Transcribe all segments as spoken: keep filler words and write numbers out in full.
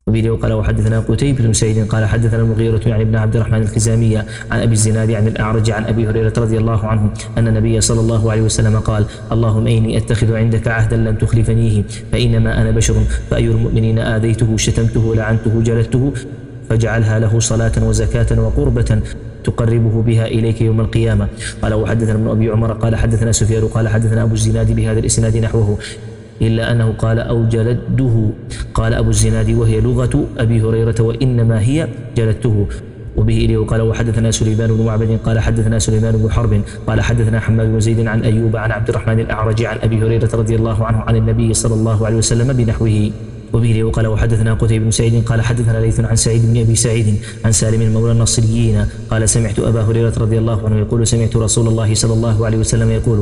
وبه قال وحدثنا قتيبة بن سعيد قال حدثنا المغيرة يعني ابن عبد الرحمن الخزامية عن أبي الزناد عن الأعرج عن أبي هريرة رضي الله عنه أن النبي صلى الله عليه وسلم قال اللهم إني أتخذ عندك عهدا لن تخلفنيه فإنما أنا بشر فأي المؤمنين آذيته شتمته لعنته جلدته فاجعلها له صلاة وزكاة وقربة تقربه بها إليك يوم القيامة. قال وحدثنا ابن أبي عمر قال حدثنا سفيان قال حدثنا أبو الزناد بهذا الإسناد نحوه إلا أنه قال أو جلده. قال أبو الزناد وهي لغة أبي هريرة وإنما هي جلدته. وبه إليه قال وحدثنا سليمان بن معبد قال حدثنا سليمان بن حرب قال حدثنا حماد بن زيد عن أيوب عن عبد الرحمن الأعرج عن أبي هريرة رضي الله عنه عن النبي صلى الله عليه وسلم بنحوه. وبه قال وحدثنا قتيبة بن سعيد قال حدثنا ليث عن سعيد بن أبي سعيد عن سالم مولى النصريين قال سمعت أبا هريرة رضي الله عنه يقول سمعت رسول الله صلى الله عليه وسلم يقول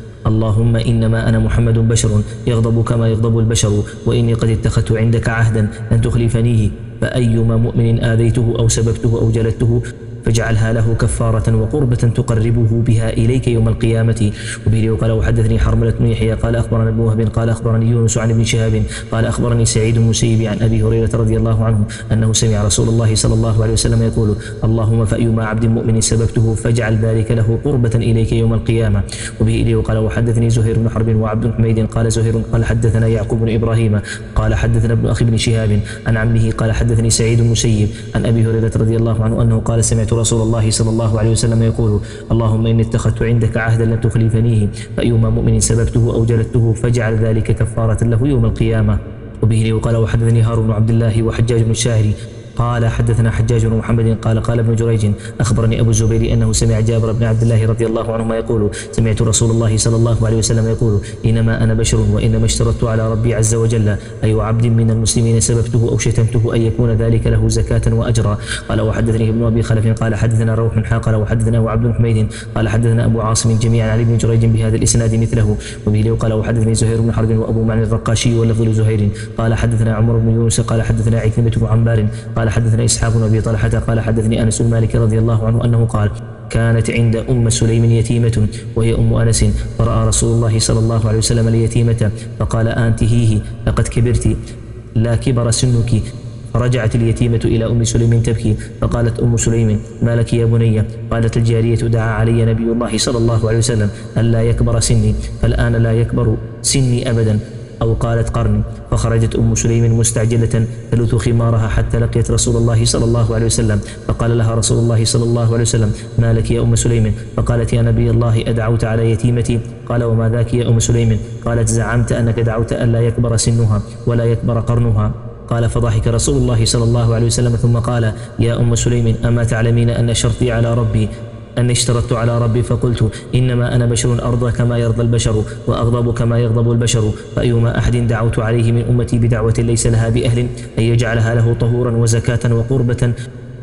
اللهم إنما أنا محمد بشر يغضب كما يغضب البشر وإني قد اتخذت عندك عهدا لن تخلفنيه فأيما مؤمن آذيته أو سببته أو جلدته فاجعلها له كفارة وقربة تقربه بها إليك يوم القيامة. وبه قال وحدثني حرملة بن يحيى قال أخبرنا ابن وهب قال أخبرني يونس عن ابن شهاب قال أخبرني سعيد بن المسيب عن أبي هريرة رضي الله عنه أنه سمع رسول الله صلى الله عليه وسلم يقول اللهم فأيما عبد مؤمن سببته فاجعل ذلك له قربة إليك يوم القيامة. وبه قال وحدثني زهير بن حرب وعبد حميد قال زهير قال حدثنا يعقوب بن إبراهيم قال حدثنا ابن أخي بن شهاب عن عمه قال حدثني سعيد بن المسيب عن أبي هريرة رضي الله عنه أنه قال سمعت رسول الله صلى الله عليه وسلم يقول اللهم إني اتخذت عندك عهدا لن تخلفنيه فأيما مؤمن سببته أو جلدته فاجعل ذلك كفارة له يوم القيامة. وبه قال وحدثني هارون بن عبد الله وحجاج بن الشاعري قال حدثنا حجاج بن محمد قال قال ابن جريج أخبرني أبو الزبير أنه سمع جابر بن عبد الله رضي الله عنهما يقول سمعت رسول الله صلى الله عليه وسلم يقول إنما أنا بشر وإنما اشترطت على ربي عز وجل أي عبد من المسلمين سببته أو شتمته أن يكون ذلك له زكاة وأجرا. قال وحدثني ابن أبي خلف قال حدثنا روح قال وحدثنا عبد حميد قال حدثنا أبو عاصم جميعا عن ابن جريج بهذا الإسناد مثله. وبه قال وحدثني زهير بن حرب وأبو معن الرقاشي واللفظ لزهير قال حدثنا عمر بن يونس قال حدثنا عكرمة بن عمار قال حدثنا إسحاق بن أبي طلحة قال حدثني أنس بن مالك رضي الله عنه أنه قال كانت عند أم سليم يتيمة وهي أم أنس فرأى رسول الله صلى الله عليه وسلم اليتيمة فقال أنتهيه لقد كبرت لا كبر سنك. فرجعت اليتيمة إلى أم سليم تبكي فقالت أم سليم ما لك يا بني؟ قالت الجارية دعا علي نبي الله صلى الله عليه وسلم ألا يكبر سني فالآن لا يكبر سني أبدا أو قالت قرن. فخرجت أم سليم مستعجلة تلوث خمارها حتى لقيت رسول الله صلى الله عليه وسلم فقال لها رسول الله صلى الله عليه وسلم ما لك يا أم سليم؟ فقالت يا نبي الله أدعوت على يتيمتي؟ قال وما ذاك يا أم سليم؟ قالت زعمت أنك دعوت ألا يكبر سنها ولا يكبر قرنها. قال فضحك رسول الله صلى الله عليه وسلم ثم قال يا أم سليم أما تعلمين أن شرطي على ربي أن اشترطت على ربي فقلت إنما أنا بشر أرضى كما يرضى البشر وأغضب كما يغضب البشر فأيما أحد دعوت عليه من أمتي بدعوة ليس لها بأهل أن يجعلها له طهورا وزكاة وقربة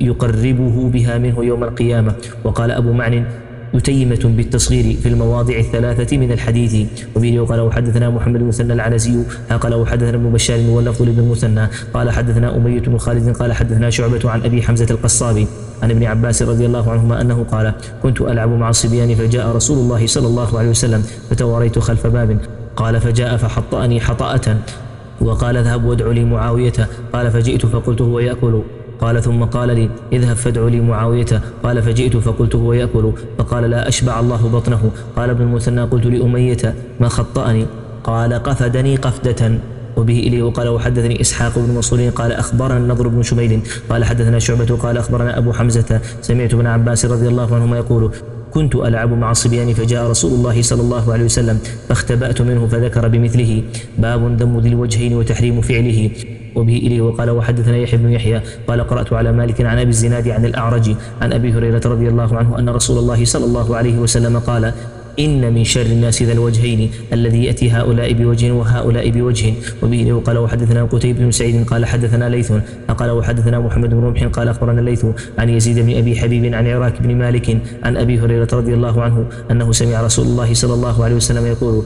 يقربه بها منه يوم القيامة. وقال أبو معن يتيمة بالتصغير في المواضع الثلاثة من الحديث. وبه قال وحدثنا محمد بن مثنى العنزي قال وحدثنا ابن بشار واللفظ لابن المثنى قال حدثنا أمية بن خالد قال حدثنا شعبة عن أبي حمزة القصابي عن ابن عباس رضي الله عنهما أنه قال كنت ألعب مع الصبيان فجاء رسول الله صلى الله عليه وسلم فتواريت خلف باب قال فجاء فحطأني حطأة وقال اذهب وادع لي معاوية قال فجئت فقلت هو يأكل قال ثم قال لي اذهب فادع لي معاوية قال فجئت فقلت هو يأكل فقال لا أشبع الله بطنه. قال ابن المثنى قلت لأمية ما خطأني؟ قال قفدني قفدة. وبه إليه وقال وحدثني إسحاق بن منصور قال أخبرنا النضر بن شميل قال حدثنا شعبة قال أخبرنا أبو حمزة سمعت ابن عباس رضي الله عنهما يقول كنت ألعب مع الصبيان فجاء رسول الله صلى الله عليه وسلم فاختبأت منه فذكر بمثله باب ذم ذي الوجهين وتحريم فعله. وبه إليه وقال وحدثنا يحيى بن يحيى قال قرأت على مالك عن أبي الزناد عن الأعرج عن أبي هريرة رضي الله عنه أن رسول الله صلى الله عليه وسلم قال إن من شر الناس ذا الوجهين الذي يأتي هؤلاء بوجه وهؤلاء بوجه. وبه وقال وحدثنا قتيبة بن سعيد قال حدثنا ليث قال وحدثنا محمد بن رمح قال أخبرنا الليث عن يزيد بن أبي حبيب عن عراك بن مالك عن أبي هريرة رضي الله عنه أنه سمع رسول الله صلى الله عليه وسلم يقول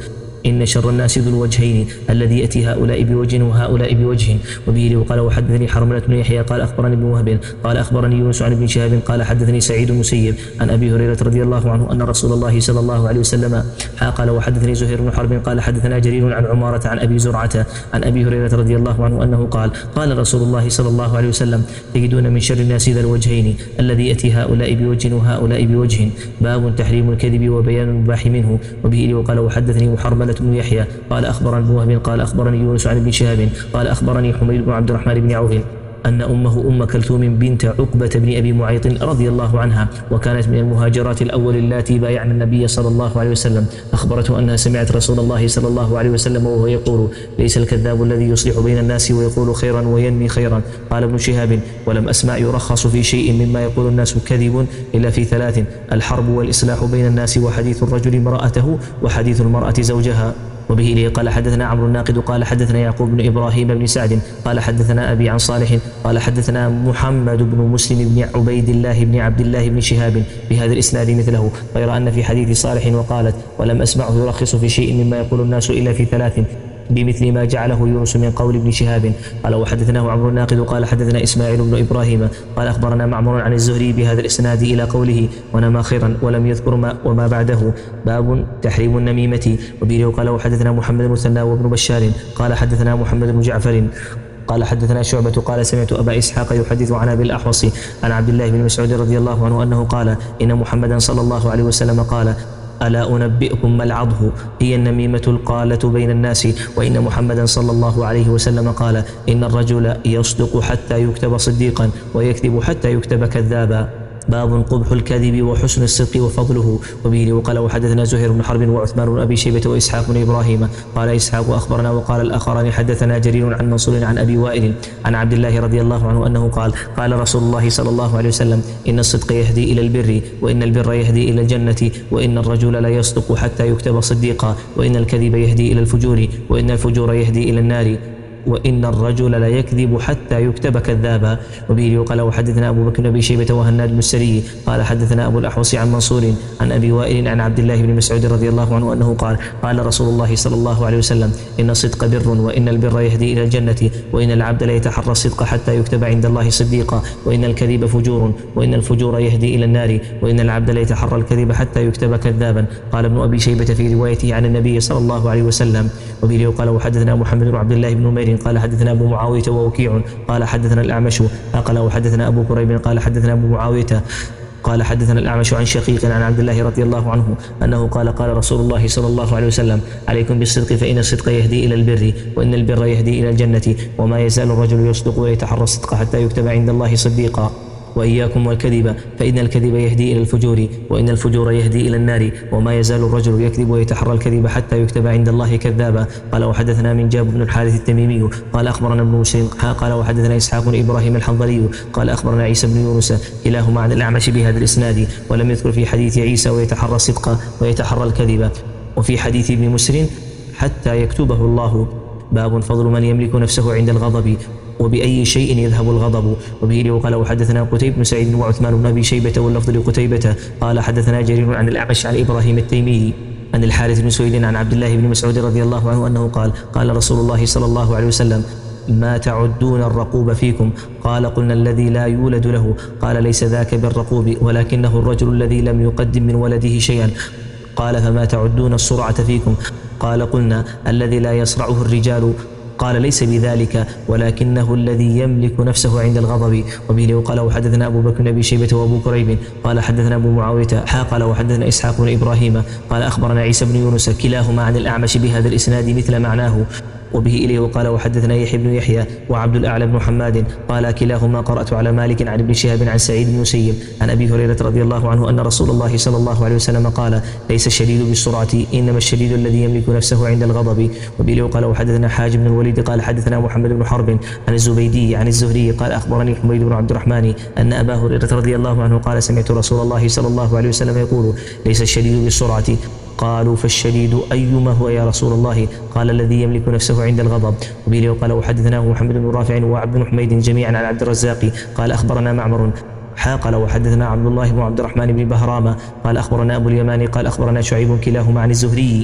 إن شر الناس ذو الوجهين الذي يأتي هؤلاء بوجه وهؤلاء بوجه. وبه وقال وحدثني حرملة بن يحيى قال أخبرني ابن وهب قال أخبرني يونس عن ابن شهاب قال حدثني سعيد المسيب عن أبي هريرة رضي الله عنه أن رسول الله صلى الله عليه وسلم قال وحدثني زهير بن حرب قال حدثنا جرير عن عمارة عن أبي زرعة عن أبي هريرة رضي الله عنه أنه قال قال رسول الله صلى الله عليه وسلم تجدون من شر الناس ذا الوجهين الذي يأتي هؤلاء بوجه وهؤلاء بوجه. باب تحريم الكذب وبيان المباح منه. وبه وقال وحدثني حرملة بن يحيى قال أخبرني ابن وهب قال أخبرني يونس عن ابن شهاب قال أخبرني حميد بن عبد الرحمن بن عوف أن أمه أم كلثوم بنت عقبة بن أبي معيط رضي الله عنها وكانت من المهاجرات الأول اللاتي بايعن النبي صلى الله عليه وسلم أخبرته أنها سمعت رسول الله صلى الله عليه وسلم وهو يقول ليس الكذاب الذي يصلح بين الناس ويقول خيرا وينمي خيرا. قال ابن شهاب ولم أسمع يرخص في شيء مما يقول الناس كذب إلا في ثلاث: الحرب والإصلاح بين الناس وحديث الرجل امرأته وحديث المرأة زوجها. وبه إليه قال حدثنا عمرو الناقد قال حدثنا يعقوب بن إبراهيم بن سعد قال حدثنا أبي عن صالح قال حدثنا محمد بن مسلم بن عبيد الله بن عبد الله بن شهاب بهذا الإسناد مثله، غير أن في حديث صالح وقالت ولم أسمعه يرخص في شيء مما يقول الناس إلا في ثلاث بمثل ما جعله يونس من قول ابن شهاب. قال وحدثناه عمرو الناقد قال حدثنا إسماعيل بن إبراهيم قال أخبرنا معمر عن الزهري بهذا الإسناد إلى قوله ونما خيرا ولم يذكر ما وما بعده. باب تحريم النميمة. وبه قال وحدثنا محمد المثنى وابن بشار قال حدثنا محمد بن جعفر قال حدثنا شعبة قال سمعت أبا إسحاق يحدث عن أبي الأحوص عن عبد الله بن مسعود رضي الله عنه أنه قال إن محمدا صلى الله عليه وسلم قال ألا أنبئكم ما العضه هي النميمة القالة بين الناس، وإن محمدا صلى الله عليه وسلم قال إن الرجل يصدق حتى يكتب صديقا ويكذب حتى يكتب كذابا. باب قبح الكذب وحسن الصدق وفضله. وبه وقال وحدثنا زهير بن حرب وعثمان بن أبي شيبة وإسحاق بن إبراهيم قال إسحاق أخبرنا وقال الآخران حدثنا جرير عن منصور عن أبي وائل عن عبد الله رضي الله عنه أنه قال قال رسول الله صلى الله عليه وسلم إن الصدق يهدي إلى البر وإن البر يهدي إلى الجنة وإن الرجل لا يصدق حتى يكتب صديقا وإن الكذب يهدي إلى الفجور وإن الفجور يهدي إلى النار وإن الرجل لا يكذب حتى يكتب كذابا. وبه وقال وحدثنا أبو بكر بن أبي شيبة وهناد بن السري قال حدثنا أبو الأحوص عن منصور عن أبي وائل عن عبد الله بن مسعود رضي الله عنه أنه قال قال رسول الله صلى الله عليه وسلم إن الصدق بر وإن البر يهدي إلى الجنة وإن العبد لا يتحرى الصدق حتى يكتب عند الله صديقا وإن الكذب فجور وإن الفجور يهدي إلى النار وإن العبد لا يتحرى الكذب حتى يكتب كذابا. قال ابن أبي شيبة في روايته عن النبي صلى الله عليه وسلم. وبه وقال وحدثنا محمد بن عبد الله بن نمير قال حدثنا أبو معاوية ووكيع قال حدثنا الأعمش قال وحدثنا أبو كريب قال حدثنا أبو معاوية قال حدثنا الأعمش عن شقيق عن عبد الله رضي الله عنه أنه قال قال رسول الله صلى الله عليه وسلم عليكم بالصدق فإن الصدق يهدي إلى البر وإن البر يهدي إلى الجنة وما يزال الرجل يصدق ويتحرى الصدق حتى يكتب عند الله صديقا وإياكم والكذب فإن الكذب يهدي إلى الفجور وإن الفجور يهدي إلى النار وما يزال الرجل يكذب ويتحرى الكذب حتى يكتب عند الله كذابا. قال وحدثنا من جاب بن الحارث التميمي قال أخبرنا ابن مسلم قال وحدثنا إسحاق بن إبراهيم الحنظلي قال أخبرنا عيسى بن يونس كلاهما عن الأعمش بهذا الإسناد ولم يذكر في حديث عيسى ويتحرى الصدق ويتحرى الكذب وفي حديث ابن مسلم حتى يكتبه الله. باب فضل من يملك نفسه عند الغضب وبأي شيء يذهب الغضب. وبه وقال وحدثنا قتيبة بن سعيد وعثمان بن أبي شيبة واللفظ لقتيبة قال حدثنا جرير عن الأعمش عن إبراهيم التيمي عن الحارث بن سويد عن عبد الله بن مسعود رضي الله عنه أنه قال قال رسول الله صلى الله عليه وسلم ما تعدون الرقوب فيكم؟ قال قلنا الذي لا يولد له. قال ليس ذاك بالرقوب ولكنه الرجل الذي لم يقدم من ولده شيئا. قال فما تعدون الصرعة فيكم؟ قال قلنا الذي لا يصرعه الرجال. قال ليس بذلك ولكنه الذي يملك نفسه عند الغضب. وبه قال وحدثنا أبو بكر بن أبي شيبة وأبو كريب قال حدثنا أبو معاوية قال وحدثنا إسحاق بن إبراهيم قال أخبرنا عيسى بن يونس كلاهما عن الأعمش بهذا الإسناد مثل معناه. وبه إليه وقال وحدثنا يحيى بن يحيى وعبد الأعلى بن حماد قال كلاهما قرأت على مالك عن ابن شهاب عن سعيد بن مسيب عن أبي هريرة رضي الله عنه أن رسول الله صلى الله عليه وسلم قال ليس الشديد بالسرعة إنما الشديد الذي يملك نفسه عند الغضب. وبه وقال وحدثنا حاج بن الوليد قال حدثنا محمد بن حرب عن الزبيدي عن الزهري قال أخبرني حميد بن عبد الرحمن أن أبا هريرة رضي الله عنه قال سمعت رسول الله صلى الله عليه وسلم يقول ليس الشديد بالسرعة. قالوا فالشديد أيما هو يا رسول الله؟ قال الذي يملك نفسه عند الغضب. وبه وقال وحدثناه محمد بن رافع وعبد بن حميد جميعا عن عبد الرزاق قال أخبرنا معمر قال وحدثنا عبد الله بن عبد الرحمن بن بهرام قال أخبرنا أبو اليمان قال أخبرنا شعيب كلاهما عن الزهري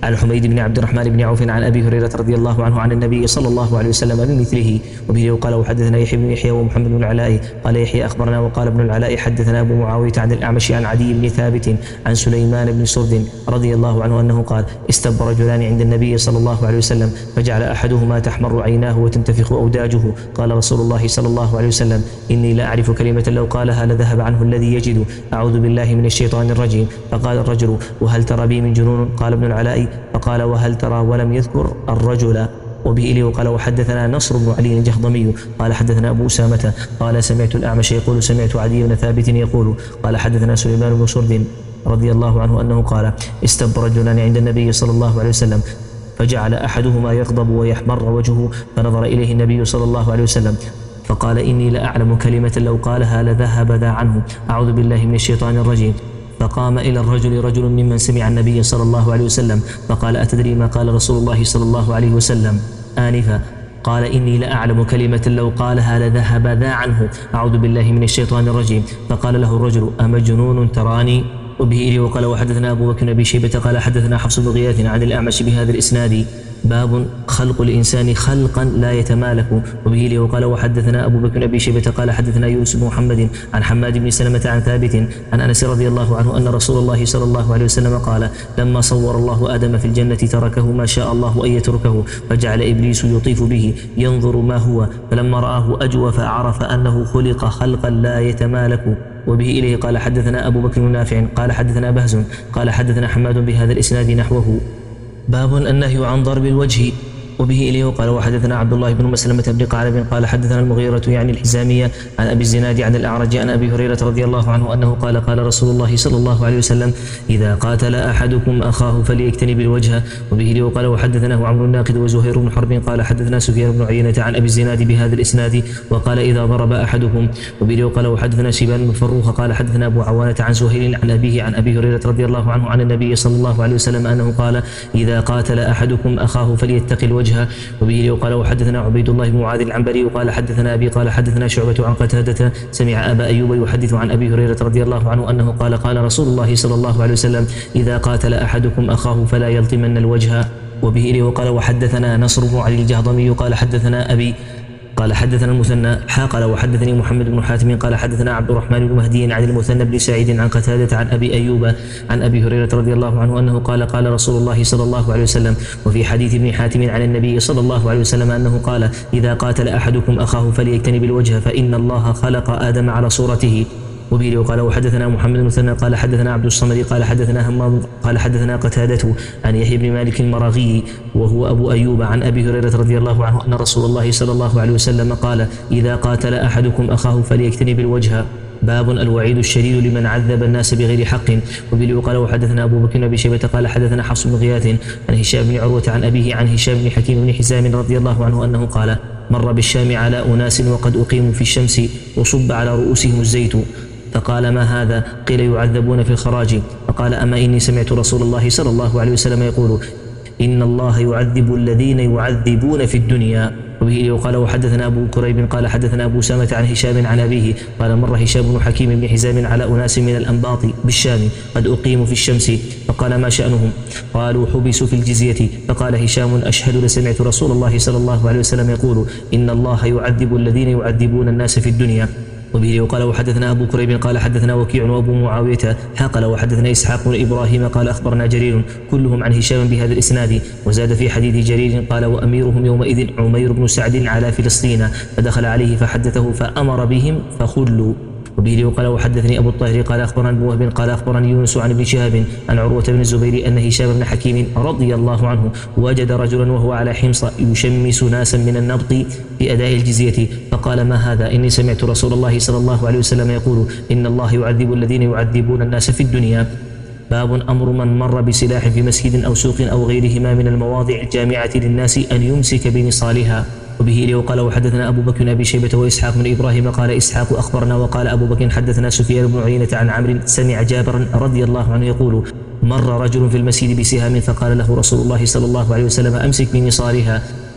عن حميد بن عبد الرحمن بن عوف عن أبي هريرة رضي الله عنه عن النبي صلى الله عليه وسلم بمثله. وبه قال وحدثنا يحيى بن يحيى ومحمد بن العلاء قال يحيى أخبرنا وقال ابن العلاء حدثنا أبو معاوية عن الأعمش عن عدي بن ثابت عن سليمان بن سرد رضي الله عنه أنه قال استب رجلان عند النبي صلى الله عليه وسلم فجعل أحدهما تحمر عيناه وتنتفخ أوداجه قال رسول الله صلى الله عليه وسلم إني لا أعرف كلمة لو قالها لذهب عنه الذي يجد أعوذ بالله من الشيطان الرجيم. فقال الرجل وهل ترى بي من جنون؟ قال ابن العلاء فقال وهل ترى ولم يذكر الرجل. وبه إليه قال وحدثنا نصر بن علي الجهضمي قال حدثنا أبو أسامة قال سمعت الأعمش يقول سمعت عدي بن ثابت يقول قال حدثنا سليمان بن سرد رضي الله عنه أنه قال استب رجلان عند النبي صلى الله عليه وسلم فجعل أحدهما يغضب ويحمر وجهه فنظر إليه النبي صلى الله عليه وسلم فقال إني لأعلم كلمة لو قالها لذهب ذا عنه أعوذ بالله من الشيطان الرجيم. فقام إلى الرجل رجل ممن سمع النبي صلى الله عليه وسلم فقال أتدري ما قال رسول الله صلى الله عليه وسلم آنفا؟ قال إني لأعلم كلمة لو قالها لذهب ذا عنه أعوذ بالله من الشيطان الرجيم. فقال له الرجل أمجنون تراني؟ وبه إليه وقال وحدثنا أبو بكر بن أبي شيبة قال حدثنا حفص بن غياث عن الأعمش بهذا الإسناد باب خلق الإنسان خلقا لا يتمالك. وبه إليه وقال وحدثنا أبو بكر بن أبي شيبة قال حدثنا يونس بن محمد عن حماد بن سلمة عن ثابت عن أنس رضي الله عنه أن رسول الله صلى الله عليه وسلم قال لما صور الله آدم في الجنة تركه ما شاء الله أن يتركه فجعل إبليس يطيف به ينظر ما هو فلما رآه أجوف فعرف أنه خلق خلقا لا يتمالك. وبه إليه قال حدثنا أبو بكر نافع قال حدثنا بهز قال حدثنا حماد بهذا الإسناد نحوه. باب النهي عن ضرب الوجه. وبه إليه قال وحدثنا عبد الله بن مسلمة بن قعنب قال حدثنا المغيرة يعني الحزامية عن أبي الزناد عن الأعرج عن أبي هريرة رضي الله عنه أنه قال قال رسول الله صلى الله عليه وسلم إذا قاتل أحدكم أخاه فليجتنب الوجه. وبه إليه قال وحدثناه عمرو الناقد وزهير بن حرب قال حدثنا سفيان بن عيينة عن أبي الزناد بهذا الإسناد وقال إذا ضرب أحدكم. وبه إليه قال وحدثنا شيبان بن فروخ قال حدثنا أبو عوانة عن زهير عن أبيه عن أبي هريرة رضي الله عنه عن النبي صلى الله عليه وسلم أنه قال إذا قاتل أحدكم أخاه فليتق الوجه. وبه قال وحدثنا عبيد الله بن معاذ العنبري وقال حدثنا أبي قال حدثنا شعبة عن قتادة سمع أبا أيوب يحدث عن أبي هريرة رضي الله عنه أنه قال قال رسول الله صلى الله عليه وسلم إذا قاتل أحدكم أخاه فلا يلطمن الوجه. وبه قال وحدثنا نصر بن علي الجهضمي قال حدثنا أبي قال حدثنا المثنى حا قال وحدثني محمد بن حاتم قال حدثنا عبد الرحمن بن مهدي عن المثنى بن سعيد عن قتادة عن أبي أيوب عن أبي هريرة رضي الله عنه أنه قال قال رسول الله صلى الله عليه وسلم. وفي حديث ابن حاتم عن النبي صلى الله عليه وسلم أنه قال إذا قاتل أحدكم أخاه فليجتنب الوجه فإن الله خلق آدم على صورته. وبه قال وحدثنا محمد بن مثنى قال حدثنا عبد الصمد قال حدثنا همام قال حدثنا قتادة عن يحيى بن مالك المراغي وهو أبو أيوب عن أبي هريرة رضي الله عنه أن رسول الله صلى الله عليه وسلم قال إذا قاتل أحدكم أخاه فليجتنب الوجه. باب الوعيد الشديد لمن عذب الناس بغير حق. وبه قال وحدثنا أبو بكر بن أبي شيبة قال حدثنا حفص بن غياث عن هشام بن عروة عن أبيه عن هشام بن حكيم بن حزام رضي الله عنه أنه قال مر بالشام على أناس وقد أقيموا في الشمس وصب على رؤوسهم الزيت فقال ما هذا؟ قيل يعذبون في الخراج. فقال أما إني سمعت رسول الله صلى الله عليه وسلم يقول إن الله يعذب الذين يعذبون في الدنيا. وبه قال وحدثنا أبو كريب قال حدثنا أبو سامة عن هشام عن أبيه قال مر هشام بن حكيم بن حزام على أناس من الأنباط بالشام قد أقيموا في الشمس فقال ما شأنهم؟ قالوا حبسوا في الجزية. فقال هشام أشهد لسمعت رسول الله صلى الله عليه وسلم يقول إن الله يعذب الذين يعذبون الناس في الدنيا. وبه وقال وحدثنا أبو كريب قال حدثنا وكيع وأبو معاوية قال وحدثنا إسحاق بن إبراهيم قال أخبرنا جرير كلهم عن هشام بهذا الإسناد. وزاد في حديث جرير قال وأميرهم يومئذ عمير بن سعد على فلسطين فدخل عليه فحدثه فأمر بهم فخلوا. وبه وقال وحدثني أبو الطاهر قال أخبرنا ابن وهب قال أخبرني يونس عن ابن شهاب عن عروة بن الزبير أن هشام بن حكيم رضي الله عنه وجد رجلا وهو على حمص يشمس ناسا من النبط في أداء الجزية فقال ما هذا؟ إني سمعت رسول الله صلى الله عليه وسلم يقول إن الله يعذب الذين يعذبون الناس في الدنيا. باب أمر من مر بسلاح في مسجد أو سوق أو غيرهما من المواضع الجامعة للناس أن يمسك بنصالها. وبه وقال وحدثنا أبو بكر بن أبي شيبة وإسحاق بن إبراهيم قال إسحاق أخبرنا وقال أبو بكر حدثنا سفيان بن عيينة عن عمرو سمع جابرا رضي الله عنه يقول مر رجل في المسجد بسهام فقال له رسول الله صلى الله عليه وسلم أمسك بنصالها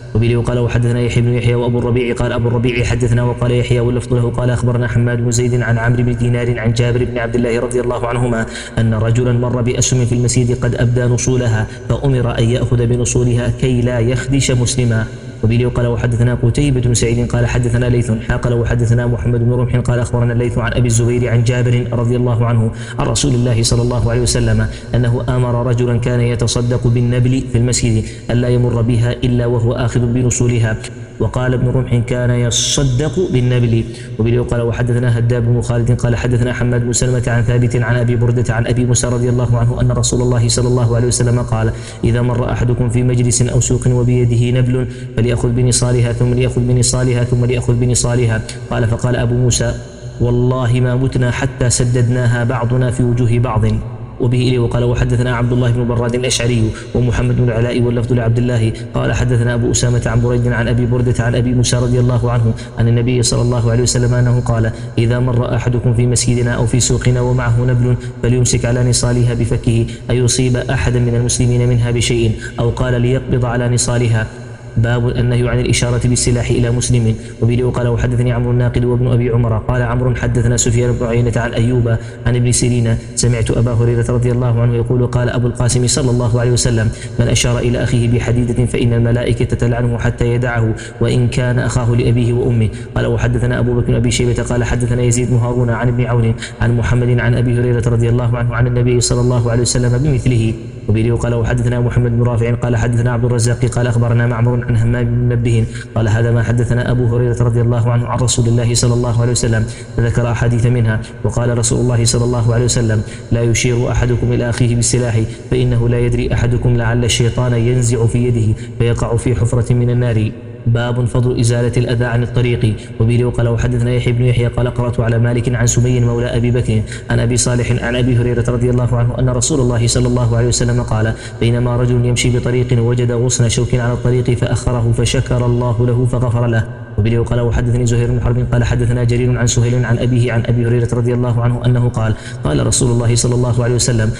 وبه وقال وحدثنا يحيى بن يحيى وابو الربيع قال ابو الربيع حدثنا وقال يحيى واللفظ له قال اخبرنا حماد بن زيد عن عمرو بن دينار عن جابر بن عبد الله رضي الله عنهما ان رجلا مر باسهم في المسجد قد ابدى نصولها فامر ان ياخذ بنصولها كي لا يخدش مسلما. وبه وقال وحدثنا قتيبة بن سعيد قال حدثنا ليث قال وحدثنا محمد بن رمح قال اخبرنا الليث عن ابي الزبير عن جابر رضي الله عنه عن رسول الله صلى الله عليه وسلم انه امر رجلا كان يتصدق بالنبل في المسجد الا يمر بها الا وهو اخذ بنصولها. وقال ابن رمح كان يصدق بالنبل. وبه قال وحدثنا هداب بن خالد قال حدثنا حماد بن سلمة عن ثابت عن ابي بردة عن ابي موسى رضي الله عنه ان رسول الله صلى الله عليه وسلم قال اذا مر احدكم في مجلس او سوق وبيده نبل فليأخذ بنصالها ثم ليأخذ بنصالها ثم ليأخذ بنصالها. قال فقال ابو موسى والله ما متنا حتى سددناها بعضنا في وجوه بعض. وبه إليه وقال وحدثنا عبد الله بن براد الأشعري ومحمد بن العلاء واللفظ لعبد الله قال حدثنا أبو أسامة عن بريد عن أبي بردة عن أبي موسى رضي الله عنه عن النبي صلى الله عليه وسلم أنه قال إذا مر أحدكم في مسجدنا أو في سوقنا ومعه نبل فليمسك على نصالها بفكه أن يصيب أحدا من المسلمين منها بشيء أو قال ليقبض على نصالها. باب النهي عن الإشارة بالسلاح إلى مسلم. وبه وقال وحدثني عمرو الناقد وابن أبي عمر قال عمرو حدثنا سفيان بن عيينة عن أيوب عن ابن سيرين سمعت أبا هريرة رضي الله عنه يقول قال أبو القاسم صلى الله عليه وسلم من أشار إلى أخيه بحديدة فإن الملائكة تلعنه حتى يدعه وإن كان أخاه لأبيه وأمه. قال وحدثنا أبو بكر بن أبي شيبة قال حدثنا يزيد بن هارون عن ابن عون عن محمد عن أبي هريرة رضي الله عنه عن النبي صلى الله عليه وسلم بمثله. وبه وقال وحدثنا محمد بن رافع قال حدثنا عبد الرزاق قال أخبرنا معمر عن همام بن منبه قال هذا ما حدثنا أبو هريرة رضي الله عنه عن رسول الله صلى الله عليه وسلم فذكر أحاديث منها. وقال رسول الله صلى الله عليه وسلم لا يشير أحدكم إلى أخيه بالسلاح فإنه لا يدري أحدكم لعل الشيطان ينزع في يده فيقع في حفرة من النار. باب فضل إزالة الأذى عن الطريق. وبه وقال وحدثنا يحيى بن يحيى قال قرأت على مالك عن سمي مولى أبي بكر عن أبي صالح عن أبي هريرة رضي الله عنه أن رسول الله صلى الله عليه وسلم قال بينما رجل يمشي بطريق وجد غصن شوك على الطريق فأخره فشكر الله له فغفر له. وبه وقال وحدثني زهير بن حرب قال حدثنا جرير عن سهيل عن أبيه عن أبي هريرة رضي الله عنه أنه قال قال رسول الله صلى الله عليه وسلم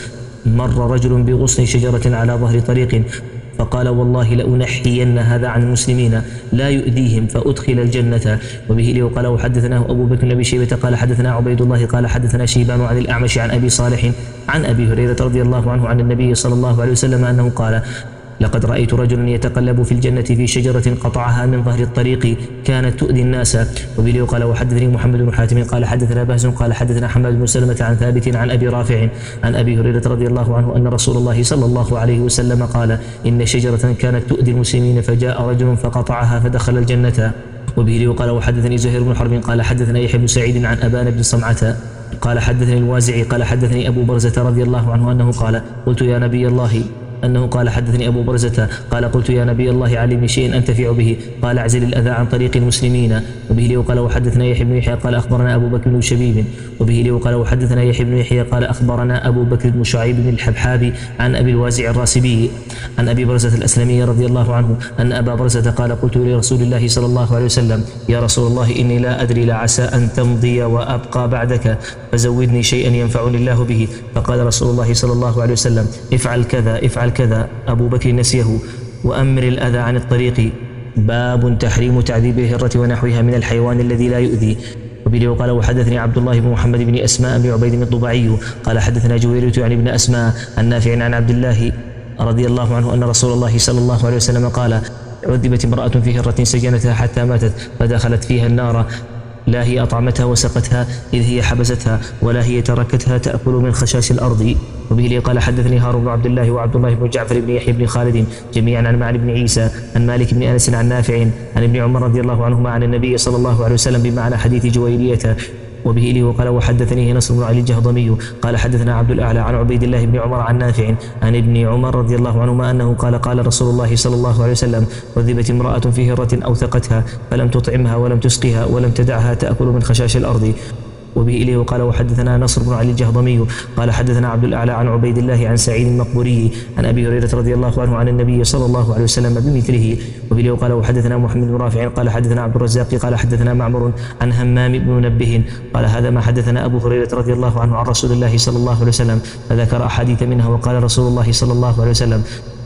مر رجل بغصن شجرة على ظهر طريق فقال والله لأنحين هذا عن المسلمين لا يؤذيهم فأدخل الجنة. وبه لي وقال وحدثناه أبو بكر بن أبي شيبة قال حدثنا عبيد الله قال حدثنا شيبان عن الأعمش عن أبي صالح عن أبي هريرة رضي الله عنه عن النبي صلى الله عليه وسلم أنه قال لقد رأيت رجلا يتقلب في الجنة في شجرة قطعها من ظهر الطريق كانت تؤذي الناس. وبه قال وحدثني محمد بن حاتم قال حدثنا بهز قال حدثنا حماد بن سلمة عن ثابت عن أبي رافع عن أبي هريرة رضي الله عنه أن رسول الله صلى الله عليه وسلم قال إن شجرة كانت تؤذي المسلمين فجاء رجل فقطعها فدخل الجنة. وبه قال وحدثني زهير بن حرب قال حدثنا يحيى بن سعيد عن أبان بن صمعة قال حدثني الوازعي قال حدثني أبو برزة رضي الله عنه أنه قال قلت يا نبي الله أنه قال حدثني أبو برزة قال قلت يا نبي الله علمني شيء أنتفع به قال اعزل الأذى عن طريق المسلمين. وبه لي وقال وحدثنا يحيى بن يحيى قال أخبرنا أبو بكر بن شبيب. وبه لي وقال وحدثنا يحيى بن يحيى قال أخبرنا أبو بكر بن شعيب بن الحبحابي عن أبي الوازع الراسبي عن أبي برزة الأسلمي رضي الله عنه أن أبا برزة قال قلت لرسول الله صلى الله عليه وسلم يا رسول الله إني لا أدري لعسى أن تمضي وأبقى بعدك فزودني شيئا ينفعني الله به. فقال رسول الله صلى الله عليه وسلم افعل كذا افعل كذا. أبو بكر نسيه وأمر الأذى عن الطريق. باب تحريم تعذيب الهرة ونحوها من الحيوان الذي لا يؤذي. وبه وقال وحدثني عبد الله بن محمد بن أسماء بن عبيد الضبعي قال حدثنا جويرية يعني ابن أسماء عن نافع عن عبد الله رضي الله عنه أن رسول الله صلى الله عليه وسلم قال عذبت امرأة في هرة سجنتها حتى ماتت فدخلت فيها النار لا هي أطعمتها وسقتها إذ هي حبستها ولا هي تركتها تأكل من خشاش الأرض. وبه لي قال حدثني هارون بن عبد الله وعبد الله بن جعفر بن يحيى بن خالد جميعا عن معن بن عيسى عن مالك بن أنس عن نافع عن ابن عمر رضي الله عنهما عن النبي صلى الله عليه وسلم بمعنى حديث جويرية. وبه لي وقال وحدثني نصر بن علي الجهضمي قال حدثنا عبد الأعلى عن عبيد الله بن عمر عن نافع عن ابن عمر رضي الله عنهما أنه قال قال رسول الله صلى الله عليه وسلم عذبت امرأة في هرة أوثقتها فلم تطعمها ولم تسقها ولم تدعها تأكل من خشاش الأرض. وبه إليه وقال وحدثنا نصر بن علي الجهضمي قال حدثنا عبد الأعلى عن عبيد الله عن سعيد المقبوري عن أبي هريرة رضي الله عنه عن النبي صلى الله عليه وسلم بمثله. وبه إليه وقال وحدثنا محمد بن رافع قال حدثنا عبد الرزاق قال حدثنا معمر عن همام بن منبه قال هذا ما حدثنا أبو هريرة رضي الله عنه عن رسول الله صلى الله عليه وسلم فذكر أحاديث منها. وقال رسول الله صلى الله عليه وسلم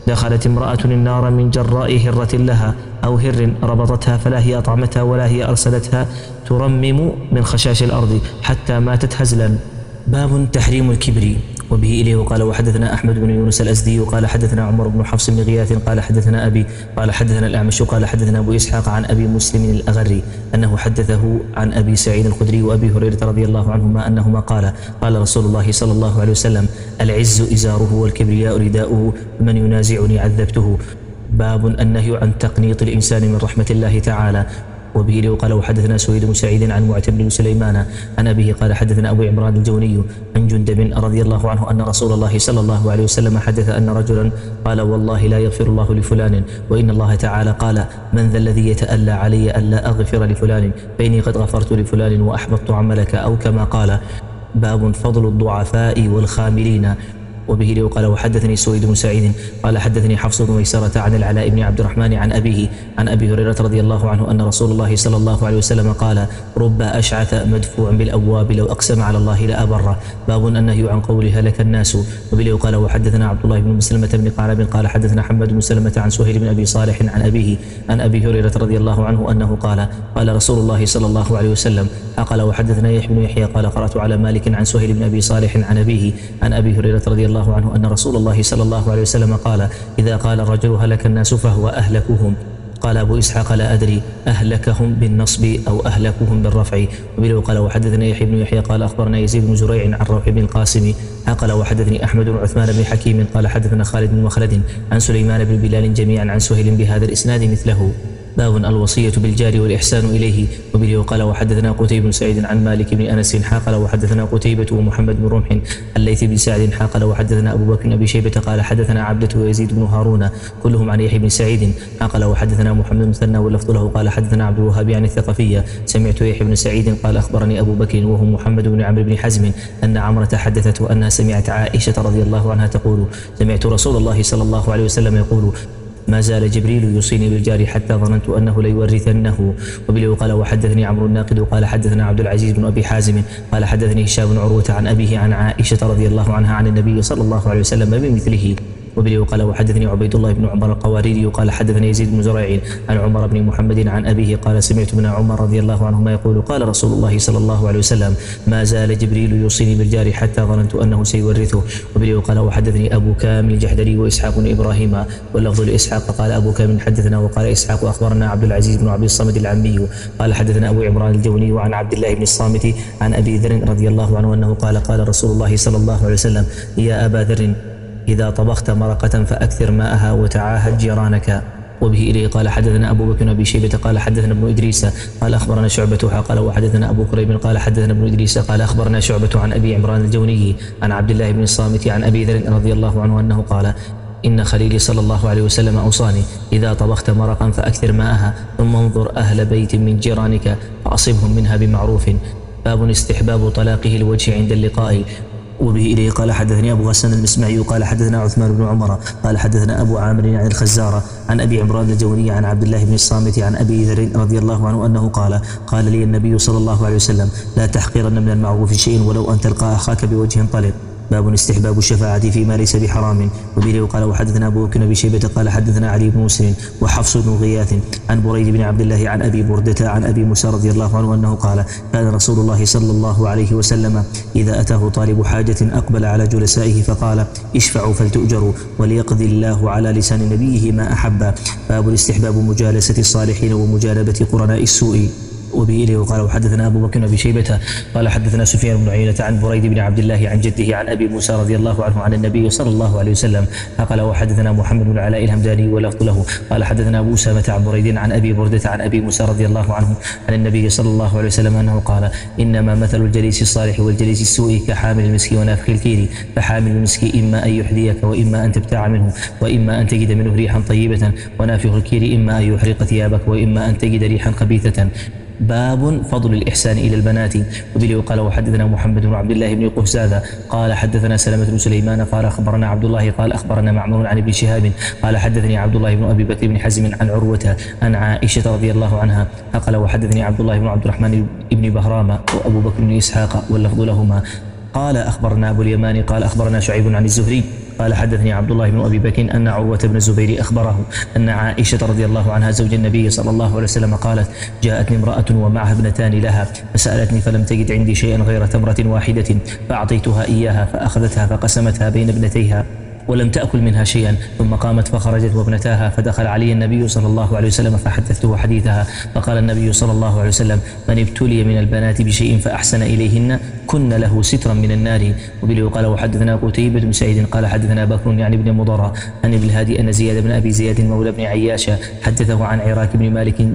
دخلت امرأة النار من جراء هرة لها أو هر ربطتها فلا هي أطعمتها ولا هي أرسلتها ترمم من خشاش الأرض حتى ماتت هزلا. باب تحريم الكبر. وبه إليه قال وحدثنا أحمد بن يونس الأزدي قال حدثنا عمر بن حفص بن غياث قال حدثنا أبي قال حدثنا الأعمش قال حدثنا أبو إسحاق عن أبي مسلم الأغري أنه حدثه عن أبي سعيد الخدري وأبي هريرة رضي الله عنهما أنهما قال قال رسول الله صلى الله عليه وسلم العز إزاره والكبرياء رداؤه من ينازعني عذبته. باب النهي عن تقنيط الإنسان من رحمة الله تعالى. وبه له قال وحدثنا سويد بن سعيد عن معتمر بن سليمان عن أبيه قال حدثنا أبو عمران الجوني عن جندب رضي الله عنه أن رسول الله صلى الله عليه وسلم حدث أن رجلا قال والله لا يغفر الله لفلان وإن الله تعالى قال من ذا الذي يتألى علي ألا أغفر لفلان فإني قد غفرت لفلان وأحبطت عملك أو كما قال. باب فضل الضعفاء والخاملين. وبه له قال وحدثني سويد بن سعيد قال حدثني حفص بن ميسرة عن العلاء بن عبد الرحمن عن أبيه عن أبي هريرة رضي الله عنه أن رسول الله صلى الله عليه وسلم قال رب أشعث مدفوع بالأبواب لو أقسم على الله لأبره. باب النهي عن قول هلك الناس. وبه له قال وحدثنا عبد الله بن مسلمة بن قعنب قال حدثنا حماد بن سلمة عن سهيل بن أبي صالح عن أبيه عن أبي هريرة رضي الله عنه أنه قال قال رسول الله صلى الله عليه وسلم قال وحدثنا يحيى بن يحيى قال قرأت على مالك عن سهيل بن أبي صالح عن أبيه عن أبي هريرة رضي الله عنه أن رسول الله صلى الله عليه وسلم قال إذا قال الرجل هلك الناس فهو أهلكهم. قال أبو إسحاق لا أدري أهلكهم بالنصب أو أهلكهم بالرفع. وبه قال وحدثنا يحيى بن يحيى قال أخبرنا يزيد بن زريع عن روح بن القاسم قال وحدثني أحمد بن عثمان بن حكيم قال حدثنا خالد بن مخلد عن سليمان بن بلال جميعا عن سهيل بهذا الإسناد مثله. باب الوصية بالجار والإحسان إليه. وبه قال وحدثنا قتيبة بن سعيد عن مالك بن أنس قال وحدثنا قتيبة ومحمد بن رمح الليث بن سعد قال وحدثنا أبو بكر بن أبي شيبة قال حدثنا عبدة ويزيد بن هارون كلهم عن يحيى بن سعيد قال وحدثنا محمد بن مثنى واللفظ له قال حدثنا عبد الوهاب عن الثقفية سمعت يحيى بن سعيد قال أخبرني أبو بكر وهو محمد بن عمرو بن حزم أن عمرة حدثته أنها سمعت عائشة رضي الله عنها تقول سمعت رسول الله صلى الله عليه وسلم يقول ما زال جبريل يوصيني بالجار حتى ظننت أنه ليورثنه. وبه قال وحدثني عمرو الناقد قال حدثنا عبد العزيز بن أبي حازم قال حدثني هشام بن عروة عن أبيه عن عائشة رضي الله عنها عن النبي صلى الله عليه وسلم بمثله. وبه قال وحدثني عبيد الله بن عمر القواريري قال حدثني يزيد بن زريع عن عمر بن محمد عن أبيه قال سمعت ابن عمر رضي الله عنهما يقول قال رسول الله صلى الله عليه وسلم ما زال جبريل يوصيني بالجار حتى ظننت أنه سيورثه. وبه قال وحدثني أبو كامل الجحدري وإسحاق بن إبراهيم واللفظ لإسحاق قال أبو كامل حدثنا وقال إسحاق أخبرنا عبد العزيز بن عبد الصمد العمي قال حدثنا أبو عمران الجوني وعن عبد الله بن الصامت عن أبي ذر رضي الله عنه أنه قال قال رسول الله صلى الله عليه وسلم يا أبا ذر إذا طبخت مرقة فأكثر ماءها وتعاهد جيرانك. وبه إليه قال حدثنا أبو بكر بن أبي شيبة قال حدثنا ابن إدريس قال أخبرنا شعبة قال وحدثنا أبو كريب قال حدثنا ابن إدريس قال أخبرنا شعبة عن أبي عمران الجوني عن عبد الله بن الصامت عن أبي ذر رضي الله عنه أنه قال إن خليلي صلى الله عليه وسلم أوصاني إذا طبخت مرقا فأكثر ماءها ثم انظر أهل بيت من جيرانك فأصبهم منها بمعروف. باب استحباب طلاقه الوجه عند اللقاء. وبه إليه قال حدثني أبو غسان المسمعي قال حدثنا عثمان بن عمر قال حدثنا أبو عامر عن الخزارة عن أبي عمران الجوني عن عبد الله بن الصامت عن أبي ذر رضي الله عنه أنه قال قال لي النبي صلى الله عليه وسلم لا تحقرن من المعروف شيء ولو أن تلقى أخاك بوجه طلق. باب استحباب الشفاعة فيما ليس بحرام. وبه قال وحدثنا أبو بكر بن شيبة قال حدثنا علي بن مسلم وحفص بن غياث عن بريد بن عبد الله عن أبي بردة عن أبي موسى رضي الله عنه أنه قال كان رسول الله صلى الله عليه وسلم إذا أتاه طالب حاجة أقبل على جلسائه فقال اشفعوا فلتؤجروا وليقضي الله على لسان نبيه ما أحب. باب استحباب مجالسة الصالحين ومجانبة قرناء السوء. وبه إليه قال وحدثنا أبو بكر بن أبي شيبة قال حدثنا سفيان بن عيينة عن بريد بن عبد الله عن جده عن أبي موسى رضي الله عنه عن النبي صلى الله عليه وسلم قال وحدثنا محمد بن علاء الهمداني ولفظ له قال حدثنا أبو أسامة عن بريد عن أبي بردة عن أبي موسى رضي الله عنه عن النبي صلى الله عليه وسلم أنه قال إنما مثل الجليس الصالح والجليس السوء كحامل المسك ونافخ الكير فحامل المسك إما أن يحذيك وإما أن تبتاع منه وإما أن تجد منه ريحا طيبة ونافخ الكير إما أن يحرق ثيابك وإما أن تجد ريحا خبيثة. باب فضل الإحسان إلى البنات. وبه قال وحدثنا محمد بن عبد الله بن قهزاذة قال حدثنا سلمة بن سليمان قال أخبرنا عبد الله قال أخبرنا معمر عن ابن شهاب قال حدثني عبد الله بن أبي بكر بن حزم عن عروة عن عائشة رضي الله عنها قال وحدثني عبد الله بن عبد الرحمن بن بهرام وأبو بكر بن إسحاق واللفظ لهما قال أخبرنا أبو اليمان قال أخبرنا شعيب عن الزهري قال حدثني عبد الله بن أبي بكر أن عروة بن الزبير أخبره أن عائشة رضي الله عنها زوج النبي صلى الله عليه وسلم قالت: جاءتني امرأة ومعها ابنتان لها فسألتني فلم تجد عندي شيئا غير تمرة واحدة فأعطيتها إياها فأخذتها فقسمتها بين ابنتيها ولم تأكل منها شيئا، ثم قامت فخرجت وابنتاها، فدخل علي النبي صلى الله عليه وسلم فحدثته حديثها، فقال النبي صلى الله عليه وسلم: من ابتلي من البنات بشيء فأحسن إليهن كن له سترا من النار. وبه قال وحدثنا قتيبة بن سعيد قال حدثنا بكر يعني بن مضرة عن ابن الهادي أن زياد بن أبي زياد مولى بن عياش حدثه عن عراك بن مالك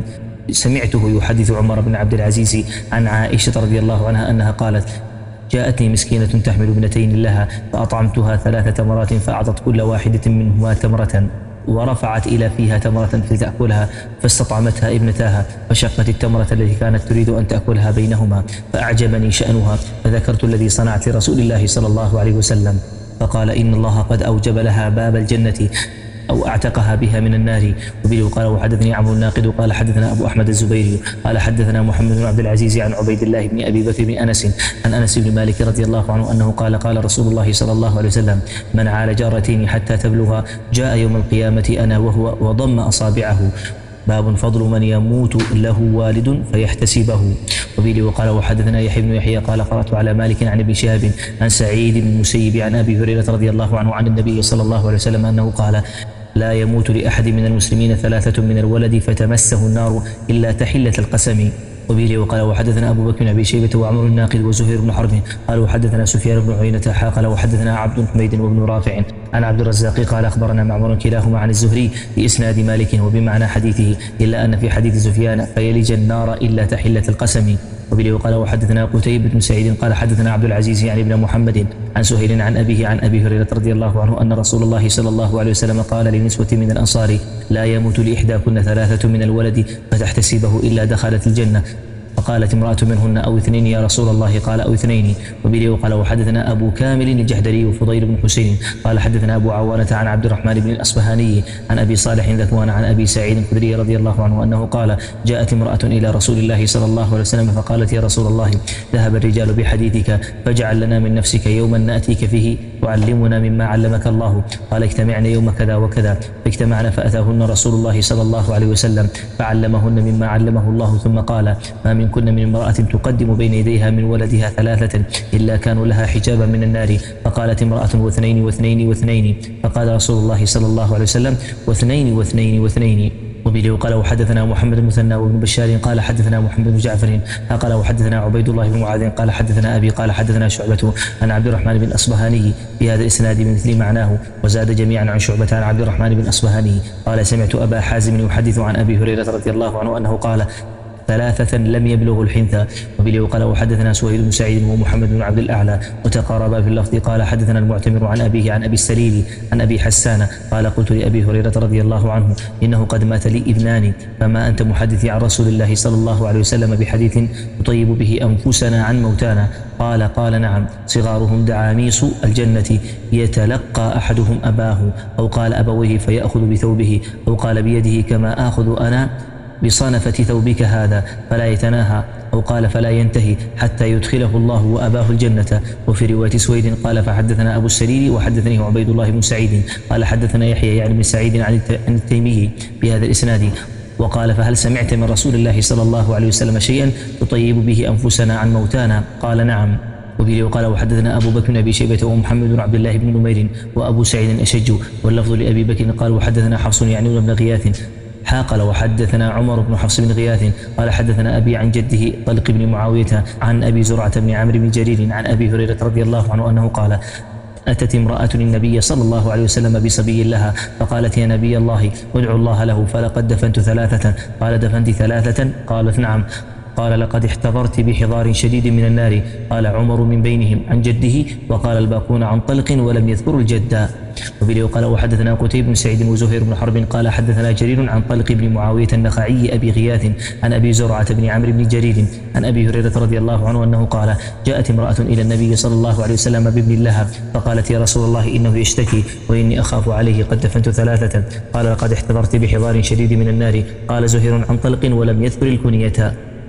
سمعته يحدث عمر بن عبد العزيز عن عائشة رضي الله عنها أنها قالت: جاءتني مسكينة تحمل ابنتين لها فأطعمتها ثلاث تمرات فأعطت كل واحدة منهما تمرة ورفعت إلى فيها تمرة لتأكلها فاستطعمتها ابنتاها فشقت التمرة التي كانت تريد أن تأكلها بينهما فأعجبني شأنها فذكرت الذي صنعت لرسول الله صلى الله عليه وسلم فقال: إن الله قد أوجب لها باب الجنة أو أعتقها بها من النار. وبه قال وحدثني عمرو الناقد قال حدثنا أبو أحمد الزبيري قال حدثنا محمد بن عبد العزيز عن عبيد الله بن أبي بكر بن أنس عن أنس بن مالك رضي الله عنه أنه قال: قال رسول الله صلى الله عليه وسلم: من عال جارتين حتى تبلغا جاء يوم القيامة أنا وهو وضم أصابعه. باب فضل من يموت له والد فيحتسبه. وبه وقال وحدثنا يحيى بن يحيى قال قرأت على مالك عن ابن شهاب عن سعيد بن المسيب عن أبي هريرة رضي الله عنه عن النبي صلى الله عليه وسلم أنه قال: لا يموت لأحد من المسلمين ثلاثة من الولد فتمسه النار إلا تحلة القسم. وبه وقال وحدثنا أبو بكر بن أبي شيبة وعمر الناقد وزهير بن حرب قال وحدثنا سفيان بن عيينة قال وحدثنا عبد حميد وابن رافع عن عبد الرزاق قال أخبرنا معمر كلاهما عن الزهري بإسناد مالك وبمعنى حديثه إلا أن في حديث سفيان فيلج النار إلا تحلة القسم. وبه قال وحدثنا قتيبة بن سعيد قال حدثنا عبد العزيز يعني ابن محمد عن سهيل عن أبيه عن أبي هريرة رضي الله عنه أن رسول الله صلى الله عليه وسلم قال لنسوة من الأنصار: لا يموت لإحداكن ثلاثة من الولد فتحتسبه إلا دخلت الجنة. فقالت امرأة منهن: أو اثنين يا رسول الله؟ قال: أو اثنين. وبه قال وحدثنا أبو كامل الجحدري وفضيل بن حسين قال حدثنا أبو عوانة عن عبد الرحمن بن الأصبهاني عن أبي صالح ذكوان عن أبي سعيد الخدري رضي الله عنه أنه قال: جاءت امرأة إلى رسول الله صلى الله عليه وسلم فقالت: يا رسول الله، ذهب الرجال بحديثك فاجعل لنا من نفسك يوما نأتيك فيه تعلمنا مما علمك الله. قال: اجتمعنا يوم كذا وكذا، فاجتمعنا فأتاهن رسول الله صلى الله عليه وسلم فعلمهن مما علمه الله، ثم قال: ما من كن من امرأة تقدم بين يديها من ولدها ثلاثة إلا كانوا لها حجابا من النار. فقالت امرأة: واثنين واثنين واثنين. فقال رسول الله صلى الله عليه وسلم: واثنين واثنين واثنين. وبه قال وحدثنا محمد المثنى وابن بشار قال حدثنا محمد بن جعفر قال وحدثنا عبيد الله بن معاذ قال حدثنا أبي قال حدثنا شعبة عن عبد الرحمن بن أصبهاني بهذا الإسناد بمثل معناه، وزاد جميعا عن شعبة عن عبد الرحمن بن أصبهاني قال: سمعت أبا حازم يحدث عن أبي هريرة رضي الله عنه أنه قال: ثلاثة لم يبلغوا الحنثى. وبه قال وحدثنا سهيل بن سعيد ومحمد بن عبد الأعلى وتقاربا في اللفظ قال حدثنا المعتمر عن أبيه عن أبي السليل عن أبي حسان قال: قلت لأبي هريرة رضي الله عنه: إنه قد مات لي ابنان، فما أنت محدثي عن رسول الله صلى الله عليه وسلم بحديث نطيب به أنفسنا عن موتانا؟ قال: قال: نعم، صغارهم دعاميس الجنة يتلقى أحدهم أباه، أو قال أبويه فيأخذ بثوبه، أو قال بيده كما آخذ أنا بصنفة ثوبك هذا فلا يتناهى، أو قال فلا ينتهي حتى يدخله الله وأباه الجنة. وفي رواية سويد قال: فحدثنا أبو السليل وحدثني عبيد الله بن سعيد قال حدثنا يحيى يعني بن سعيد عن التيمي بهذا الإسناد، وقال: فهل سمعت من رسول الله صلى الله عليه وسلم شيئا تطيب به أنفسنا عن موتانا؟ قال: نعم. وبه وقال وحدثنا أبو بكر بن أبي شيبة ومحمد بن عبد الله بن نمير وأبو سعيد أشج، واللفظ لأبي بكر قال وحدثنا حفص يعني بن غياث قال وحدثنا عمر بن حفص بن غياث قال حدثنا أبي عن جده طلق بن معاوية عن أبي زرعة بن عمرو بن جرير عن أبي هريرة رضي الله عنه أنه قال: أتت امرأة النبي صلى الله عليه وسلم بصبي لها فقالت: يا نبي الله، ادعو الله له فلقد دفنت ثلاثة. قال: دفنت ثلاثة؟ قالت: نعم. قال: لقد احتضرت بحضار شديد من النار. قال عمر: من بينهم عن جده، وقال الباقون عن طلق ولم يذكروا الجد. وبه قال وحدثنا قتيبة بن سعيد وزهير بن حرب قال حدثنا جرير عن طلق بن معاوية النخعي أبي غياث عن أبي زرعة بن عمرو بن جرير عن أبي هريرة رضي الله عنه أنه قال: جاءت امرأة إلى النبي صلى الله عليه وسلم بابن لها فقالت: يا رسول الله، إنه يشتكي وإني أخاف عليه، قد دفنت ثلاثة. قال: لقد احتضرت بحضار شديد من النار. قال زهير عن طلق ولم يذكر الكنية.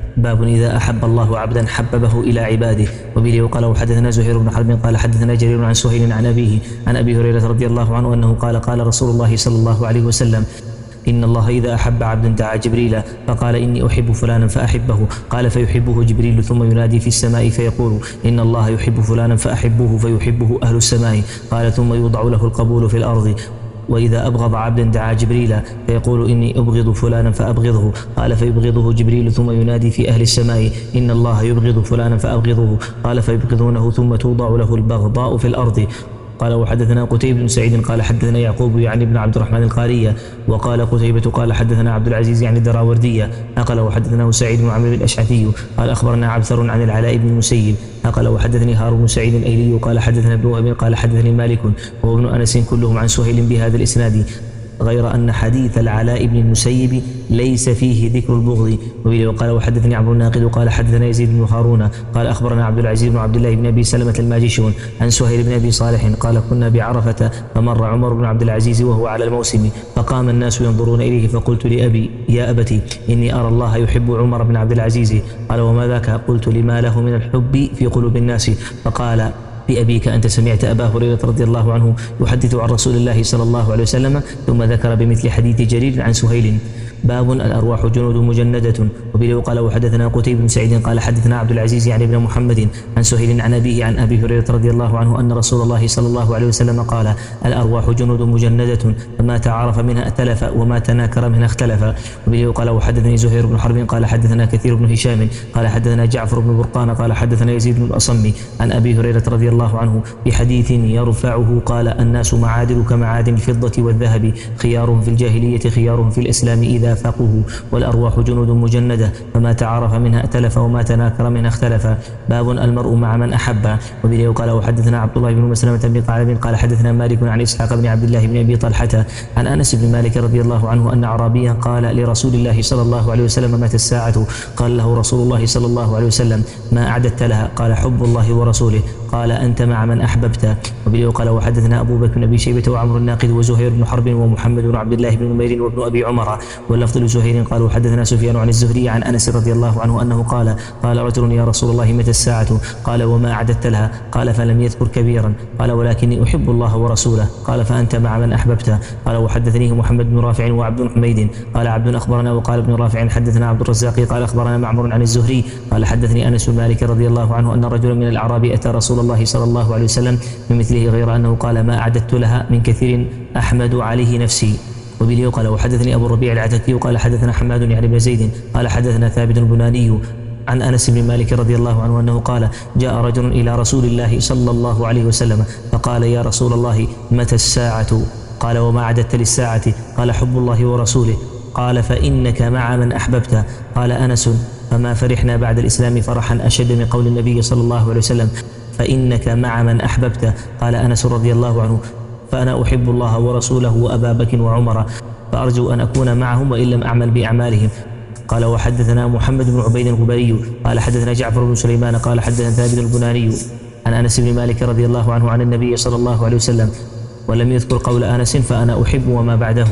باب إذا أحب الله عبدا حببه إلى عباده. وبه قال وحدثنا زهير بن حرب قال حدثنا جرير عن سهيل عن أبيه عن أبي هريرة رضي الله عنه أنه قال قال رسول الله صلى الله عليه وسلم إن الله إذا أحب عبدا دعا جبريل فقال إني أحب فلانا فأحبه، قال فيحبه جبريل ثم ينادي في السماء فيقول إن الله يحب فلانا فأحبه فيحبه أهل السماء، قال ثم يوضع له القبول في الأرض. وإذا أبغض عبدا دعا جبريل فيقول إني أبغض فلانا فأبغضه، قال فيبغضه جبريل ثم ينادي في أهل السماء إن الله يبغض فلانا فأبغضه، قال فيبغضونه ثم توضع له البغضاء في الأرض. قال وحدثنا قتيبة بن سعيد قال حدثنا يعقوب يعني بن عبد الرحمن القارية. وقال قتيبة قال حدثنا عبد العزيز يعني الدراوردية. قال وحدثناه سعيد بن عمرو الأشعثي قال أخبرنا عبثر عن العلاء بن المسيب. قال وحدثني هارون بن سعيد الأيلي قال حدثنا ابن وهب قال حدثني مالك وهو ابن أنس كلهم عن سهيل بهذا الإسناد، غير أن حديث العلاء بن المسيب ليس فيه ذكر البغض. وقال وحدثني عمرو الناقد قال حدثنا يزيد بن هارون قال أخبرنا عبد العزيز بن عبد الله بن أبي سلمة الماجشون عن سهيل بن أبي صالح قال كنا بعرفة فمر عمر بن عبد العزيز وهو على الموسم فقام الناس ينظرون إليه فقلت لأبي يا أبتي إني أرى الله يحب عمر بن عبد العزيز. قال وما ذاك؟ قلت لما له من الحب في قلوب الناس. فقال بأبيك أنت سمعت أبا هريرة رضي الله عنه يحدث عن رسول الله صلى الله عليه وسلم، ثم ذكر بمثل حديث جرير عن سهيل. باب الأرواح جنود مجندة. وبه قال وحدثنا قتيبة بن سعيد قال حدثنا عبد العزيز يعني بن محمد عن سهيل عن أبيه عن أبي هريرة رضي الله عنه أن رسول الله صلى الله عليه وسلم قال الأرواح جنود مجندة فما تعارف منها ائتلف وما تناكر منها اختلف. وبه قال وحدثني زهير بن حرب قال حدثنا كثير بن هشام قال حدثنا جعفر بن برقان قال حدثنا يزيد بن الأصم عن أبي هريرة رضي الله عنه بحديث يرفعه قال الناس معادن كمعادن الفضة والذهب خيارهم في الجاهلية خيارهم في الإسلام إذا فقهوا، والأرواح جنود مجندة فما تعارف منها ائتلف وما تناكر منها اختلف. باب المرء مع من أحب. وبه قال وحدثنا عبد الله بن مسلمة بن قعنب قال حدثنا مالك عن إسحاق بن عبد الله بن أبي طلحة عن أنس بن مالك رضي الله عنه أن أعرابيا قال لرسول الله صلى الله عليه وسلم متى الساعة؟ قال له رسول الله صلى الله عليه وسلم ما أعددت لها؟ قال حب الله ورسوله. قال أنت مع من أحببت. وبه قال وحدثنا أبو بكر بن أبي شيبة وعمر الناقد وزهير بن حرب ومحمد بن عبد الله بن نمير وابن أبي عمر واللفظ لزهير قال وحدثنا سفيان عن الزهري عن أنس رضي الله عنه أنه قال قال رجل يا رسول الله متى الساعة؟ قال وما أعددت لها؟ قال فلم يذكر كبيرا. قال ولكني أحب الله ورسوله. قال فأنت مع من أحببت. قال وحدثنيه محمد بن رافع وعبد حميد قال عبد أخبرنا وقال ابن رافع حدثنا عبد الرزاق قال أخبرنا معمر عن الزهري قال حدثني أنس بن مالك رضي الله عنه أن رجلا من الأعراب أتى رسول الله صلى الله عليه وسلم بمثله غير أنه قال ما أعددت لها من كثير أحمد عليه نفسي. وبه قال وحدثني أبو الربيع العتكي قال حدثنا حماد يعني بن زيد قال حدثنا ثابت البناني عن أنس بن مالك رضي الله عنه أنه قال جاء رجل إلى رسول الله صلى الله عليه وسلم فقال يا رسول الله متى الساعة؟ قال وما أعددت للساعة؟ قال حب الله ورسوله. قال فإنك مع من أحببت. قال أنس فما فرحنا بعد الإسلام فرحا أشد من قول النبي صلى الله عليه وسلم فإنك مع من أحببت. قال أنس رضي الله عنه فأنا أحب الله ورسوله وأبا بكر وعمر فأرجو أن أكون معهم وإن لم أعمل بأعمالهم. قال وحدثنا محمد بن عبيد الغبري قال حدثنا جعفر بن سليمان قال حدثنا ثابت البناني عن أنس بن مالك رضي الله عنه عن النبي صلى الله عليه وسلم ولم يذكر قول أنس فأنا أحب وما بعده.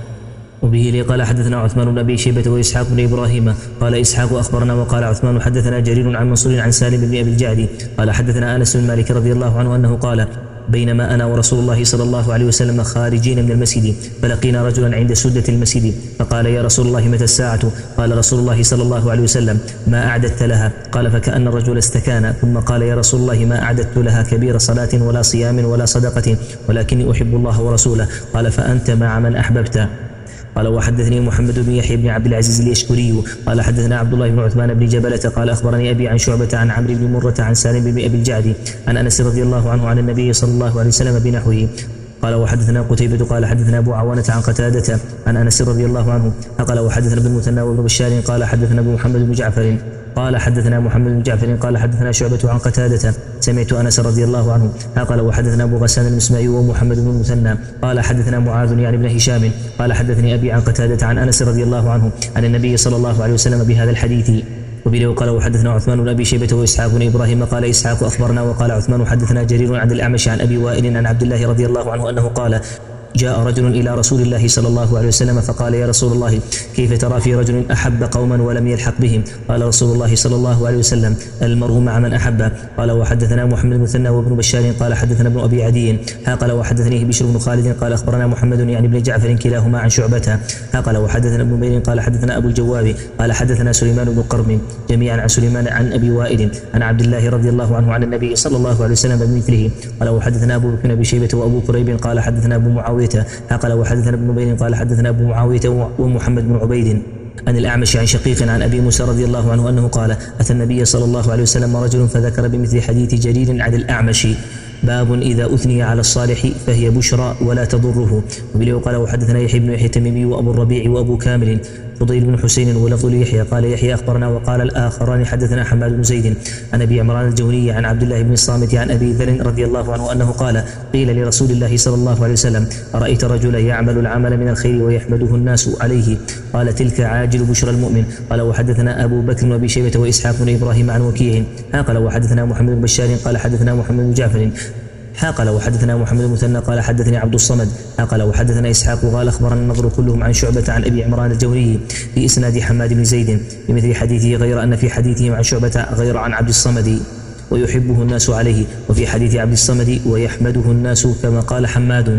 وبه لي قال حدثنا عثمان بن أبي شيبة وإسحاق بن إبراهيم قال إسحاق أخبرنا وقال عثمان حدثنا جرير عن منصور عن سالم بن أبي الجعد قال حدثنا أنس بن مالك رضي الله عنه أنه قال بينما أنا ورسول الله صلى الله عليه وسلم خارجين من المسجد فلقينا رجلا عند سدة المسجد فقال يا رسول الله متى الساعة؟ قال رسول الله صلى الله عليه وسلم ما أعددت لها؟ قال فكأن الرجل استكان ثم قال يا رسول الله ما أعددت لها كبير صلاة ولا صيام ولا صدقة ولكني أحب الله ورسوله. قال فأنت مع من أحببت. قال وحدثني محمد بن يحيى بن عبد العزيز اليشكري قال حدثنا عبد الله بن عثمان بن جبلة قال أخبرني أبي عن شعبة عن عمرو بن مرة عن سالم بن أبي الجعد عن أنس رضي الله عنه عن النبي صلى الله عليه وسلم بنحوه. قال وحدثنا قتيبة قال حدثنا أبو عوانة عن قتادة عن أنس رضي الله عنه قال وحدثنا ابن المثنى وابن بشار قال حدثنا أبو محمد بن جعفر قال حدثنا محمد بن جعفر قال حدثنا شعبة عن قتادة سمعت أنس رضي الله عنه قال وحدثنا أبو غسان المسمعي ومحمد بن المثنى قال حدثنا معاذ يعني بن هشام قال حدثني أبي عن قتادة عن أنس رضي الله عنه عن النبي صلى الله عليه وسلم بهذا الحديث. وبه قال وحدثنا عثمان بن أبي شيبة وإسحاق بن إبراهيم قال إسحاق أخبرنا وقال عثمان حدثنا جرير عن الأعمش عن أبي وائل عن عبد الله رضي الله عنه أنه قال جاء رجل إلى رسول الله صلى الله عليه وسلم فقال: يا رسول الله، كيف ترى في رجل أحب قوما ولم يلحق بهم؟ قال رسول الله صلى الله عليه وسلم: المرء مع من أحب. قال: وحدثنا محمد بن مثنى وابن بشار قال حدثنا ابن أبي عدي قال وحدثني بشر بن خالد قال أخبرنا محمد يعني بن جعفر كلاهما عن شعبة قال وحدثنا ابن بين قال حدثنا أبو الجواب قال حدثنا سليمان بن قرم جميعا عن سليمان عن أبي وائل عن عبد الله رضي الله عنه عن النبي صلى الله عليه وسلم بمثله. قال وحدثنا أبو بكر بن شيبة وأبو كريب قال حدثنا أبو معاوية قال وحدثنا ابن بين قال حدثنا أبو معاوية ومحمد بن عبيد عن الأعمش عن شقيق عن أبي موسى رضي الله عنه أنه قال: أتى النبي صلى الله عليه وسلم رجل فذكر بمثل حديث جرير عن الأعمش: باب إذا أثني على الصالح فهي بشرى ولا تضره. وبه قال وحدثنا يحيى بن يحيى التميمي وأبو الربيع وأبو كامل فضيل بن حسين ولفظ ليحيى قال يحيى أخبرنا وقال الآخران حدثنا حماد بن زيد عن أبي عمران الجوني عن عبد الله بن الصامت عن أبي ذر رضي الله عنه أنه قال: قيل لرسول الله صلى الله عليه وسلم: أرأيت رجلا يعمل العمل من الخير ويحمده الناس عليه؟ قال: تلك عاجل بشرى المؤمن. قال وحدثنا أبو بكر وأبي شيبة وإسحاق بن إبراهيم عن وكيع قال وحدثنا محمد بن بشار قال حدثنا محمد بن جعفر قال وحدثنا محمد المثنى قال حدثني عبد الصمد قال وحدثنا إسحاق قال أخبرنا النضر كلهم عن شعبة عن أبي عمران الجوني في إسناد حماد بن زيد بمثل حديثه غير أن في حديثهم عن شعبة غير عن عبد الصمد ويحبه الناس عليه، وفي حديث عبد الصمد ويحمده الناس كما قال حماد.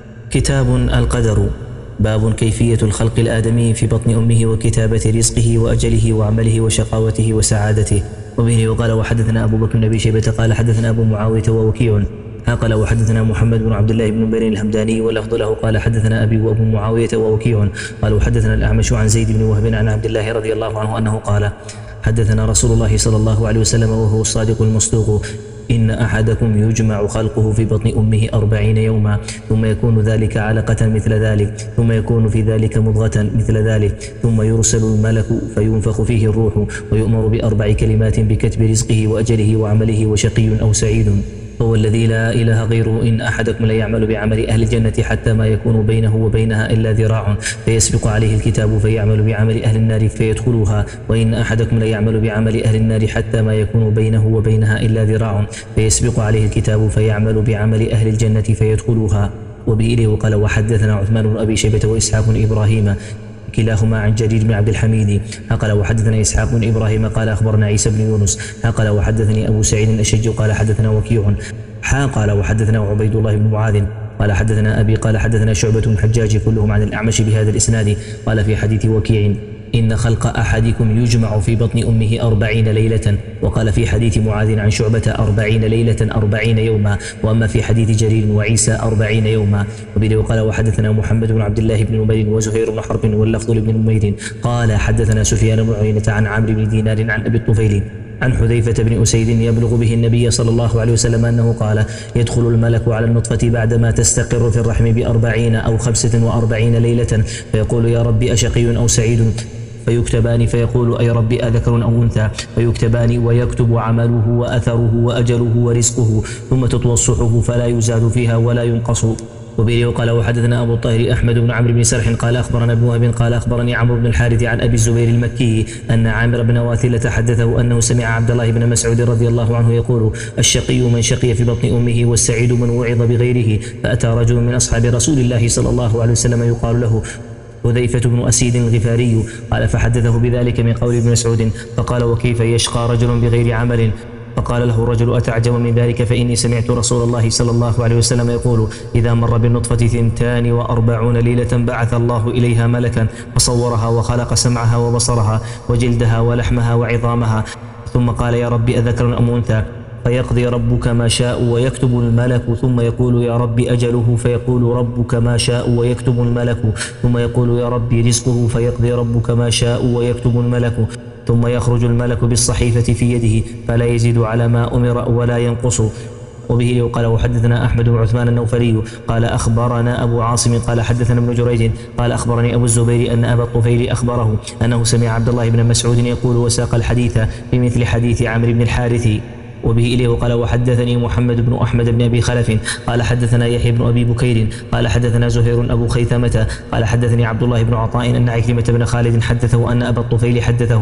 كتاب القدر. باب كيفية الخلق الآدمي في بطن أمه وكتابة رزقه وأجله وعمله وشقاوته وسعادته. وبه وقال وحدثنا أبو بكر بن أبي شيبة قال حدثنا أبو معاوية ووكيع قال وحدثنا محمد بن عبد الله بن بير الهمداني واللفظ له قال حدثنا أبي وأبو معاوية ووكيع قال وحدثنا الأعمش عن زيد بن وهب عن عبد الله رضي الله عنه أنه قال: حدثنا رسول الله صلى الله عليه وسلم وهو الصادق المصدوق: إن أحدكم يجمع خلقه في بطن أمه أربعين يوما ثم يكون ذلك علقة مثل ذلك ثم يكون في ذلك مضغة مثل ذلك ثم يرسل الملك فينفخ فيه الروح ويؤمر بأربع كلمات بكتب رزقه وأجله وعمله وشقي أو سعيد. هو الذي لا إله غيره: إن أحدكم ليعمل بعمل أهل الجنة حتى ما يكون بينه وبينها إلا ذراع فيسبق عليه الكتاب فيعمل بعمل أهل النار فيدخلوها، وإن أحدكم ليعمل بعمل أهل النار حتى ما يكون بينه وبينها إلا ذراع فيسبق عليه الكتاب فيعمل بعمل أهل الجنة فيدخلوها. وبه وقال وحدثنا عثمان بن أبي شيبة وإسحاق بن إبراهيم كلاهما عن جرير بن عبد الحميد قال وحدثنا إسحاق بن إبراهيم قال أخبرنا عيسى بن يونس قال وحدثني أبو سعيد الأشج قال حدثنا وكيع قال وحدثنا عبيد الله بن معاذ قال حدثنا أبي قال حدثنا شعبة بن الحجاج كلهم عن الأعمش بهذا الإسناد. قال في حديث وكيع: إن خلق أحدكم يجمع في بطن أمه أربعين ليلة. وقال في حديث معاذ عن شعبة أربعين ليلة أربعين يوما، وأما في حديث جرير وعيسى أربعين يوما. وبه قال وحدثنا محمد بن عبد الله بن نمير وزهير بن حرب واللفظ لابن نمير قال حدثنا سفيان بن عيينة عن عمرو بن دينار عن أبي الطفيل عن حذيفة بن أسيد يبلغ به النبي صلى الله عليه وسلم أنه قال: يدخل الملك على النطفة بعدما تستقر في الرحم بأربعين أو خمسة وأربعين ليلة فيقول: يا رب أشقي أو سعيد؟ فيكتبان فيقول: أي رب أذكر أو أنثى؟ فيكتبان ويكتب عمله وأثره وأجله ورزقه، ثم تطوى الصحف فلا يزاد فيها ولا ينقص. وبه قال وحدثنا أبو الطاهر أحمد بن عمرو بن سرح قال أخبرنا ابن وهب قال أخبرني عمرو بن الحارث عن أبي الزبير المكي أن عامر بن واثلة حدثه أنه سمع عبد الله بن مسعود رضي الله عنه يقول: الشقي من شقي في بطن أمه والسعيد من وعظ بغيره. فأتى رجل من أصحاب رسول الله صلى الله عليه وسلم يقال له حذيفة بن أسيد الغفاري قال فحدثه بذلك من قول ابن مسعود فقال: وكيف يشقى رجل بغير عمل؟ فقال له الرجل: أتعجب من ذلك؟ فإني سمعت رسول الله صلى الله عليه وسلم يقول: إذا مر بالنطفة ثنتان وأربعون ليلة بعث الله إليها ملكا فصورها وخلق سمعها وبصرها وجلدها ولحمها وعظامها، ثم قال: يا رب أذكر أم أنثى؟ فيقضي ربك ما شاء ويكتب الملك، ثم يقول: يا رب أجله؟ فيقول ربك ما شاء ويكتب الملك، ثم يقول: يا رب رزقه؟ فيقضي ربك ما شاء ويكتب الملك، ثم يخرج الملك بالصحيفة في يده فلا يزيد على ما أمر ولا ينقص. وبه قال وحدثنا أحمد بن عثمان النوفلي قال أخبرنا أبو عاصم قال حدثنا ابن جريج قال أخبرني أبو الزبير أن أبا الطفيل أخبره أنه سمع عبد الله بن مسعود يقول وساق الحديث بمثل حديث عمرو بن الحارث. وبه إليه قال وحدثني محمد بن أحمد بن أبي خلف قال حدثنا يحيى بن أبي بكير قال حدثنا زهير أبو خيثمة قال حدثني عبد الله بن عطاء أن عكرمة بن خالد حدثه أن أبا الطفيل حدثه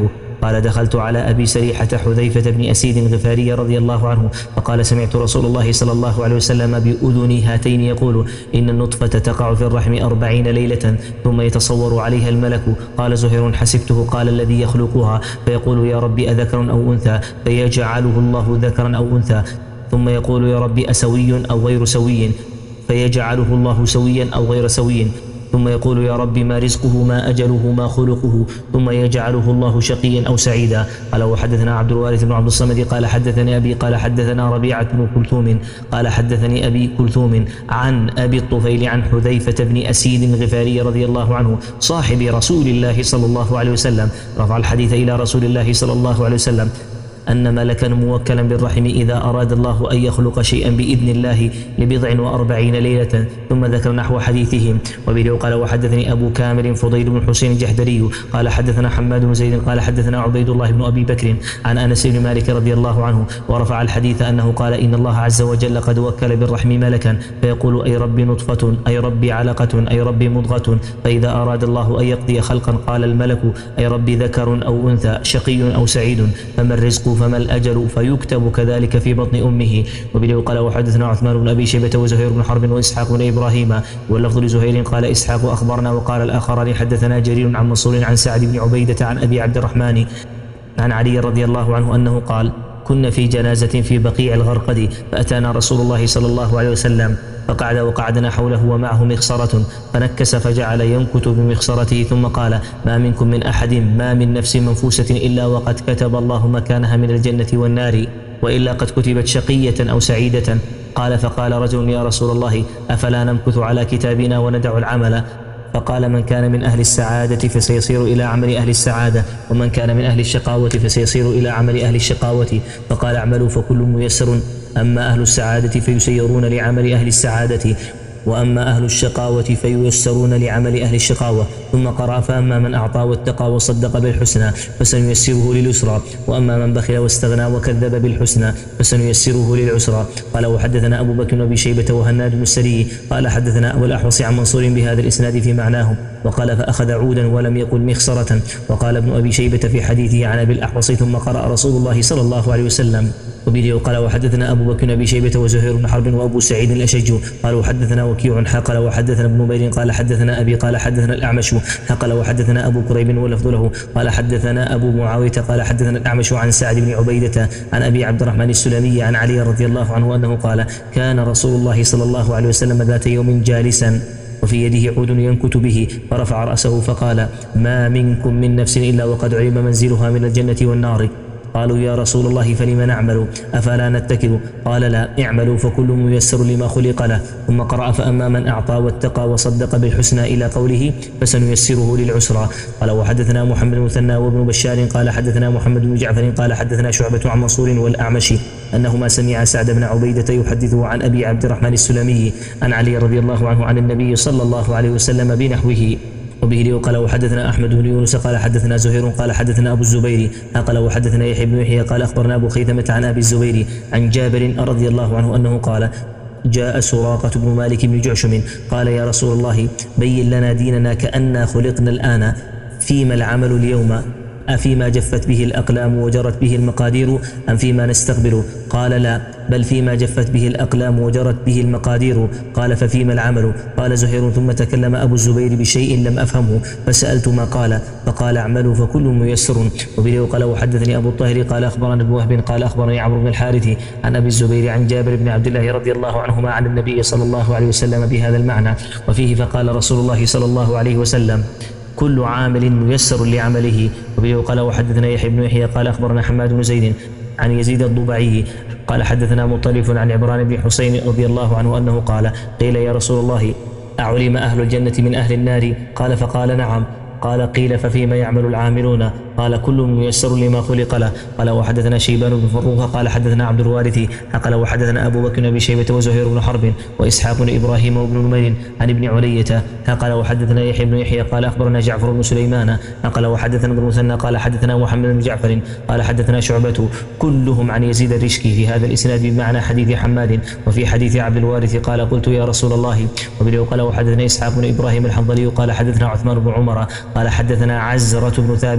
قال دخلت على أبي سريحة حذيفة بن أسيد الغفاري رضي الله عنه فقال سمعت رسول الله صلى الله عليه وسلم بأذني هاتين يقول إن النطفة تقع في الرحم أربعين ليلة ثم يتصور عليها الملك. قال زهير حسبته قال الذي يخلقها فيقول يا رب أذكر أو أنثى فيجعله الله ذكرا أو أنثى ثم يقول يا رب أسوي أو غير سوي فيجعله الله سويا أو غير سوي ثم يقول يا رب ما رزقه ما أجله ما خلقه ثم يجعله الله شقيا أو سعيدا. قال وحدثنا عبد الوارث بن عبد الصمد قال حدثني أبي قال حدثنا ربيعة بن كلثوم قال حدثني أبي كلثوم عن أبي الطفيل عن حذيفة بن أسيد الغفاري رضي الله عنه صاحب رسول الله صلى الله عليه وسلم رفع الحديث إلى رسول الله صلى الله عليه وسلم أن ملكا موكلا بالرحم إذا أراد الله أن يخلق شيئا بإذن الله لبضع وأربعين ليلة ثم ذكر نحو حديثهم. وبه قال وحدثني أبو كامل فضيل بن حسين الجحدري قال حدثنا حماد بن زيد قال حدثنا عبيد الله بن أبي بكر عن أنس بن مالك رضي الله عنه ورفع الحديث أنه قال إن الله عز وجل قد وكل بالرحم ملكا فيقول أي رب نطفة أي رب علقة أي رب مضغة فإذا أراد الله أن يقضي خلقا قال الملك أي رب ذكر أو أنثى شقي أو سعيد فما الرزق فما الأجل فيكتب كذلك في بطن أمه. وبه قال وحدثنا عثمان بن أبي شيبة وزهير بن حرب وإسحاق بن إبراهيم واللفظ لزهير قال إسحاق أخبرنا وقال الآخران حدثنا جرير عن منصور عن سعد بن عبيدة عن أبي عبد الرحمن عن علي رضي الله عنه أنه قال كنا في جنازة في بقيع الغرقد فأتانا رسول الله صلى الله عليه وسلم فقعد وقعدنا حوله ومعه مخصرة فنكس فجعل ينكت بمخصرته ثم قال ما منكم من أحد ما من نفس منفوسة إلا وقد كتب الله مكانها من الجنة والنار وإلا قد كتبت شقية أو سعيدة. قال فقال رجل يا رسول الله أفلا نمكث على كتابنا وندع العمل؟ فقال من كان من أهل السعادة فسيصير إلى عمل أهل السعادة ومن كان من أهل الشقاوة فسيصير إلى عمل أهل الشقاوة. فقال اعملوا فكل ميسر أما أهل السعادة فيسيرون لعمل أهل السعادة وأما أهل الشقاوة فييسرون لعمل أهل الشقاوة. ثم قرأ فأما من أعطى واتقى وصدق بالحسنى فسنيسره لليسرى وأما من بخل واستغنى وكذب بالحسنى فسنيسره للعسرى. قال وحدثنا أبو بكر بن أبي شيبة وهناد بن السري قال حدثنا أبو الأحوص عن منصور بهذا الإسناد في معناه وقال فأخذ عودا ولم يقل مخصرة. وقال ابن أبي شيبة في حديثه عن أبي الأحوص ثم قرأ رسول الله صلى الله عليه وسلم. وبه قال وحدثنا أبو بكر بن أبي شيبة وزهير بن حرب وأبو سعيد الأشج قال وحدثنا وكيع حقل وحدثنا ابن نمير قال حدثنا أبي قال حدثنا الأعمش حقل وحدثنا أبو كريب ولفظ له قال حدثنا أبو معاوية قال حدثنا الأعمش عن سعد بن عبيدة عن أبي عبد الرحمن السلمي عن علي رضي الله عنه أنه قال كان رسول الله صلى الله عليه وسلم ذات يوم جالسا وفي يده عود ينكت به فرفع رأسه فقال ما منكم من نفس إلا وقد علم منزلها من الجنة والنار. قالوا يا رسول الله فلم نعمل أفلا نتكل؟ قال لا اعملوا فكل ميسر لما خلق له. ثم قرأ فأما من أعطى واتقى وصدق بالحسنى إلى قوله فسنيسره للعسرى. قال وحدثنا محمد المثنى وابن بشار قال حدثنا محمد بن جعفر قال حدثنا شعبة عن منصور والأعمش أنهما سمع سعد بن عبيدة يحدثه عن أبي عبد الرحمن السلمي عن علي رضي الله عنه عن النبي صلى الله عليه وسلم بنحوه. وبه قال وحدثنا أحمد بن يونس قال حدثنا زهير قال حدثنا أبو الزبير قال وحدثنا يحيى بن يحيى قال أخبرنا أبو خيثمة عن أبي الزبير عن جابر رضي الله عنه أنه قال جاء سراقة بن مالك بن جعشم قال يا رسول الله بين لنا ديننا كأننا خلقنا الآن فيما العمل اليوم أفيما جفت به الأقلام وجرت به المقادير أم فيما نستقبل؟ قال لا بل فيما جفت به الأقلام وجرت به المقادير. قال ففيما العمل؟ قال زهير ثم تكلم أبو الزبير بشيء لم أفهمه فسألت ما قال فقال اعملوا فكل ميسر. وبه قال وحدثني أبو الطاهر قال أخبرنا ابن وهب قال أخبرني عمرو بن الحارث عن أبي الزبير عن جابر بن عبد الله رضي الله عنهما عن النبي صلى الله عليه وسلم بهذا المعنى. وفيه فقال رسول الله صلى الله عليه وسلم كل عامل ميسر لعمله. وبه قال وحدثنا يحيى بن يحيى قال أخبرنا حماد بن زيد عن يزيد الضبعي قال حدثنا مطلف عن عمران بن حسين رضي الله عنه أنه قال قيل يا رسول الله أعلم أهل الجنة من أهل النار؟ قال فقال نعم. قال قيل ففيما يعمل العاملون؟ قال كل ميسر لما خلق له. قال وحدثنا شيبان بن فروخ قال حدثنا عبد الوارث قال وحدثنا أبو بكر بن أبي شيبة وزهير بن حرب وإسحاق بن إبراهيم وابن نمير عن ابن علية قال وحدثنا يحيى بن يحيى قال أخبرنا جعفر بن سليمان قال وحدثنا ابن المثنى قال حدثنا محمد بن جعفر قال حدثنا شعبة كلهم عن يزيد الرشكي في هذا الإسناد بمعنى حديث حماد. وفي حديث عبد الوارث قال قلت يا رسول الله. وبه قال وحدثنا إسحاق بن إبراهيم الحنظلي قال حدثنا عثمان بن عمر قال حدثنا عزرة بن ثابت عن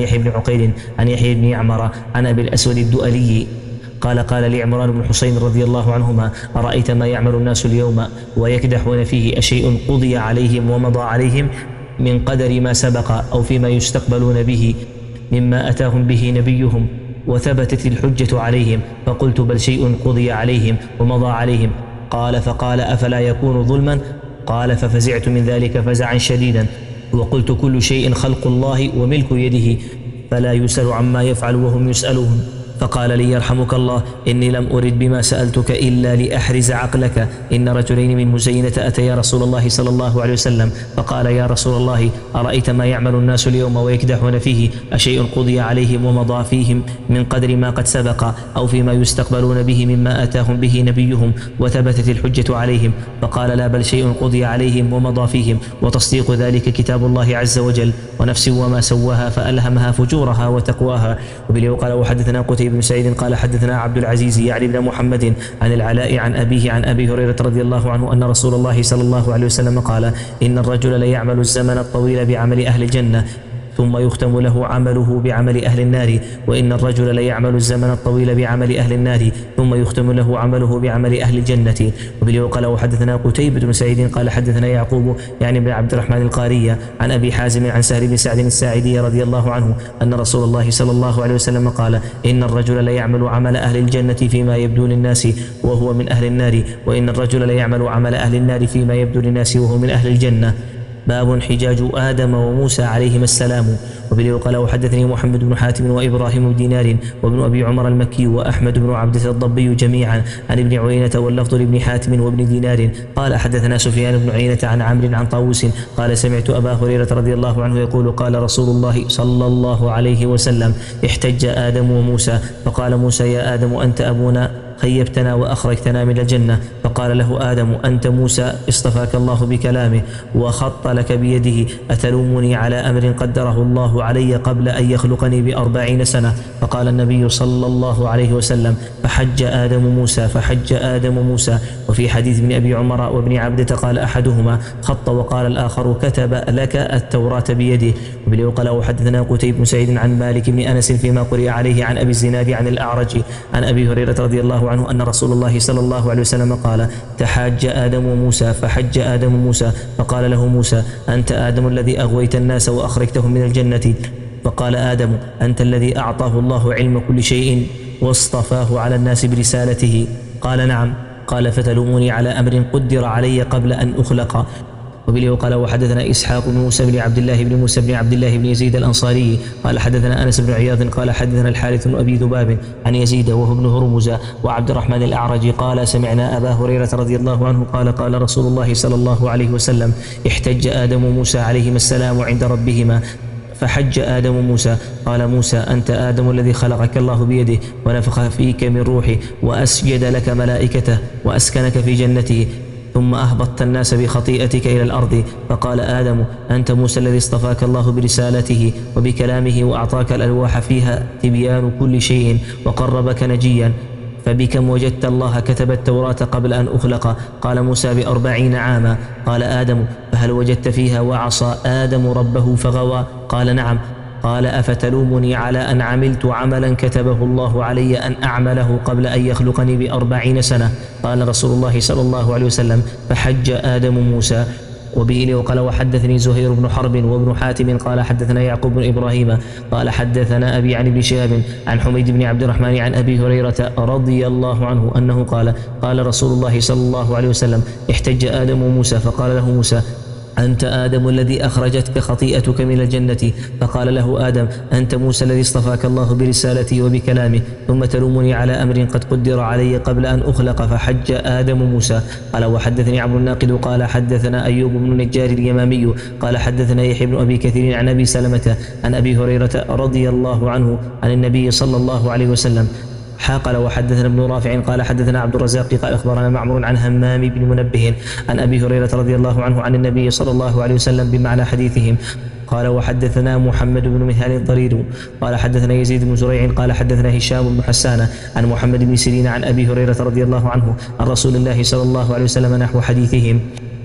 يحيى بن عقيل عن يحيى بن يعمر عن أبي الأسود الدؤلي قال قال لي عمران بن حسين رضي الله عنهما أرأيت ما يعمل الناس اليوم ويكدحون فيه أشيء قضي عليهم ومضى عليهم من قدر ما سبق أو فيما يستقبلون به مما أتاهم به نبيهم وثبتت الحجة عليهم؟ فقلت بل شيء قضي عليهم ومضى عليهم. قال فقال أفلا يكون ظلما؟ قال ففزعت من ذلك فزعا شديدا وقلت كل شيء خلق الله وملك يده فلا يسأل عما يفعل وهم يسألون. فقال لي يرحمك الله إني لم أرد بما سألتك إلا لأحرز عقلك. إن رجلين من مزينة أتيا رسول الله صلى الله عليه وسلم فقال يا رسول الله أرأيت ما يعمل الناس اليوم ويكدحون فيه أشيء قضي عليهم ومضى فيهم من قدر ما قد سبق أو فيما يستقبلون به مما أتاهم به نبيهم وثبتت الحجة عليهم؟ فقال لا بل شيء قضي عليهم ومضى فيهم وتصديق ذلك كتاب الله عز وجل ونفس وما سواها فألهمها فجورها وتقواها. وبه قال وحدثنا قتيبة بن سعيد قال حدثنا عبد العزيز يعني بن محمد عن العلاء عن أبيه عن أبي هريرة رضي الله عنه أن رسول الله صلى الله عليه وسلم قال إن الرجل ليعمل الزمن الطويل بعمل أهل الجنة ثم يختم له عمله بعمل أهل النار وإن الرجل ليعمل الزمن الطويل بعمل أهل النار ثم يختم له عمله بعمل أهل الجنة. وبه قال وحدثنا قتيبة بن سعيد قال حدثنا يعقوب يعني بن عبد الرحمن القارية عن أبي حازم عن سهل بن سعد الساعدي رضي الله عنه أن رسول الله صلى الله عليه وسلم قال إن الرجل ليعمل عمل أهل الجنة فيما يبدو للناس وهو من أهل النار وإن الرجل ليعمل عمل أهل النار فيما يبدو للناس وهو من أهل الجنة. باب حجاج آدم وموسى عليهما السلام. وبه قال وحدثني محمد بن حاتم وإبراهيم بن دينار وابن أبي عمر المكي وأحمد بن عبدة الضبي جميعا عن ابن عيينة واللفظ لابن حاتم وابن دينار قال حدثنا سفيان بن عيينة عن عمرو عن طاووس قال سمعت أبا هريرة رضي الله عنه يقول قال رسول الله صلى الله عليه وسلم احتج آدم وموسى فقال موسى يا آدم أنت أبونا خيبتنا وأخرجتنا من الجنة. فقال له آدم أنت موسى اصطفاك الله بكلامه وخط لك بيده أتلومني على أمر قدره الله علي قبل أن يخلقني بأربعين سنة؟ فقال النبي صلى الله عليه وسلم فحج آدم موسى فحج آدم موسى. وفي حديث ابن أبي عمر وابن عبدة قال أحدهما خط وقال الآخر كتب لك التوراة بيده. وبه قال وحدثنا قتيبة بن سعيد عن مالك بن أنس فيما قرئ عليه عن أبي الزناد عن الأعرج عن أبي هريرة رضي الله عنه أن رسول الله صلى الله عليه وسلم قال تحاج آدم وموسى فحج آدم موسى فقال له موسى أنت آدم الذي أغويت الناس وأخرجتهم من الجنة؟ فقال آدم أنت الذي أعطاه الله علم كل شيء واصطفاه على الناس برسالته؟ قال نعم. قال فتلومني على أمر قدر علي قبل أن أخلق. وبه قال وحدثنا إسحاق بن موسى بن عبد الله بن موسى بن عبد الله بن يزيد الأنصاري قال حدثنا أنس بن عياض قال حدثنا الحارث بن أبي ذباب عن يزيد وهو ابن هرمز وعبد الرحمن الأعرج قال سمعنا أبا هريرة رضي الله عنه قال قال رسول الله صلى الله عليه وسلم احتج آدم وموسى عليهما السلام عند ربهما فحج آدم موسى. قال موسى أنت آدم الذي خلقك الله بيده ونفخ فيك من روحه وأسجد لك ملائكته وأسكنك في جنته ثم أهبطت الناس بخطيئتك إلى الأرض. فقال آدم أنت موسى الذي اصطفاك الله برسالته وبكلامه وأعطاك الألواح فيها تبيان كل شيء وقربك نجيا فبكم وجدت الله كتب التوراة قبل أن أخلق؟ قال موسى بأربعين عاما. قال آدم فهل وجدت فيها وعصى آدم ربه فغوى؟ قال نعم. قال أفتلومني على أن عملت عملا كتبه الله علي أن أعمله قبل أن يخلقني بأربعين سنة؟ قال رسول الله صلى الله عليه وسلم فحج آدم موسى. وبه قال وحدثني زهير بن حرب وابن حاتم قال حدثنا يعقوب بن إبراهيم قال حدثنا أبي عن ابن شهاب عن حميد بن عبد الرحمن عن أبي هريرة رضي الله عنه أنه قال قال رسول الله صلى الله عليه وسلم احتج آدم وموسى فقال له موسى أنت آدم الذي أخرجتك خطيئتك من الجنة؟ فقال له آدم أنت موسى الذي اصطفاك الله برسالته وبكلامه ثم تلومني على أمر قد قدر علي قبل أن أخلق؟ فحج آدم موسى. قال وحدثني عمرو الناقد قال حدثنا أيوب بن النجار اليمامي قال حدثنا يحيى بن أبي كثير عن أبي سلمة عن أبي هريرة رضي الله عنه عن النبي صلى الله عليه وسلم. قال وحدثنا ابن رافع قال حدثنا عبد الرزاق قال أخبرنا معمر عن همام بن منبه عن أبي هريرة رضي الله عنه عن النبي صلى الله عليه وسلم بمعنى حديثهم. قال وحدثنا محمد بن مهال الضرير قال حدثنا يزيد بن زريع قال حدثنا هشام بن حسان عن محمد بن سيرين عن أبي هريرة رضي الله عنه عن رسول الله صلى الله عليه وسلم نحو حديثهم.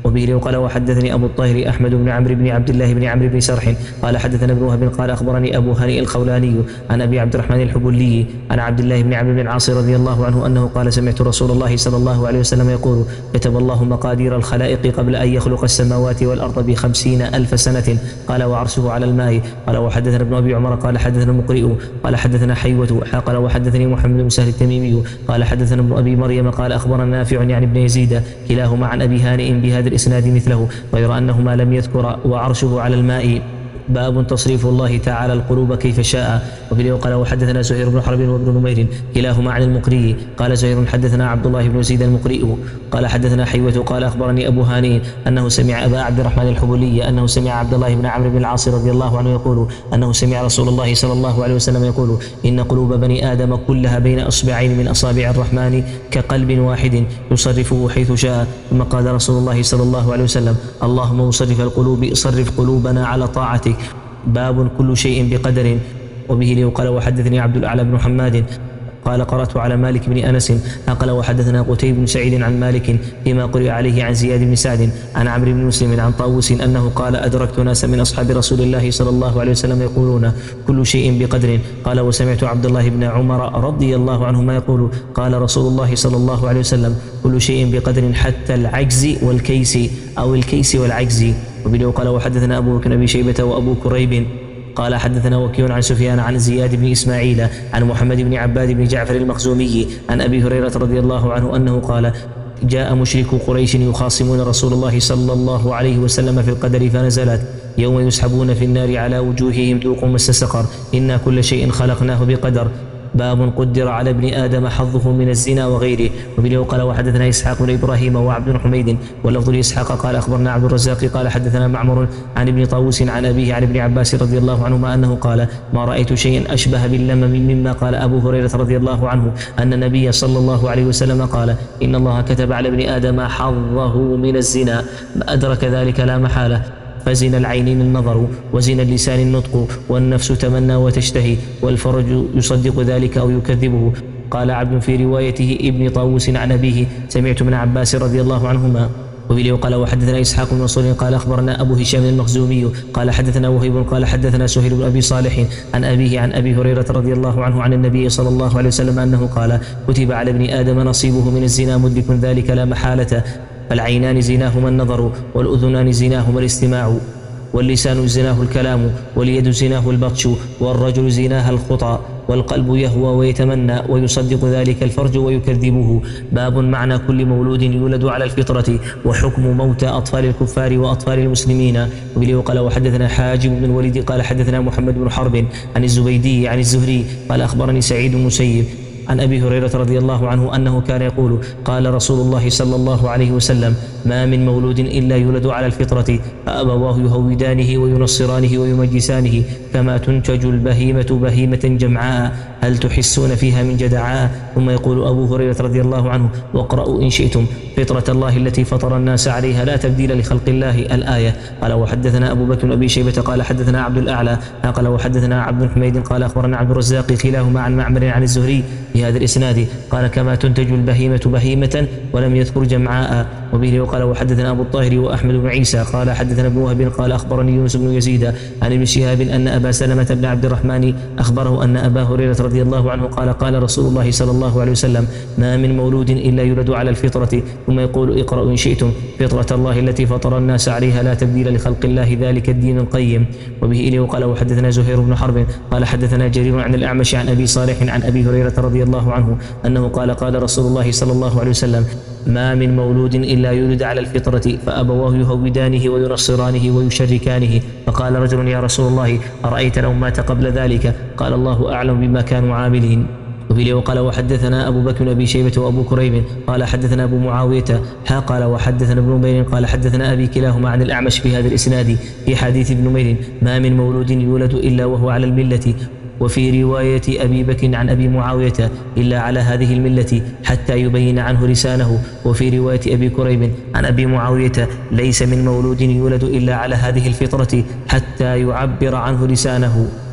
وبه قال وحدثني أبو الطاهر أحمد بن عمرو بن عبد الله بن عمرو بن سرح قال حدثنا ابن وهب قال أخبرني أبو هانئ الخولاني عن أبي عبد الرحمن الحبلي عن عبد الله بن عمرو بن العاص رضي الله عنه أنه قال سمعت رسول الله صلى الله عليه وسلم يقول كتب الله مقادير الخلائق قبل أن يخلق السماوات والأرض بخمسين ألف سنة قال وعرشه على الماء قال وحدثنا ابن أبي عمر قال حدثنا المقرئ قال حدثنا حيوة قال وحدثني محمد بن سهل التميمي قال حدثنا ابن أبي مريم قال أخبرنا نافع يعني ابن يزيد كلاهما عن أبي هانئ بهذا الإسناد مثله غير أنهما لم يذكر وعرشه على الماء. باب تصريف الله تعالى القلوب كيف شاء. وفي قال وحدثنا زهير بن حرب وابن نمير كلاهما عن المقري قال زهير حدثنا عبد الله بن زيد المقري قال حدثنا حيوة قال أخبرني أبو هانئ أنه سمع أبا عبد الرحمن الحبلي أنه سمع عبد الله بن عمرو بن العاص رضي الله عنه يقول أنه سمع رسول الله صلى الله عليه وسلم يقول إن قلوب بني آدم كلها بين أصبعين من أصابع الرحمن كقلب واحد يصرفه حيث شاء. ثم قال رسول الله صلى الله عليه وسلم اللهم مصرف القلوب صرف قلوبنا على طاعتك. باب كل شيء بقدر. وبه قال وحدثني عبد الأعلى بن حماد قال قرأت على مالك بن أنس قال وحدثنا قتيبة بن سعيد عن مالك فيما قرئ عليه عن زياد بن سعد عن عمرو بن مسلم عن طاووس أنه قال أدركت ناسا من أصحاب رسول الله صلى الله عليه وسلم يقولون كل شيء بقدر. قال وسمعت عبد الله بن عمر رضي الله عنهما يقول قال رسول الله صلى الله عليه وسلم كل شيء بقدر حتى العجز والكيس أو الكيس والعجز. وبه قال وحدثنا أبو بكر بن شيبة وأبو كريب قال حدثنا وكيع عن سفيان عن زياد بن إسماعيل عن محمد بن عباد بن جعفر المخزومي عن أبي هريرة رضي الله عنه أنه قال جاء مشركو قريش يخاصمون رسول الله صلى الله عليه وسلم في القدر فنزلت يوم يسحبون في النار على وجوههم ذوقوا مس سقر إنا كل شيء خلقناه بقدر. باب قدر على ابن آدم حظه من الزنا وغيره. وبه قال وحدثنا إسحاق بن إبراهيم وعبد بن حميد واللفظ لإسحاق قال أخبرنا عبد الرزاق قال حدثنا معمر عن ابن طاووس عن أبيه عن ابن عباس رضي الله عنهما أنه قال ما رأيت شيئا أشبه باللمم مما قال أبو هريرة رضي الله عنه أن النبي صلى الله عليه وسلم قال إن الله كتب على ابن آدم حظه من الزنا أدرك ذلك لا محالة فزن العينين النظر وزن اللسان النطق والنفس تمنى وتشتهي والفرج يصدق ذلك أو يكذبه. قال عبد في روايته ابن طاووس عن أبيه سمعت من عباس رضي الله عنهما. وبه قال وحدثنا إسحاق بن منصور قال أخبرنا أبو هشام المخزومي قال حدثنا وهيب قال حدثنا سهيل بن أبي صالح عن أبيه عن أبي هريرة رضي الله عنه عن النبي صلى الله عليه وسلم أنه قال كتب على ابن آدم نصيبه من الزنا مدرك ذلك لا محالة فالعينان زناهما النظر والأذنان زناهما الاستماع واللسان زناه الكلام واليد زناه البطش والرجل زناها الخطى والقلب يهوى ويتمنى ويصدق ذلك الفرج ويكذبه. باب معنى كل مولود يولد على الفطرة وحكم موت أطفال الكفار وأطفال المسلمين. وبه قال وحدثنا حاجب بن الوليد قال حدثنا محمد بن حرب عن الزبيدي عن الزهري قال أخبرني سعيد بن مسيب عن أبي هريرة رضي الله عنه أنه كان يقول قال رسول الله صلى الله عليه وسلم ما من مولود إلا يولد على الفطرة فأبواه يهودانه وينصرانه ويمجسانه كما تنتج البهيمة بهيمة جمعاء هل تحسون فيها من جدعاء. ثم يقول أبو هريرة رضي الله عنه واقرأوا إن شئتم فطرة الله التي فطر الناس عليها لا تبديل لخلق الله الآية. قال وحدثنا أبو بكر أبي شيبة قال حدثنا عبد الأعلى قال وحدثنا عبد حميد قال أخبرنا عبد الرزاق كلاهما عن معمر عن الزهري بهذا الإسناد قال كما تنتج البهيمة بهيمة ولم يذكر جمعاء. وبه قال وحدثنا أبو الطاهر وأحمد بن عيسى قال حدثنا ابن وهب قال أخبرني يونس بن يزيد عن ابن شهاب أن أبا سلمة بن عبد الرحمن أخبره أن أبا هريرة رضي الله عنه قال قال رسول الله صلى الله عليه وسلم ما من مولود إلا يولد على الفطرة ثم يقول اقرأوا إن شئتم فطرة الله التي فطر الناس عليها لا تبديل لخلق الله ذلك الدين القيم. وبه إليه قال وحدثنا زهير بن حرب قال حدثنا جرير عن الأعمش عن أبي صالح عن أبي هريرة رضي الله عنه أنه قال قال رسول الله صلى الله عليه وسلم ما من مولود إلا يولد على الفطرة فأبواه يهودانه وينصرانه ويشركانه. فقال رجل يا رسول الله أرأيت لو مات قبل ذلك؟ قال الله أعلم بما كانوا عاملين. وفي وقال وحدثنا أبو بكر أبي شيبة وأبو كريب قال حدثنا أبو معاوية ها قال وحدثنا ابن نمير قال حدثنا أبي كلاهما عن الأعمش في هذا الإسناد في حديث ابن نمير ما من مولود يولد إلا وهو على الملة. وفي رواية أبي بكر عن أبي معاوية إلا على هذه الملة حتى يبين عنه لسانه. وفي رواية أبي كريب عن أبي معاوية ليس من مولود يولد إلا على هذه الفطرة حتى يعبر عنه لسانه.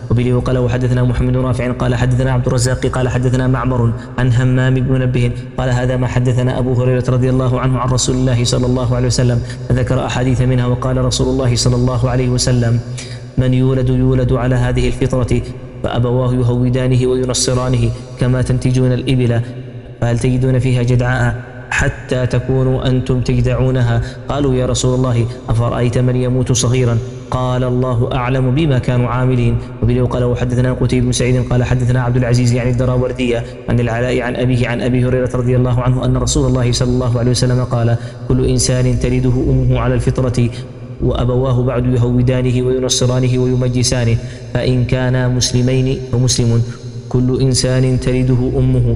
وبه قال وحدثنا محمد بن رافع قال حدثنا عبد الرزاق قال حدثنا معمر عن همام بن منبه قال هذا ما حدثنا أبو هريرة رضي الله عنه عن رسول الله صلى الله عليه وسلم، فذكر أحاديث منها. وقال رسول الله صلى الله عليه وسلم: من يولد يولد على هذه الفطرة فأبواه يهودانه وينصرانه كما تنتجون الإبل، فهل تجدون فيها جدعاء حتى تكونوا أنتم تجدعونها؟ قالوا يا رسول الله أفرأيت من يموت صغيرا؟ قال الله أعلم بما كانوا عاملين. وبه قال وحدثنا قتيبة بن سعيد قال حدثنا عبد العزيز يعني الدراوردية عن العلاء عن أبيه عن أبي هريرة رضي الله عنه أن رسول الله صلى الله عليه وسلم قال: كل إنسان تلده أمه على الفطرة وأبواه بعد يهودانه وينصرانه ويمجسانه، فإن كانا مسلمين فمسلم. كل إنسان تلده أمه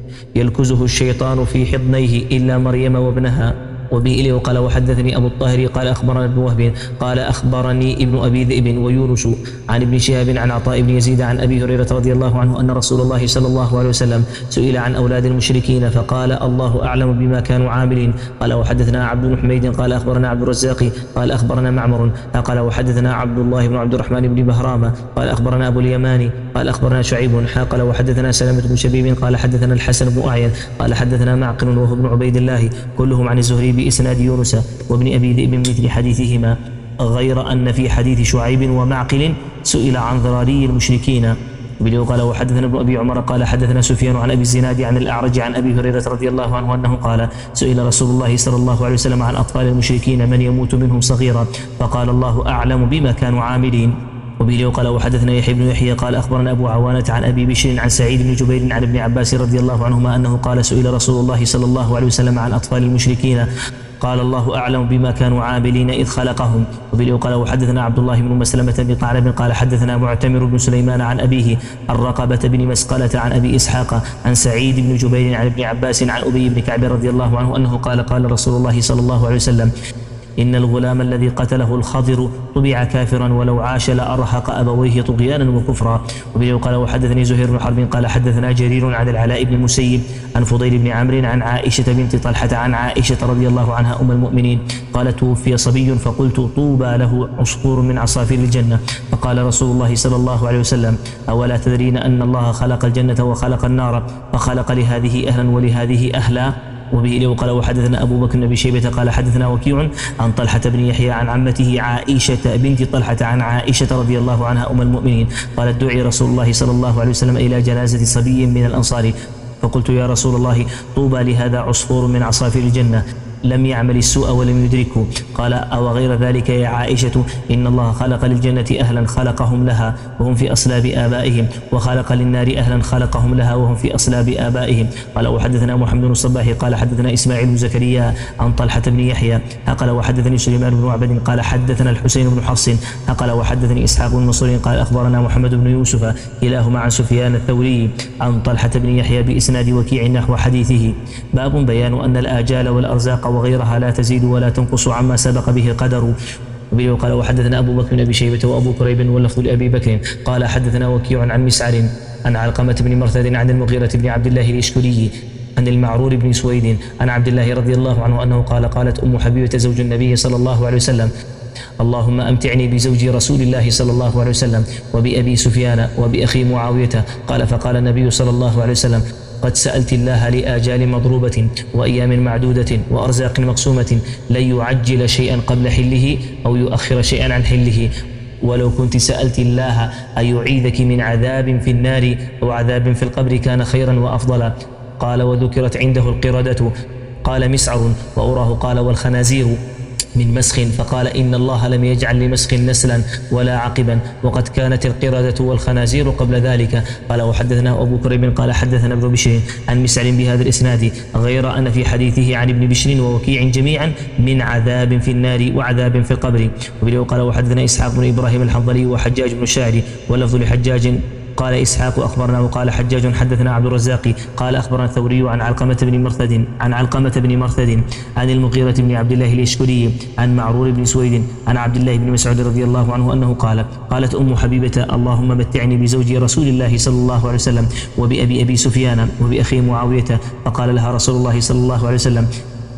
يلكزه الشيطان في حضنيه إلا مريم وابنها. وبه قال وحدثني أبو الطاهر قال أخبرنا ابن وهب قال أخبرني ابن أبي ذئب ويونس عن ابن شهاب عن عطاء بن يزيد عن أبي هريرة رضي الله عنه أن رسول الله صلى الله عليه وسلم سئل عن أولاد المشركين فقال: الله أعلم بما كانوا عاملين. قال وحدثنا عبد بن حميد قال أخبرنا عبد الرزاق قال أخبرنا معمر قال وحدثنا عبد الله بن عبد الرحمن بن بهرام قال أخبرنا أبو اليماني قال أخبرنا شعيب قال وحدثنا سلمة بن شبيب قال حدثنا الحسن بن أعين قال حدثنا معقل وهو ابن عبيد الله كلهم عن الزهري بإسناد يونس وابن أبي ذئب مثل حديثهما، غير أن في حديث شعيب ومعقل سئل عن ضراري المشركين. وبه قال وحدثنا ابن أبي عمر قال حدثنا سفيان عن أبي الزناد عن الأعرج عن أبي هريرة رضي الله عنه أنه قال: سئل رسول الله صلى الله عليه وسلم عن أطفال المشركين من يموت منهم صغيرا، فقال: الله أعلم بما كانوا عاملين. وبه قال وحدثنا يحيى بن يحيى قال أخبرنا أبو عوانة عن أبي بشر عن سعيد بن جبير عن ابن عباس رضي الله عنهما أنه قال: سئل رسول الله صلى الله عليه وسلم عن أطفال المشركين قال: الله أعلم بما كانوا عاملين إذ خلقهم. وبه قال وحدثنا عبد الله بن مسلمة بن قعنب قال حدثنا معتمر بن سليمان عن أبيه عن رقبة بن مسقلة عن أبي إسحاق عن سعيد بن جبير عن ابن عباس عن أبي بن كعب رضي الله عنه أنه قال: قال رسول الله صلى الله عليه وسلم: إن الغلام الذي قتله الخضر طبع كافرا ولو عاش لأرهق أبويه طغيانا وكفرا. وبه قال وحدثني زهير بن حرب قال حدثنا جرير عن العلاء بن المسيب عن فضيل بن عمرو عن عائشة بنت طلحة عن عائشة رضي الله عنها أم المؤمنين قالت: توفي صبي فقلت: طوبى له عصفور من عصافير الجنة. فقال رسول الله صلى الله عليه وسلم: أولا تدرين أن الله خلق الجنة وخلق النار فخلق لهذه أهلا ولهذه أهلا؟ وبه قال وحدثنا أبو بكر بن شيبة قال حدثنا وكيع عن طلحة بن يحيى عن عمته عائشة بنت طلحة عن عائشة رضي الله عنها أم المؤمنين قالت: دعي رسول الله صلى الله عليه وسلم إلى جنازة صبي من الأنصار فقلت: يا رسول الله، طوبى لهذا عصفور من عصافير الجنة لم يعمل السوء ولم يدركه. قال: أو غير ذلك يا عائشة، إن الله خلق للجنة أهلا خلقهم لها وهم في أصلاب آبائهم، وخلق للنار أهلا خلقهم لها وهم في أصلاب آبائهم. قال: وحدثنا محمد بن الصباح قال حدثنا إسماعيل بن زكريا عن طلحة بن يحيى قال وحدثني سليمان بن عبد قال حدثنا الحسين بن حفص قال وحدثني إسحاق بن منصور قال أخبرنا محمد بن يوسف كلاهما عن سفيان الثوري عن طلحة بن يحيى بإسناد وكيع نحو حديثه. باب بيان أن الآجال والأرزاق وغيرها لا تزيد ولا تنقص عما سبق به قدر. وبه قال وحدثنا أبو بكر بن أبي شيبة وأبو كريب واللفظ لأبي بكر قال حدثنا وكيع عن مسعر عن علقمة بن مرثد عن المغيرة بن عبد الله الإشكري عن المعرور بن سويد عن عبد الله رضي الله عنه أنه قال: قالت أم حبيبة زوج النبي صلى الله عليه وسلم: اللهم أمتعني بزوج رسول الله صلى الله عليه وسلم وبأبي سفيان وبأخي معاوية. قال: فقال النبي صلى الله عليه وسلم: قد سألت الله لآجال مضروبة وأيام معدودة وأرزاق مقسومة لن يعجل شيئا قبل حله أو يؤخر شيئا عن حله، ولو كنت سألت الله أن يعيذك من عذاب في النار أو عذاب في القبر كان خيرا وأفضلا. قال: وذكرت عنده القردة. قال مسعر: وأراه قال: والخنازير من مسخ. فقال: إن الله لم يجعل لمسخ نسلا ولا عقبا، وقد كانت القردة والخنازير قبل ذلك. قال: وحدثنا أبو كريب قال حدثنا ابن بشر عن مسعر بهذا الإسناد، غير أن في حديثه عن ابن بشر ووكيع جميعا من عذاب في النار وعذاب في القبر. وبه قال وحدثنا إسحاق بن إبراهيم الحنظلي وحجاج بن الشاعري واللفظ لحجاج قال إسحاق أخبرنا وقال حجاج حدثنا عبد الرزاق قال أخبرنا الثوري عن علقمة بن مرثد عن علقمة بن مرثد عن المغيرة بن عبد الله الإشكري عن معرور بن سويد عن عبد الله بن مسعود رضي الله عنه أنه قال: قالت أم حبيبة: اللهم متعني بزوج رسول الله صلى الله عليه وسلم وبأبي أبي سفيان وبأخي معاوية. فقال لها رسول الله صلى الله عليه وسلم: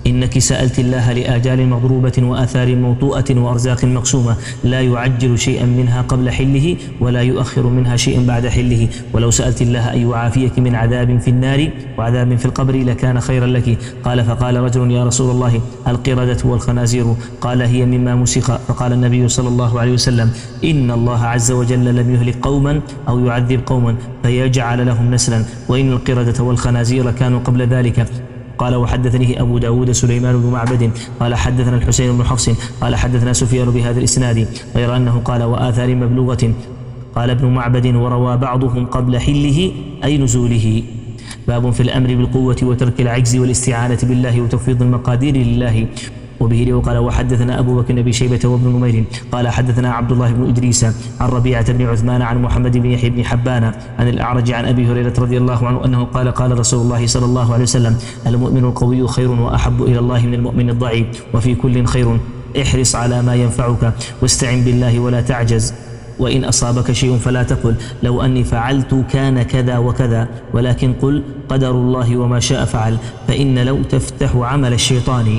إنك سألت الله لآجال مضروبة وآثار موطوءة وأرزاق مقسومة لا يعجل شيئا منها قبل حله ولا يؤخر منها شيئا بعد حله، ولو سألت الله أن يعافيك من عذاب في النار وعذاب في القبر لكان خيرا لك. قال فقال رجل يا رسول الله القردة والخنازير؟ قال هي مما مسخ. فقال النبي صلى الله عليه وسلم إن الله عز وجل لم يهلك قوما أو يعذب قوما فيجعل لهم نسلا، وإن القردة والخنازير كانوا قبل ذلك. قال وحدثنيه أبو داود سليمان بن معبد قال حدثنا الحسين بن حفص قال حدثنا سفيان بهذا الإسناد غير أنه قال وآثار مبلوغة. قال ابن معبد وروى بعضهم قبل حله أي نزوله. باب في الأمر بالقوة وترك العجز والاستعانة بالله وتفويض المقادير لله. وبه قال وحدثنا أبو بكر بن شيبة وابن نمير قال حدثنا عبد الله بن إدريس عن ربيعة بن عثمان عن محمد بن يحيى بن حبان عن الأعرج عن أبي هريرة رضي الله عنه أنه قال قال رسول الله صلى الله عليه وسلم المؤمن القوي خير وأحب إلى الله من المؤمن الضعيف، وفي كل خير، احرص على ما ينفعك واستعن بالله ولا تعجز، وإن أصابك شيء فلا تقل لو أني فعلت كان كذا وكذا، ولكن قل قدر الله وما شاء فعل، فإن لو تفتح عمل الشيطان.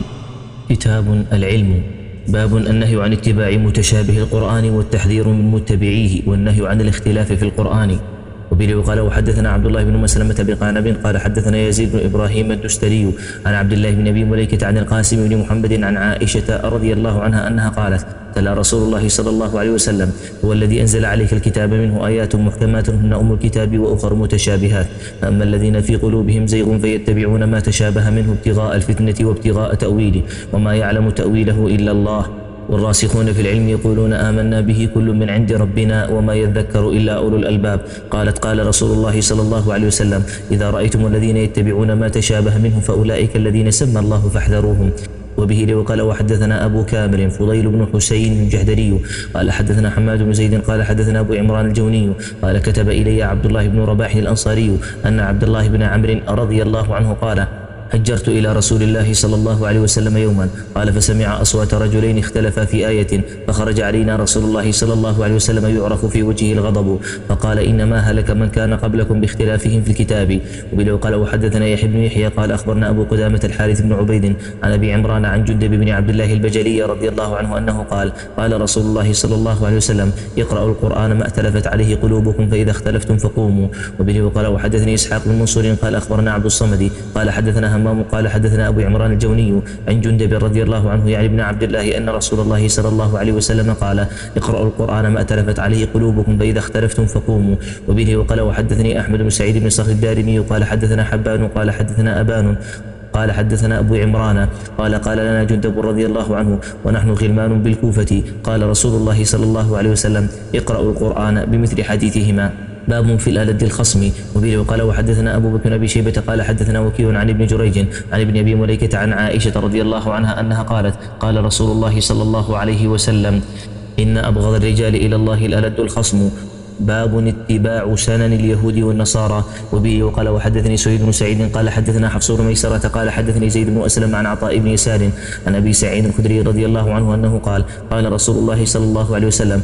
كتاب العلم. باب النهي عن اتباع متشابه القرآن والتحذير من متبعيه والنهي عن الاختلاف في القرآن. وبه قال وحدثنا عبد الله بن مسلمة بن قعنب قال حدثنا يزيد بن إبراهيم الدستري عن عبد الله بن أبي مليكة عن القاسم بن محمد عن عائشة رضي الله عنها أنها قالت تلا رسول الله صلى الله عليه وسلم هو الذي أنزل عليك الكتاب منه آيات محكمات هن أم الكتاب وأخر متشابهات، فأما الذين في قلوبهم زيغ فيتبعون ما تشابه منه ابتغاء الفتنة وابتغاء تأويله وما يعلم تأويله إلا الله، والراسخون في العلم يقولون آمنا به كل من عند ربنا وما يذكر إلا أولو الألباب. قالت قال رسول الله صلى الله عليه وسلم إذا رأيتم الذين يتبعون ما تشابه منه فأولئك الذين سمى الله فاحذروهم. وبه وقال وحدثنا أبو كامل فضيل بن حسين الجحدري قال حدثنا حماد بن زيد قال حدثنا أبو عمران الجوني قال كتب إلي عبد الله بن رباح الأنصاري أن عبد الله بن عمرو رضي الله عنه قال هجرت إلى رسول الله صلى الله عليه وسلم يوما قال فسمع أصوات رجلين اختلفا في آية فخرج علينا رسول الله صلى الله عليه وسلم يعرف في وجهه الغضب فقال إنما هلك من كان قبلكم باختلافهم في الكتاب. وبه قال وحدثنا يحيى بن يحيى قال أخبرنا أبو قدامة الحارث بن عبيد عن أبي عمران عن جندب بن عبد الله البجلي رضي الله عنه أنه قال قال رسول الله صلى الله عليه وسلم اقرأوا القرآن ما ائتلفت عليه قلوبكم فإذا اختلفتم فقوموا. وبه قال وحدثني إسحاق بن منصور قال أخبرنا عبد الصمد قال حدثنا همام قال حدثنا أبو عمران الجوني عن جندب رضي الله عنه يعني ابن عبد الله أن رسول الله صلى الله عليه وسلم قال اقرأوا القرآن ما ائتلفت عليه قلوبكم فإذا اختلفتم فقوموا. وبه وقال وحدثني أحمد بن سعيد بن صخر الدارمي قال حدثنا حبان قال حدثنا أبان قال حدثنا أبو عمران قال قال لنا جندب رضي الله عنه ونحن غلمان بالكوفة قال رسول الله صلى الله عليه وسلم اقرأوا القرآن بمثل حديثهما. باب في الألد الخصم. وبه وقال وحدثنا أبو بكر أبي شيبة قال حدثنا وكيع عن ابن جريج عن ابن أبي مليكة عن عائشة رضي الله عنها أنها قالت قال رسول الله صلى الله عليه وسلم إن أبغض الرجال إلى الله الألد الخصم. باب اتباع سنن اليهود والنصارى. وبه وقال وحدثني سعيد بن سعيد قال حدثنا حفص بن ميسرة قال حدثني زيد بن أسلم عن عطاء بن يسار عن أبي سعيد الخدري رضي الله عنه أنه قال قال رسول الله صلى الله عليه وسلم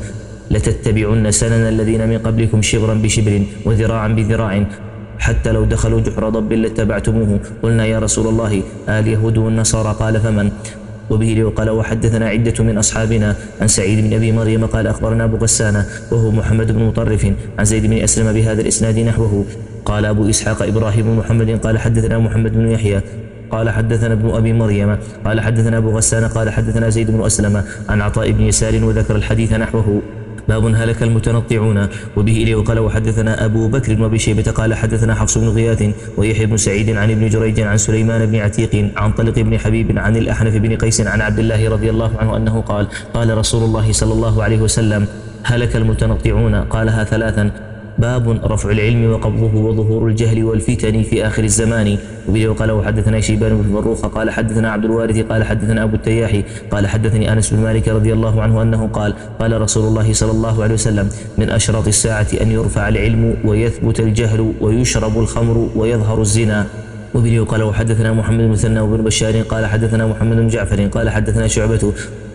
لتتبعن سنن الذين من قبلكم شبرا بشبر وذراعا بذراع حتى لو دخلوا جحر ضب لاتبعتموه. قلنا يا رسول الله اليهود والنصارى قال فمن؟ وبه وقال وحدثنا عدة من أصحابنا عن سعيد بن أبي مريم قال أخبرنا أبو غسان وهو محمد بن مطرف عن زيد بن أسلم بهذا الإسناد نحوه. قال أبو إسحاق إبراهيم بن محمد قال حدثنا محمد بن يحيى قال حدثنا ابن أبي مريم قال حدثنا أبو غسان قال حدثنا زيد بن أسلم عن عطاء بن يسار وذكر الحديث نحوه. باب هلك المتنطعون. وبه إليه وقال وحدثنا أبو بكر وأبي شيبة قال حدثنا حفص بن غياث ويحيى بن سعيد عن ابن جريج عن سليمان بن عتيق عن طلق بن حبيب عن الأحنف بن قيس عن عبد الله رضي الله عنه أنه قال قال رسول الله صلى الله عليه وسلم هلك المتنطعون قالها ثلاثا. باب رفع العلم وقبضه وظهور الجهل والفتن في آخر الزمان. وبه وقال وحدثنا شيبان بن فروخ قال حدثنا عبد الوارث قال حدثنا أبو التياحي قال حدثني أنس بن مالك رضي الله عنه أنه قال قال رسول الله صلى الله عليه وسلم من أشراط الساعة أن يرفع العلم ويثبت الجهل ويشرب الخمر ويظهر الزنا. وبه وقال وحدثنا محمد بن مثنى وابن بشار قال حدثنا محمد بن جعفر قال حدثنا شعبة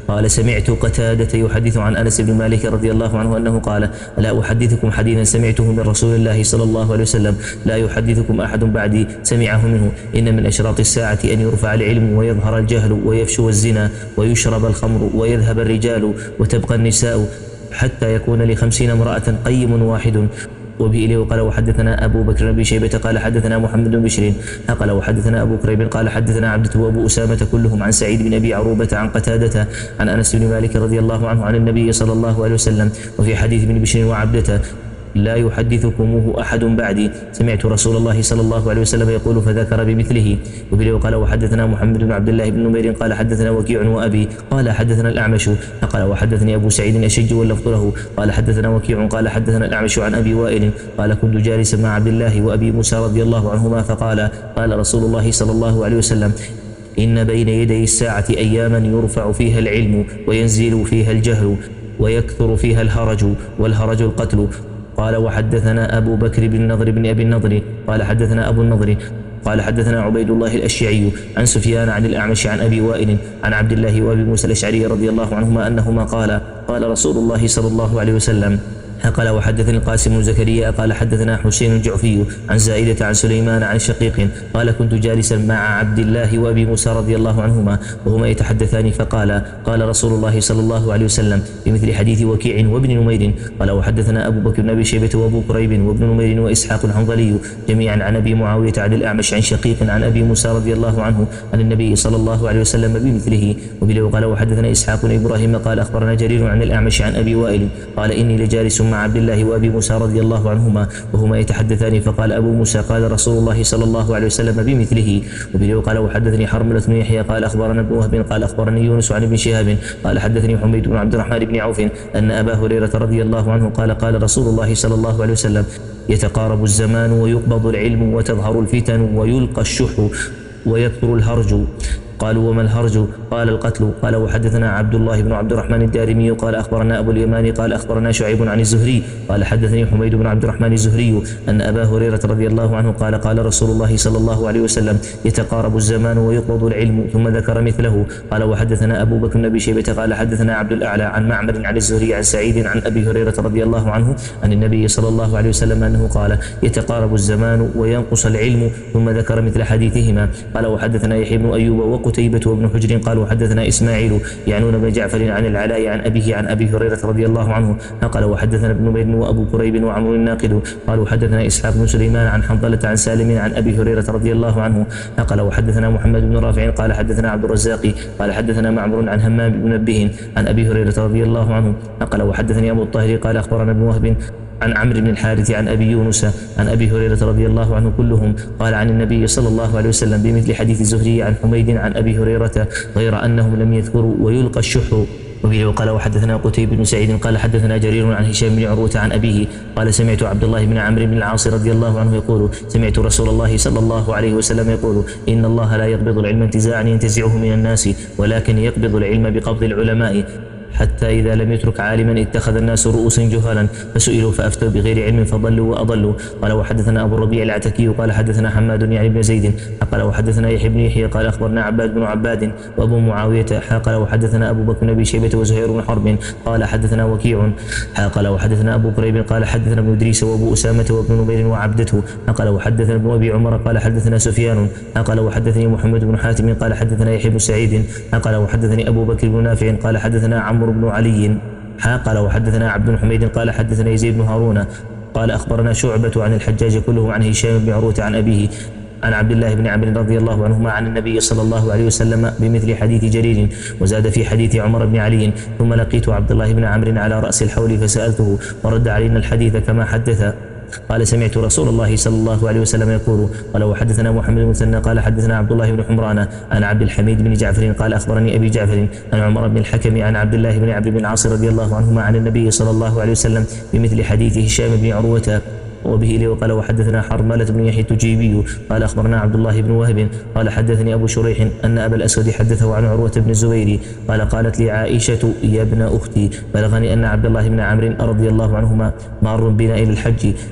قال سمعت قتادة يحدث عن أنس بن مالك رضي الله عنه أنه قال لا أحدثكم حديثا سمعته من رسول الله صلى الله عليه وسلم لا يحدثكم أحد بعدي سمعه منه إن من أشراط الساعة أن يرفع العلم ويظهر الجهل ويفشو الزنا ويشرب الخمر ويذهب الرجال وتبقى النساء حتى يكون لخمسين امرأة قيم واحد. وبه إليه قال وحدثنا أبو بكر بن شيبة قال حدثنا محمد بن بشر قال وحدثنا أبو كريب قال حدثنا عبدة وأبو أسامة كلهم عن سعيد بن أبي عروبة عن قتادة عن أنس بن مالك رضي الله عنه عن النبي صلى الله عليه وسلم. وفي حديث بن بشر وعبدة لا يحدثكموه أحد بعدي سمعت رسول الله صلى الله عليه وسلم يقول فذكر بمثله. وبه قال وحدثنا محمد بن عبد الله بن نمير قال حدثنا وكيع وأبي قال حدثنا الأعمش قال وحدثني أبو سعيد أشج واللفظ له قال حدثنا وكيع قال حدثنا الأعمش عن أبي وائل قال كنت جالسا مع عبد الله وأبي موسى رضي الله عنهما فقال قال رسول الله صلى الله عليه وسلم إن بين يدي الساعة أياما يرفع فيها العلم وينزل فيها الجهل ويكثر فيها الهرج والهرج القتل. قال وحدثنا أبو بكر بن النضر بن أبي النضر قال حدثنا أبو النضر قال حدثنا عبيد الله الأشعري عن سفيان عن الأعمش عن أبي وائل عن عبد الله وأبي موسى الأشعري رضي الله عنهما أنهما قال قال رسول الله صلى الله عليه وسلم. قال وحدثني القاسم بن زكريا قال حدثنا حسين الجعفي عن زائدة عن سليمان عن شقيق قال كنت جالسا مع عبد الله وأبي موسى رضي الله عنهما وهما يتحدثان فقال قال رسول الله صلى الله عليه وسلم بمثل حديث وكيع وابن نمير. قال وحدثنا أبو بكر بن أبي شيبة وأبو كريب وابن نمير وإسحاق الحنظلي جميعا عن أبي معاوية عن الأعمش عن شقيق عن أبي موسى رضي الله عنه عن النبي صلى الله عليه وسلم بمثله. وبه قال وحدثنا إسحاق بن إبراهيم قال أخبرنا جرير عن الأعمش عن أبي وائل قال إني لجالس مع عبد الله وأبي موسى رضي الله عنهما وهما يتحدثان فقال أبو موسى قال رسول الله صلى الله عليه وسلم بمثله. وبه قال وحدثني حرملة بن يحيى قال أخبرنا ابن وهب قال أخبرني يونس عن ابن شهاب قال حدثني حميد بن عبد الرحمن بن عوف أن أبا هريرة رضي الله عنه قال قال رسول الله صلى الله عليه وسلم يتقارب الزمان ويقبض العلم وتظهر الفتن ويلقى الشح ويكثر الهرج. قالوا وما الهرج؟ قال القتل. قال وحدثنا عبد الله بن عبد الرحمن الدارمي قال أخبرنا أبو اليمان قال أخبرنا شعيب عن الزهري قال حدثني حميد بن عبد الرحمن الزهري أن أبا هريرة رضي الله عنه قال قال رسول الله صلى الله عليه وسلم يتقارب الزمان ويقبض العلم ثم ذكر مثله. قال وحدثنا أبو بكر بن أبي شيبة قال حدثنا عبد الأعلى عن معمر عن الزهري عن سعيد عن أبي هريرة رضي الله عنه عن النبي صلى الله عليه وسلم أنه قال يتقارب الزمان وينقص العلم ثم ذكر مثل حديثهما. قال وحدثنا يحيى بن أيوب وقتيبة وابن حجر قال وحدثنا إسماعيل يعنون بن جعفر عن العلاء عن أبيه عن أبي هريرة رضي الله عنه قال وحدثنا ابن نمير وأبو كريب وعمرو الناقد قال وحدثنا إسحاق بن سليمان عن حنظلة عن سالم عن أبي هريرة رضي الله عنه قال وحدثنا محمد بن رافع قال حدثنا عبد الرزاق قال حدثنا معمر عن همام بن منبه عن أبي هريرة رضي الله عنه قال وحدثني أبو الطاهر قال أخبرنا ابن وهب عن عمرو بن الحارث عن أبي يونس عن أبي هريرة رضي الله عنه كلهم قال عن النبي صلى الله عليه وسلم بمثل حديث الزهري عن حميد عن أبي هريرة غير أنهم لم يذكروا ويلقى الشح. وبه قال وحدثنا قتيبة بن سعيد قال حدثنا جرير عن هشام بن عروة عن أبيه قال سمعت عبد الله بن عمرو بن العاص رضي الله عنه يقول سمعت رسول الله صلى الله عليه وسلم يقول إن الله لا يقبض العلم انتزاعا ينتزعه من الناس ولكن يقبض العلم بقبض العلماء حتى إذا لم يترك عالما اتخذ الناس رؤوسا جهالا فسئلوا فأفتوا بغير علم فضلوا وأضلوا. قال وحدثنا أبو الربيع العتكي قال حدثنا حماد يعني بن زيد قال وحدثنا يحيى بن يحيى قال أخبرنا عباد بن عباد وأبو معاوية قال وحدثنا أبو بكر بن أبي شيبة وزهير بن حرب قال حدثنا وكيع قال وحدثنا أبو كريب قال حدثنا ابن إدريس وأبو أسامة وابن نمير وعبدته قال وحدثنا ابن أبي عمر قال حدثنا سفيان قال وحدثني محمد بن حاتم قال حدثنا يحيى بن سعيد قال وحدثني أبو بكر بن نافع قال حدثنا عمرو بن علي قال وحدثنا عبد بن حميد قال حدثنا يزيد بن هارون قال أخبرنا شعبة عن الحجاج كله عن هشام بن عروة عن أبيه عن عبد الله بن عمرو رضي الله عنهما عن النبي صلى الله عليه وسلم بمثل حديث جرير وزاد في حديث عمر بن علي ثم لقيت عبد الله بن عمرو على رأس الحول فسألته ورد علينا الحديث كما حدث قال سمعت رسول الله صلى الله عليه وسلم يقول قال وحدثنا محمد بن مثنى قال حدثنا عبد الله بن حمران عن عبد الحميد بن جعفر قال أخبرني أبي جعفر عن عمر بن الحكم عن عبد الله بن عبد بن العاص رضي الله عنهما عن النبي صلى الله عليه وسلم بمثل حديث هشام بن عروة. وبه إليه وقال وحدثنا حرملة بن يحيى التجيبي قال أخبرنا عبد الله بن وهب قال حدثني أبو شريح أن أبا الأسود حدثه عن عروة بن الزبير قال قالت لي عائشة يا ابن أختي بلغني أن عبد الله بن عمرو رضي الله عنهما مار بنا إلى الحج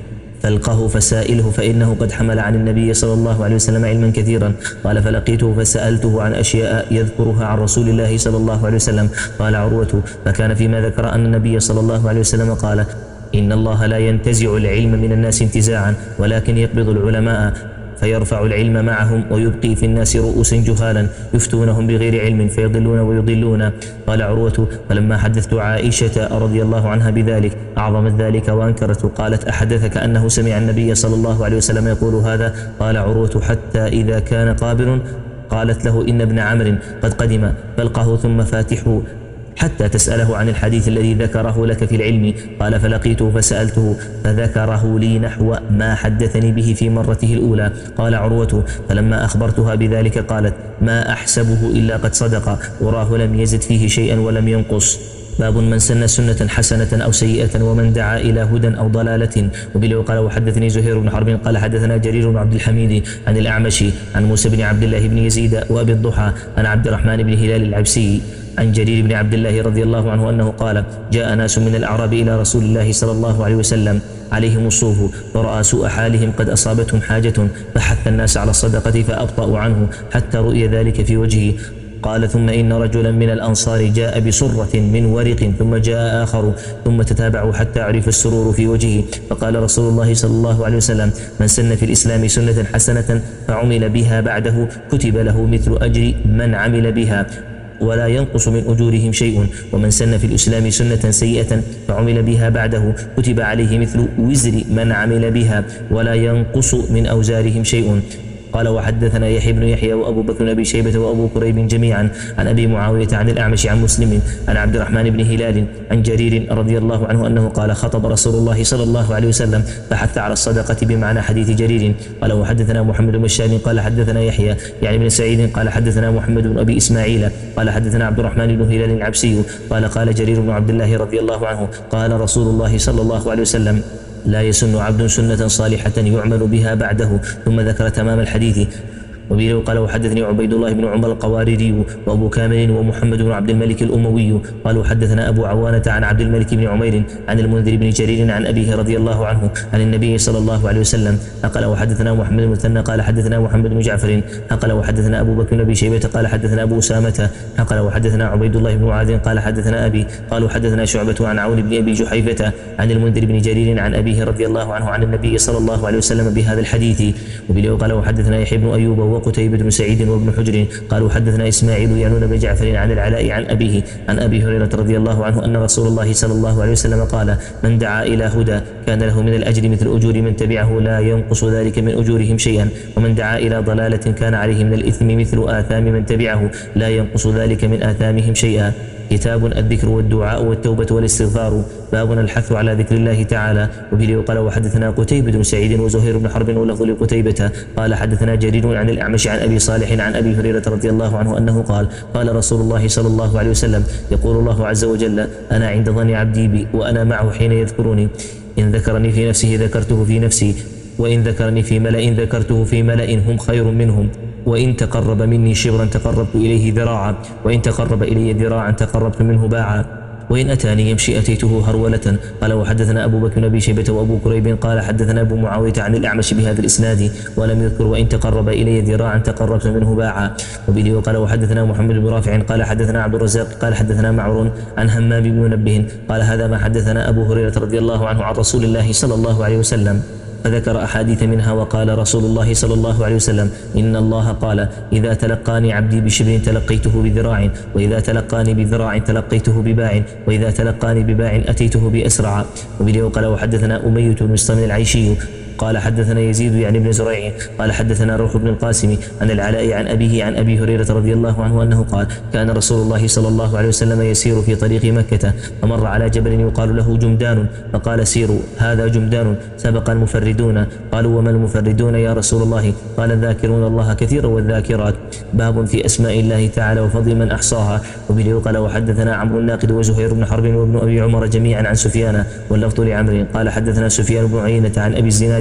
فالقه فسائله فإنه قد حمل عن النبي صلى الله عليه وسلم علما كثيرا. قال فلقيته فسألته عن أشياء يذكرها عن رسول الله صلى الله عليه وسلم. قال عروة فكان فيما ذكر أن النبي صلى الله عليه وسلم قال إن الله لا ينتزع العلم من الناس انتزاعا ولكن يقبض العلماء فيرفع العلم معهم ويبقي في الناس رؤوسا جهالا يفتونهم بغير علم فيضلون ويضلون. قال عروة فلما حدثت عائشة رضي الله عنها بذلك أعظمت ذلك وأنكرته. قالت أحدثك أنه سمع النبي صلى الله عليه وسلم يقول هذا؟ قال عروة حتى إذا كان قابل قالت له إن ابن عمرو قد قدم فالقه ثم فاتحه حتى تسأله عن الحديث الذي ذكره لك في العلم. قال فلقيته فسألته فذكره لي نحو ما حدثني به في مرته الأولى. قال عروة فلما أخبرتها بذلك قالت ما أحسبه إلا قد صدق وراه لم يزد فيه شيئا ولم ينقص. باب من سن سنة حسنة أو سيئة ومن دعا إلى هدى أو ضلالة. وبه قال وحدثني زهير بن حرب قال حدثنا جرير بن عبد الحميد عن الأعمش عن موسى بن عبد الله بن يزيد وأبي الضحى عن عبد الرحمن بن هلال العبسي عن جرير بن عبد الله رضي الله عنه أنه قال جاء ناس من الأعراب إلى رسول الله صلى الله عليه وسلم عليهم الصوف ورأى سوء حالهم قد أصابتهم حاجة فحث الناس على الصدقة فأبطأوا عنه حتى رؤي ذلك في وجهه. قال ثم إن رجلا من الأنصار جاء بسرة من ورق ثم جاء آخر ثم تتابعوا حتى عرف السرور في وجهه. فقال رسول الله صلى الله عليه وسلم من سن في الإسلام سنة حسنة فعمل بها بعده كتب له مثل أجر من عمل بها ولا ينقص من أجورهم شيء ومن سن في الإسلام سنة سيئة فعمل بها بعده كتب عليه مثل وزر من عمل بها ولا ينقص من أوزارهم شيء. قال وحدثنا يحيى بن يحيى وأبو بكر بن أبي شيبة وأبو كريب جميعا عن أبي معاوية عن الأعمش عن مسلم عن عبد الرحمن بن هلال عن جرير رضي الله عنه أنه قال خطب رسول الله صلى الله عليه وسلم فحث على الصدقة بمعنى حديث جرير. قال وحدثنا محمد بن بشار قال حدثنا يحيى يعني بن سعيد قال حدثنا محمد بن أبي إسماعيل قال حدثنا عبد الرحمن بن هلال العبسي قال قال جرير بن عبد الله رضي الله عنه قال رسول الله صلى الله عليه وسلم لا يسن عبد سنة صالحة يعمل بها بعده ثم ذكر تمام الحديث. وبه قال وحدثني عبيد الله بن عمر القواردي وأبو كامل ومحمد بن عبد الملك الأموي قالوا حدثنا أبو عوانة عن عبد الملك بن عمير عن المنذر بن جرير عن أبيه رضي الله عنه عن النبي صلى الله عليه وسلم. قال وحدثنا محمد بن مثنى قال حدثنا محمد بن جعفر قال وحدثنا أبو بكر بن أبي شيبة قال حدثنا أبو أسامة قال وحدثنا عبيد الله بن معاذ قال حدثنا أبي قالوا حدثنا شعبة عن عون بن أبي جحيفة عن المنذر بن جرير عن أبيه رضي الله عنه عن النبي صلى الله عليه وسلم بهذا الحديث. وبه قال وحدثنا يحيى بن أيوب وقتيبة بن سعيد وابن حجر قالوا حدثنا إسماعيل يعنون بن جعفر عن العلاء عن أبيه عن أبي هريرة رضي الله عنه أن رسول الله صلى الله عليه وسلم قال من دعا إلى هدى كان له من الأجر مثل أجور من تبعه لا ينقص ذلك من أجورهم شيئا ومن دعا إلى ضلالة كان عليه من الإثم مثل آثام من تبعه لا ينقص ذلك من آثامهم شيئا. كتاب الذكر والدعاء والتوبة والاستغفار. باب الحث على ذكر الله تعالى. وبه قال وحدثنا قتيبة بن سعيد وزهير بن حرب ولفظ لقتيبة قال حدثنا جرير عن الأعمش عن أبي صالح عن أبي هريرة رضي الله عنه أنه قال قال رسول الله صلى الله عليه وسلم يقول الله عز وجل أنا عند ظن عبدي بي وأنا معه حين يذكرني إن ذكرني في نفسه ذكرته في نفسي وإن ذكرني في ملأ ذكرته في ملأ هم خير منهم وإن تقرب مني شبرا تقربت إليه ذراعا وإن تقرب إلي ذراعا تقربت منه باعا وإن أتاني يمشي أتيته هرولة. قال وحدثنا أبو بكر بن أبي شيبة وأبو كريب قال حدثنا أبو معاوية عن الأعمش بهذا الإسناد ولم يذكر وإن تقرب إلي ذراعا تقربت منه باعا. وبه قال وحدثنا محمد بن رافع قال حدثنا عبد الرزاق قال حدثنا معمر عن همام بن منبه قال هذا ما حدثنا أبو هريرة رضي الله عنه عن رسول الله صلى الله عليه وسلم فذكر أحاديث منها وقال رسول الله صلى الله عليه وسلم إن الله قال إذا تلقاني عبدي بشبر تلقيته بذراع وإذا تلقاني بذراع تلقيته بباع وإذا تلقاني بباع أتيته بأسرع. وبه قال وحدثنا أمية بن مستمع العيشي قال حدثنا يزيد يعني بن زريع قال حدثنا روح بن القاسم عن العلاء عن أبيه عن أبي هريرة رضي الله عنه أنه قال كان رسول الله صلى الله عليه وسلم يسير في طريق مكة فمر على جبل يقال له جمدان فقال سيروا هذا جمدان سبق المفردون. قالوا وما المفردون يا رسول الله؟ قال الذاكرون الله كثيرا والذاكرات. باب في أسماء الله تعالى وفضل من أحصاها. وبه قال وحدثنا عمرو الناقد وزهير بن حرب وابن أبي عمر جميعا عن سفيان واللفظ لعمرو قال حدثنا سفيان بن عيينة عن أبي الزناد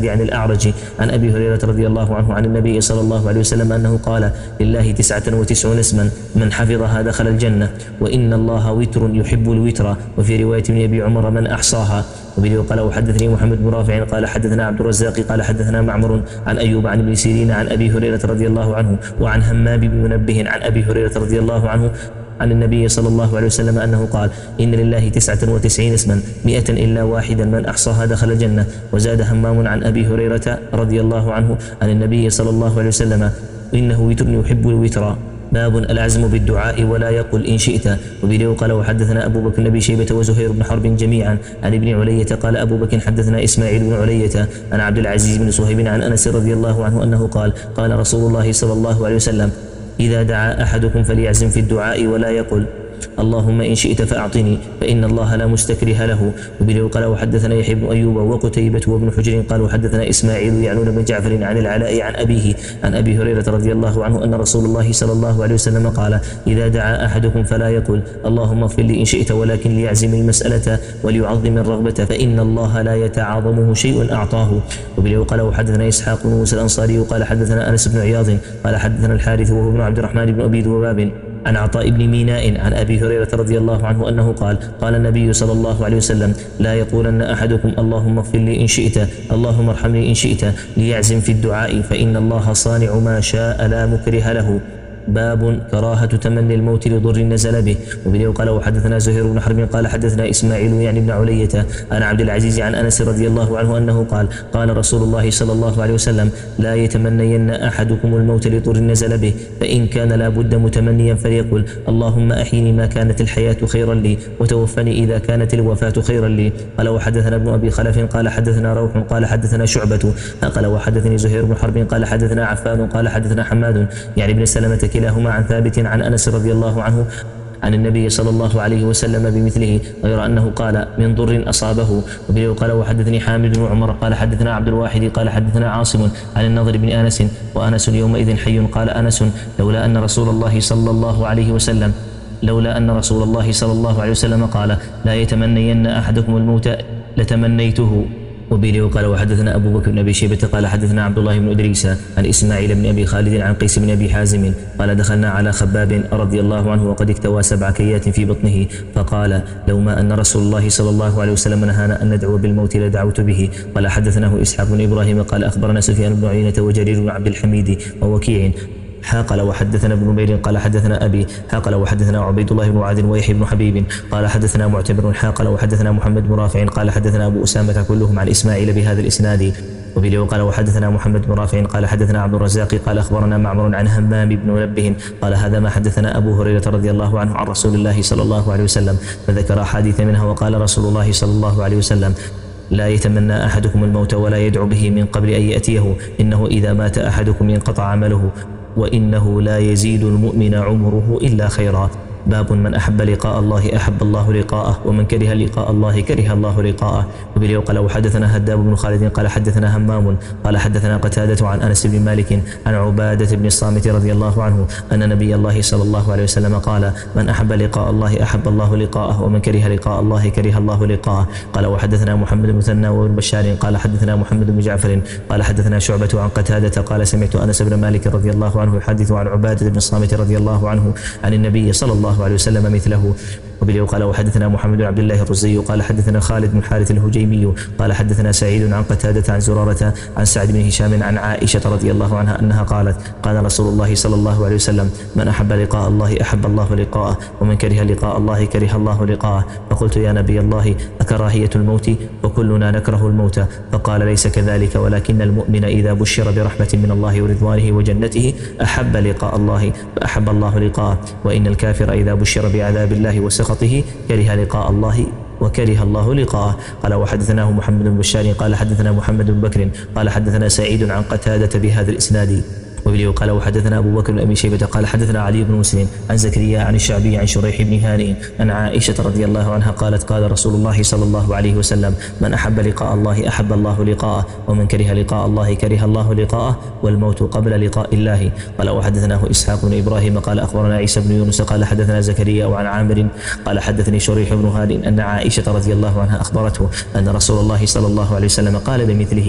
الزناد عن الأعرج عن أبي هريرة رضي الله عنه عن النبي صلى الله عليه وسلم أنه قال: لله تسعة وتسعون اسما من حفظها دخل الجنة، وإن الله وتر يحب الوتر. وفي رواية ابن أبي عمر: من أحصاها. وبه قال: وحدثني محمد بن رافع قال حدثنا عبد الرزاق قال حدثنا معمر عن أيوب عن ابن سيرين عن أبي هريرة رضي الله عنه وعن همام بن منبه عن أبي هريرة رضي الله عنه عن النبي صلى الله عليه وسلم أنه قال: إن لله تسعة وتسعين اسما مئة إلا واحدا من أحصاها دخل الجنة. وزاد همام عن أبي هريرة رضي الله عنه عن النبي صلى الله عليه وسلم: إنه وتر يحب الوتر. باب العزم بالدعاء ولا يقل إن شئت. وبه قال: وحدثنا أبو بكر بن شيبة وزهير بن حرب جميعا عن ابن علية قال أبو بكر حدثنا إسماعيل بن علية عن عبد العزيز بن صهيب عن أنس رضي الله عنه أنه قال: قال رسول الله صلى الله عليه وسلم: إذا دعا أحدكم فليعزم في الدعاء ولا يقل اللهم إن شئت فأعطني فإن الله لا مستكره له. وبه قال: وحدثنا يحيى بن أيوب وقتيبة وابن حجر قال وحدثنا إسماعيل يعنون بن جعفر عن العلاء عن أبيه عن أبي هريرة رضي الله عنه أن رسول الله صلى الله عليه وسلم قال: إذا دعا أحدكم فلا يقل اللهم اغفر لي إن شئت ولكن ليعزم المسألة وليعظم الرغبة فإن الله لا يتعاظمه شيء أعطاه. وبه قال: وحدثنا إسحاق بن موسى الأنصاري قال حدثنا أنس بن عياض قال حدثنا الحارث وهو ابن عبد الرحمن بن أبي ذباب عن عطاء بن ميناء عن أبي هريرة رضي الله عنه أنه قال: قال النبي صلى الله عليه وسلم: لا يقولن أحدكم اللهم اغفر لي إن شئت اللهم ارحمني إن شئت ليعزم في الدعاء فإن الله صانع ما شاء لا مكره له. باب كراهة تمني الموت لضر نزل به. وبه قال: وحدثنا زهير بن حرب قال حدثنا إسماعيل يعني بن علية عن عبد العزيز عن أنس رضي الله عنه أنه قال: قال رسول الله صلى الله عليه وسلم: لا يتمنين أحدكم الموت لضر نزل به فإن كان لا بد متمنيا فليقل اللهم أحيني ما كانت الحياة خيرا لي وتوفني إذا كانت الوفاة خيرا لي. قال: وحدثنا ابن أبي خلف قال حدثنا روح قال حدثنا شعبة قال وحدثني زهير بن حرب قال حدثنا عفان قال حدثنا حماد يعني ابن سلمة كلاهما عن ثابت عن أنس رضي الله عنه عن النبي صلى الله عليه وسلم بمثله غير أنه قال من ضر أصابه. وبه قال: وحدثني حامد بن عمر قال حدثنا عبد الواحد قال حدثنا عاصم عن النضر بن أنس وأنس يومئذ حي. قال أنس: لولا أن رسول الله صلى الله عليه وسلم لولا أن رسول الله صلى الله عليه وسلم قال: لا يتمنين أحدكم الموت لتمنيته. وبه قال: وحدثنا أبو بكر بن أبي شيبة قال حدثنا عبد الله بن إدريس عن إسماعيل بن أبي خالد عن قيس بن أبي حازم قال: دخلنا على خباب رضي الله عنه وقد اكتوى سبع كيات في بطنه فقال: لو ما أن رسول الله صلى الله عليه وسلم نهانا أن ندعو بالموت لدعوت به. قال: حدثناه إسحاق بن إبراهيم قال أخبرنا سفيان بن عيينة وجرير بن عبد الحميد ووكيع قال: وحدثنا ابن نمير قال حدثنا أبي قال وحدثنا عبيد الله بن معاذ ويحيى بن حبيب قال حدثنا معتمر قال وحدثنا محمد بن رافع قال حدثنا أبو أسامة كلهم عن إسماعيل بهذا الإسناد. وبه قال: وحدثنا محمد بن رافع قال حدثنا عبد الرزاق قال أخبرنا معمر عن همام بن منبه قال هذا ما حدثنا أبو هريرة رضي الله عنه عن رسول الله صلى الله عليه وسلم فذكر أحاديث منها. وقال رسول الله صلى الله عليه وسلم: لا يتمنى أحدكم الموت ولا يدعو به من قبل أن يأتيه إنه إذا مات أحدكم انقطع عمله وإنه لا يزيد المؤمن عمره إلا خيرا. باب من أحب لقاء الله أحب الله لقاءه ومن كره لقاء الله كره الله لقاءه. وبه قال: وحدثنا هداب بن خالد قال حدثنا همام قال حدثنا قتادة عن أنس بن مالك عن عبادة بن الصامت رضي الله عنه أن نبي الله صلى الله عليه وسلم قال: من أحب لقاء الله أحب الله لقاءه ومن كره لقاء الله كره الله لقاءه. قال: وحدثنا محمد بن مثنى وابن بشار قال حدثنا محمد بن جعفر قال حدثنا شعبة عن قتادة قال سمعت أنس بن مالك رضي الله عنه يحدث عن عبادة بن الصامت رضي الله عنه عن النبي صلى الله عليه وسلم مثله. وبه قال: وحدثنا محمد بن عبد الله الرزي قال حدثنا خالد بن حارث الهجيمي قال حدثنا سعيد عن قتادة عن زرارة عن سعد بن هشام عن عائشة رضي الله عنها أنها قالت: قال رسول الله صلى الله عليه وسلم: من أحب لقاء الله أحب الله لقاءه ومن كره لقاء الله كره الله لقاءه. فقلت: يا نبي الله أكراهية الموت وكلنا نكره الموت؟ فقال: ليس كذلك ولكن المؤمن إذا بشر برحمة من الله ورضوانه وجنته أحب لقاء الله فأحب الله لقاءه وإن الكافر إذا بشر بعذاب الله وسخطه كره لقاء الله وكره الله لقاءه. قال: وحدثناه محمد بن بشار قال حدثنا محمد بن بكر قال حدثنا سعيد عن قتادة بهذا الإسناد. وبه قال: وحدثنا أبو بكر بن أبي شيبة قال حدثنا علي بن مسلم عن زكريا عن الشعبي عن شريح بن هانئ عن عائشة رضي الله عنها قالت: قال رسول الله صلى الله عليه وسلم: من أحب لقاء الله أحب الله لقاءه ومن كره لقاء الله كره الله لقاءه والموت قبل لقاء الله. قال: وحدثناه إسحاق بن إبراهيم قال أخبرنا عيسى بن يونس قال حدثنا زكريا وعن عامر قال حدثني شريح بن هانئ أن عائشة رضي الله عنها أخبرته أن رسول الله صلى الله عليه وسلم قال بمثله.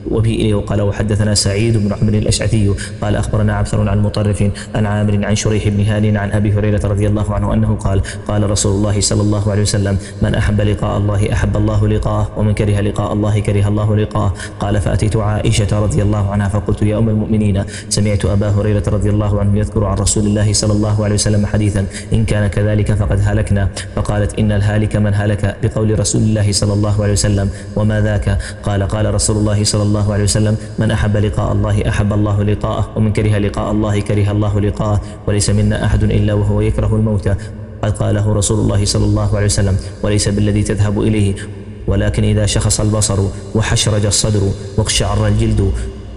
وبه قال وحدثنا سعيد بن عمرو الأشعثي قال أخبرنا عبثر عن مطرف عن عامر عن شريح بن هان عن أبي هريرة رضي الله عنه أنه قال قال رسول الله صلى الله عليه وسلم من أحب لقاء الله أحب الله لقاءه ومن كره لقاء الله كره الله لقاءه. قال فأتيت عائشة رضي الله عنها فقلت يا أم المؤمنين سمعت أبا هريرة رضي الله عنه يذكر عن رسول الله صلى الله عليه وسلم حديثا إن كان كذلك فقد هلكنا. فقالت إن الهالك من هلك بقول رسول الله صلى الله عليه وسلم وما ذاك؟ قال قال رسول الله صلى الله عليه وسلم من أحب لقاء الله أحب الله لقاءه ومن كره لقاء الله كره الله لقاءه وليس منا أحد إلا وهو يكره الموت. قد قاله رسول الله صلى الله عليه وسلم وليس بالذي تذهب إليه ولكن إذا شخص البصر وحشرج الصدر واقشعر الجلد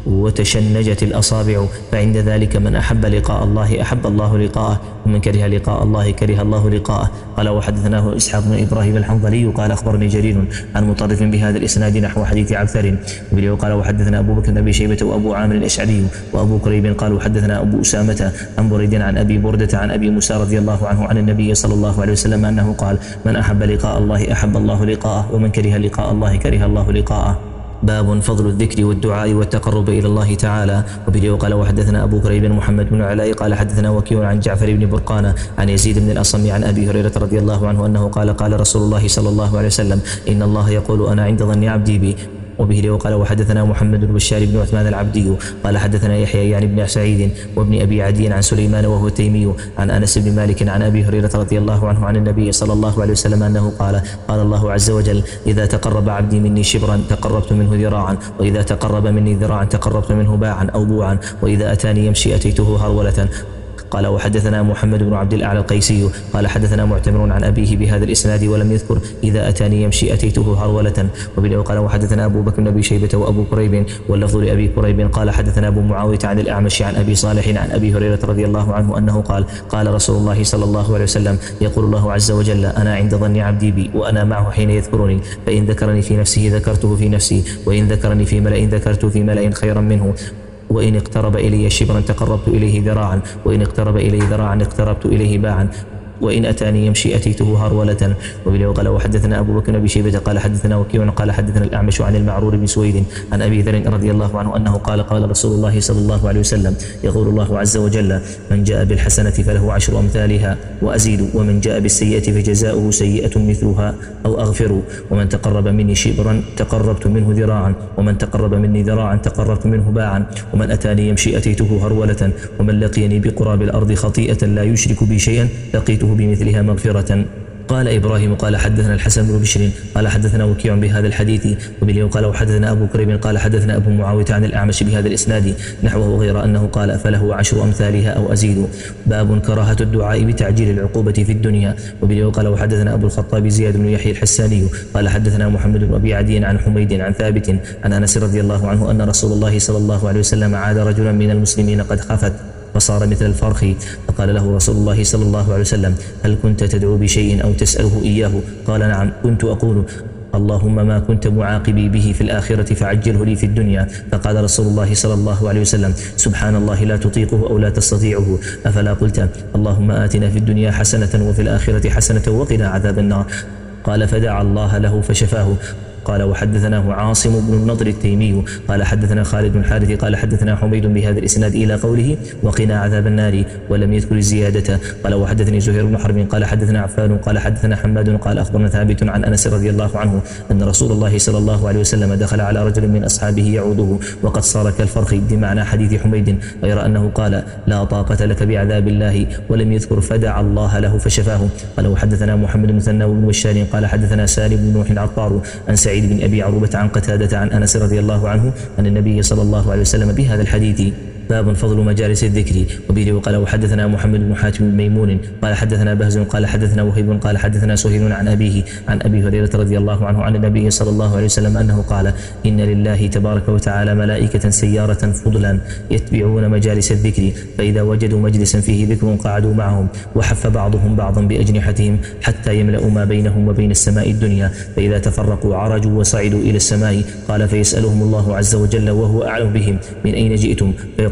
وتشنجت الأصابع فعند ذلك من أحب لقاء الله أحب الله لقاءه ومن كره لقاء الله كره الله لقاءه. قال وحدثناه إسحاق بن إبراهيم الحنظلي قال أخبرني جرير عن مطرف بهذا الإسناد نحو حديث عبثر. قال وحدثنا أبو بكر بن أبي شيبة وأبو عامر الأشعري وأبو كريب قال وحدثنا أبو أسامة عن بريد عن أبي بردة عن أبي موسى رضي الله عنه عن النبي صلى الله عليه وسلم أنه قال من أحب لقاء الله أحب الله لقاءه ومن كره لقاء الله كره الله لقاءه. باب فضل الذكر والدعاء والتقرب إلى الله تعالى. وبه قال وحدثنا أبو كريب محمد بن علاء قال حدثنا وكيع عن جعفر بن برقانة عن يزيد بن الأصم عن أبي هريرة رضي الله عنه أنه قال قال رسول الله صلى الله عليه وسلم إن الله يقول أنا عند ظن عبدي بي. وبه قال وحدثنا محمد بن بشار بن عثمان العبدي قال حدثنا يحيى يعني بن سعيد وابن أبي عدي عن سليمان وهو التيمي عن أنس بن مالك عن أبي هريرة رضي الله عنه عن النبي صلى الله عليه وسلم أنه قال قال الله عز وجل إذا تقرب عبدي مني شبرا تقربت منه ذراعا وإذا تقرب مني ذراعا تقربت منه باعا أو بوعا وإذا أتاني يمشي أتيته هرولة. قال وحدثنا محمد بن عبد الأعلى القيسي قال حدثنا معتمر عن أبيه بهذا الإسناد ولم يذكر إذا أتاني يمشي أتيته هرولة. وبه قال وحدثنا أبو بكر بن أبي شيبة وأبو كريب واللفظ لأبي كريب قال حدثنا أبو معاوية عن الأعمش عن أبي صالح عن أبي هريرة رضي الله عنه أنه قال قال رسول الله صلى الله عليه وسلم يقول الله عز وجل أنا عند ظن عبدي بي وأنا معه حين يذكرني فإن ذكرني في نفسه ذكرته في نفسي وإن ذكرني في ملأ ذكرته في ملأ خيرا منه وإن اقترب إلي شبرا تقربت إليه ذراعا وإن اقترب إلي ذراعا اقتربت إليه باعا وإن أتاني يمشي أتيته هرولة. وبه قال وحدثنا أبو بكر بن شيبة قال حدثنا وكيع قال حدثنا الأعمش عن المعرور بن سويد عن أبي ذر رضي الله عنه أنه قال قال رسول الله صلى الله عليه وسلم يقول الله عز وجل من جاء بالحسنة فله عشر أمثالها وأزيد ومن جاء بالسيئة فجزاؤه سيئة مثلها أو أغفر ومن تقرب مني شبرا تقربت منه ذراعا ومن تقرب مني ذراعا تقربت منه باعا ومن أتاني يمشي أتيته هرولة ومن لقيني بقراب الأرض خطيئة لا يشرك بي شيئا لقيته بمثلها مغفرة. قال إبراهيم قال حدثنا الحسن بن بشر قال حدثنا وكيع بهذا الحديث. وبه قال وحدثنا أبو كريب قال حدثنا أبو معاوية عن الأعمش بهذا الإسناد نحوه غير أنه قال فله عشر أمثالها أو أزيد. باب كراهة الدعاء بتعجيل العقوبة في الدنيا. وبه قال وحدثنا أبو الخطاب زياد بن يحيى الحساني قال حدثنا محمد بن أبي عدي عن حميد عن ثابت عن أنس رضي الله عنه أن رسول الله صلى الله عليه وسلم عاد رجلا من المسلمين قد خفت فصار مثل الفرخ فقال له رسول الله صلى الله عليه وسلم هل كنت تدعو بشيء أو تسأله إياه؟ قال نعم كنت أقول اللهم ما كنت معاقبي به في الآخرة فعجله لي في الدنيا. فقال رسول الله صلى الله عليه وسلم سبحان الله لا تطيقه أو لا تستطيعه أفلا قلت اللهم آتنا في الدنيا حسنة وفي الآخرة حسنة وقنا عذاب النار؟ قال فدعا الله له فشفاه. قال وحدثناه عاصم بن النضر التيمي قال حدثنا خالد بن الحارث قال حدثنا حميد بهذا الإسناد إلى قوله وقنا عذاب النار ولم يذكر الزيادة. قال وحدثني زهير بن حرب قال حدثنا عفان قال حدثنا حماد قال أخبرنا ثابت عن أنس رضي الله عنه أن رسول الله صلى الله عليه وسلم دخل على رجل من أصحابه يعوده وقد صار كالفرخ بمعنى حديث حميد غير أنه قال لا طاقة لك بعذاب الله ولم يذكر فدعا الله له فشفاه. قال وحدثنا محمد بن مثنى بن بشار قال حدثنا سالم بن نوح العطار عن سعيد بن أبي عروبة عن قتادة عن أنس رضي الله عنه أن النبي صلى الله عليه وسلم بهذا الحديث. باب فضل مجالس الذكر. وبه قال وحدثنا محمد بن حاتم بن ميمون قال حدثنا بهز قال حدثنا وهيب قال حدثنا سهيل عن أبيه عن أبي هريرة رضي الله عنه عن النبي صلى الله عليه وسلم أنه قال إن لله تبارك وتعالى ملائكة سيارة فضلا يتبعون مجالس الذكر فإذا وجدوا مجلسا فيه ذكر قعدوا معهم وحف بعضهم بعضا بأجنحتهم حتى يملأوا ما بينهم وبين السماء الدنيا فإذا تفرقوا عرجوا وصعدوا إلى السماء قال فيسألهم الله عز وجل وهو أعلم بهم من أين جئتم فيقول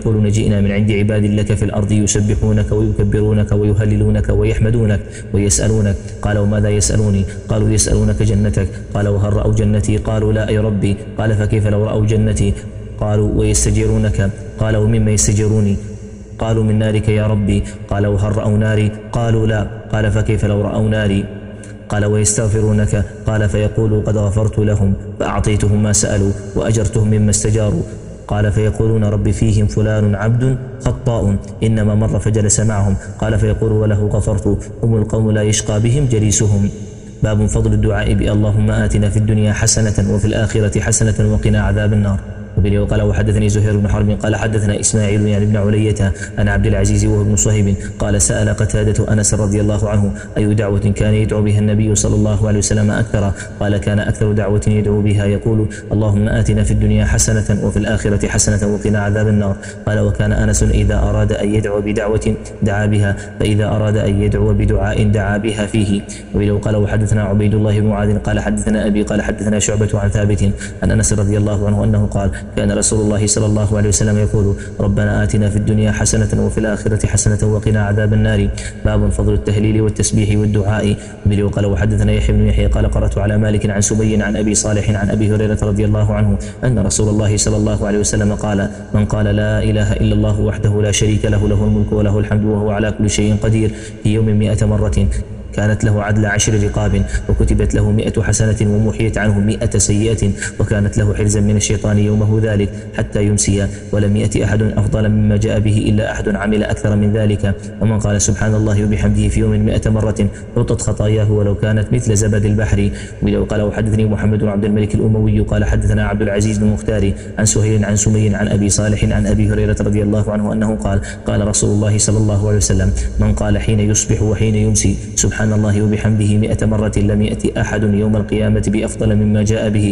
فيقولون جئنا من عند عباد لك في الأرض يسبحونك ويكبرونك ويهللونك ويحمدونك ويسألونك. قال وماذا يسألوني؟ قالوا يسألونك جنتك. قال وهل رأوا جنتي؟ قالوا لا أي ربي. قال فكيف لو رأوا جنتي؟ قالوا ويستجيرونك. قال ومما يستجيروني؟ قالوا من نارك يا ربي. قال وهل رأوا ناري؟ قالوا لا. قال فكيف لو رأوا ناري؟ قال ويستغفرونك. قال فيقول قد غفرت لهم فأعطيتهم ما سألوا وأجرتهم مما استجاروا. قال فيقولون رب فيهم فلان عبد خطاء إنما مر فجلس معهم. قال فيقول وله غفرت هم القوم لا يشقى بهم جليسهم. باب فضل الدعاء بألهم آتنا في الدنيا حسنة وفي الآخرة حسنة وقنا عذاب النار. وبه قال وحدثني زهير بن حرب قال حدثنا إسماعيل يعني بن علية عن عبد العزيز وهو ابن صهيب قال سأل قتادة أنس رضي الله عنه أي دعوة كان يدعو بها النبي صلى الله عليه وسلم أكثر؟ قال كان أكثر دعوة يدعو بها يقول اللهم آتنا في الدنيا حسنة وفي الآخرة حسنة وقنا عذاب النار. قال وكان أنس إذا أراد أن يدعو بدعوة دعا بها فإذا أراد أن يدعو بدعاء دعا بها فيه. وبه قال وحدثنا عبيد الله بن معاذ قال حدثنا أبي قال حدثنا شعبة عن ثابت عن أنس رضي الله عنه أنه قال كان رسول الله صلى الله عليه وسلم يقول ربنا آتنا في الدنيا حسنة وفي الآخرة حسنة وقنا عذاب النار. باب فضل التهليل والتسبيح والدعاء. وبه قال وحدثنا يحيى بن يحيى قال قرأت على مالك عن سبي عن أبي صالح عن أبي هريرة رضي الله عنه أن رسول الله صلى الله عليه وسلم قال من قال لا إله إلا الله وحده لا شريك له له الملك وله الحمد وهو على كل شيء قدير في يوم مئة مرة كانت له عدل عشر رقاب وكتبت له مئة حسنة ومحيت عنه مئة سيئة وكانت له حرزا من الشيطان يومه ذلك حتى يمسي ولم يأتي أحد أفضل مما جاء به إلا أحد عمل أكثر من ذلك. ومن قال سبحان الله وبحمده في يوم مئة مرة حطت خطاياه ولو كانت مثل زبد البحر. ولو قال وحدثني محمد بن عبد الملك الأموي قال حدثنا عبد العزيز بن مختار عن سهيل عن سمي عن أبي صالح عن أبي هريرة رضي الله عنه أنه قال قال رسول الله صلى الله عليه وسلم من قال حين يصبح وحين يمسي سبحان الله وبحمده مئة مرة لم يأتي أحد يوم القيامة بأفضل مما جاء به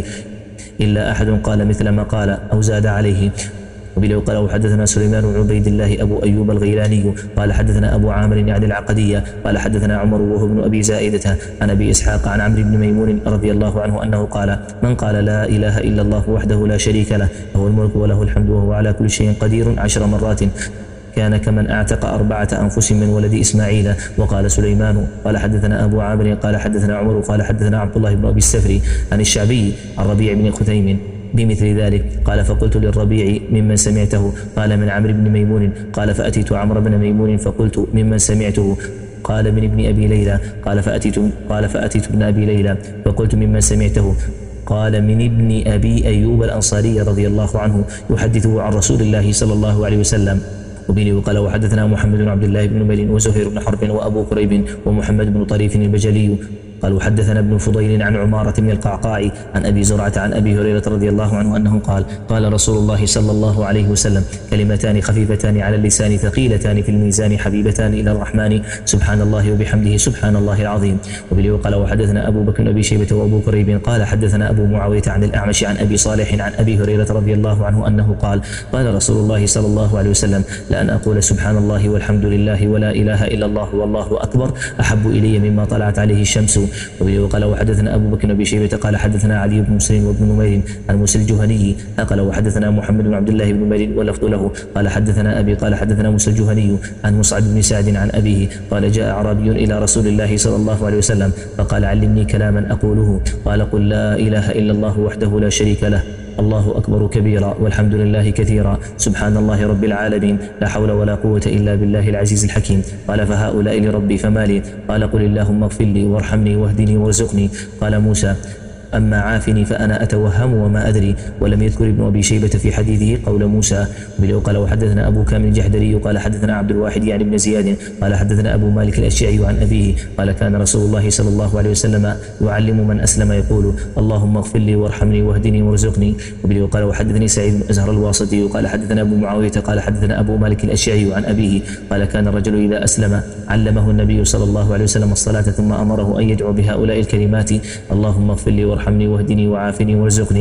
إلا أحد قال مثل ما قال أو زاد عليه. وبه قال وحدثنا سليمان بن عبيد الله أبو أيوب الغيلاني قال حدثنا أبو عامر يعني العقدية قال حدثنا عمر وهو ابن أبي زائدة عن أبي إسحاق عن عمرو بن ميمون رضي الله عنه أنه قال من قال لا إله إلا الله وحده لا شريك له له الملك وله الحمد وهو على كل شيء قدير عشر مرات كان كمن أعتق أربعة أنفس من ولد إسماعيل. وقال سليمان قال حدثنا أبو عامر قال حدثنا عمر قال حدثنا عبد الله بن أبي السفري عن الشعبي عن ربيع بن خثيم بمثل ذلك. قال فقلت للربيع ممن سمعته؟ قال من عمرو بن ميمون. قال فأتيت عمرو بن ميمون فقلت ممن سمعته؟ قال من ابن أبي ليلى. قال فأتيت قال فأتيت ابن أبي ليلى فقلت ممن سمعته؟ قال من ابن أبي أيوب الأنصاري رضي الله عنه يحدثه عن رسول الله صلى الله عليه وسلم. وبه قال وحدثنا محمد بن عبد الله بن نمير وزهير بن حرب وأبو كريب ومحمد بن طريف البجلي قال وحدثنا ابن فضيل عن عمارة بن القعقاع عن أبي زرعة عن أبي هريرة رضي الله عنه أنه قال قال رسول الله صلى الله عليه وسلم كلمتان خفيفتان على اللسان ثقيلتان في الميزان حبيبتان إلى الرحمن سبحان الله وبحمده سبحان الله العظيم. وبه قال وحدثنا أبو بكر بن أبي شيبة وأبو كريب قال حدثنا أبو معاوية عن الأعمش عن أبي صالح عن أبي هريرة رضي الله عنه أنه قال قال رسول الله صلى الله عليه وسلم لأن أقول سبحان الله والحمد لله ولا إله إلا الله والله أكبر أحب إلي مما طلعت عليه الشمس. وبه قال وحدثنا أبو بكر بن أبي شيبة قال حدثنا علي بن مسلم وابن نمير عن موسى الجهني قال وحدثنا محمد بن عبد الله بن نمير واللفظ له قال حدثنا أبي قال حدثنا موسى الجهني عن مصعب بن سعد عن أبيه قال جاء أعرابي إلى رسول الله صلى الله عليه وسلم فقال علمني كلاما أقوله قال قل لا إله إلا الله وحده لا شريك له الله أكبر كبيرا والحمد لله كثيرا سبحان الله رب العالمين لا حول ولا قوة إلا بالله العزيز الحكيم. قال فهؤلاء لربي فما لي؟ قال قل اللهم اغفر لي وارحمني واهدني وارزقني. قال موسى أما عافني فأنا أتوهم وما أدري. ولم يذكر ابن أبي شيبة في حديثه قول موسى. وبه قال وحدثنا أبو كامل الجحدري قال حدثنا عبد الواحد يعني بن زياد قال حدثنا أبو مالك الأشجعي عن أبيه قال كان رسول الله صلى الله عليه وسلم يعلم من أسلم يقول اللهم اغفر لي وارحمني واهدني وارزقني. وبه قال وحدثني سعيد بن أزهر الواسطي قال حدثنا أبو معاوية قال حدثنا أبو مالك الأشجعي عن أبيه قال كان الرجل إذا أسلم علمه النبي صلى الله عليه وسلم الصلاة ثم أمره أن يدعو بهؤلاء الكلمات اللهم اغفر لي وارحمني واهدني وعافني وارزقني.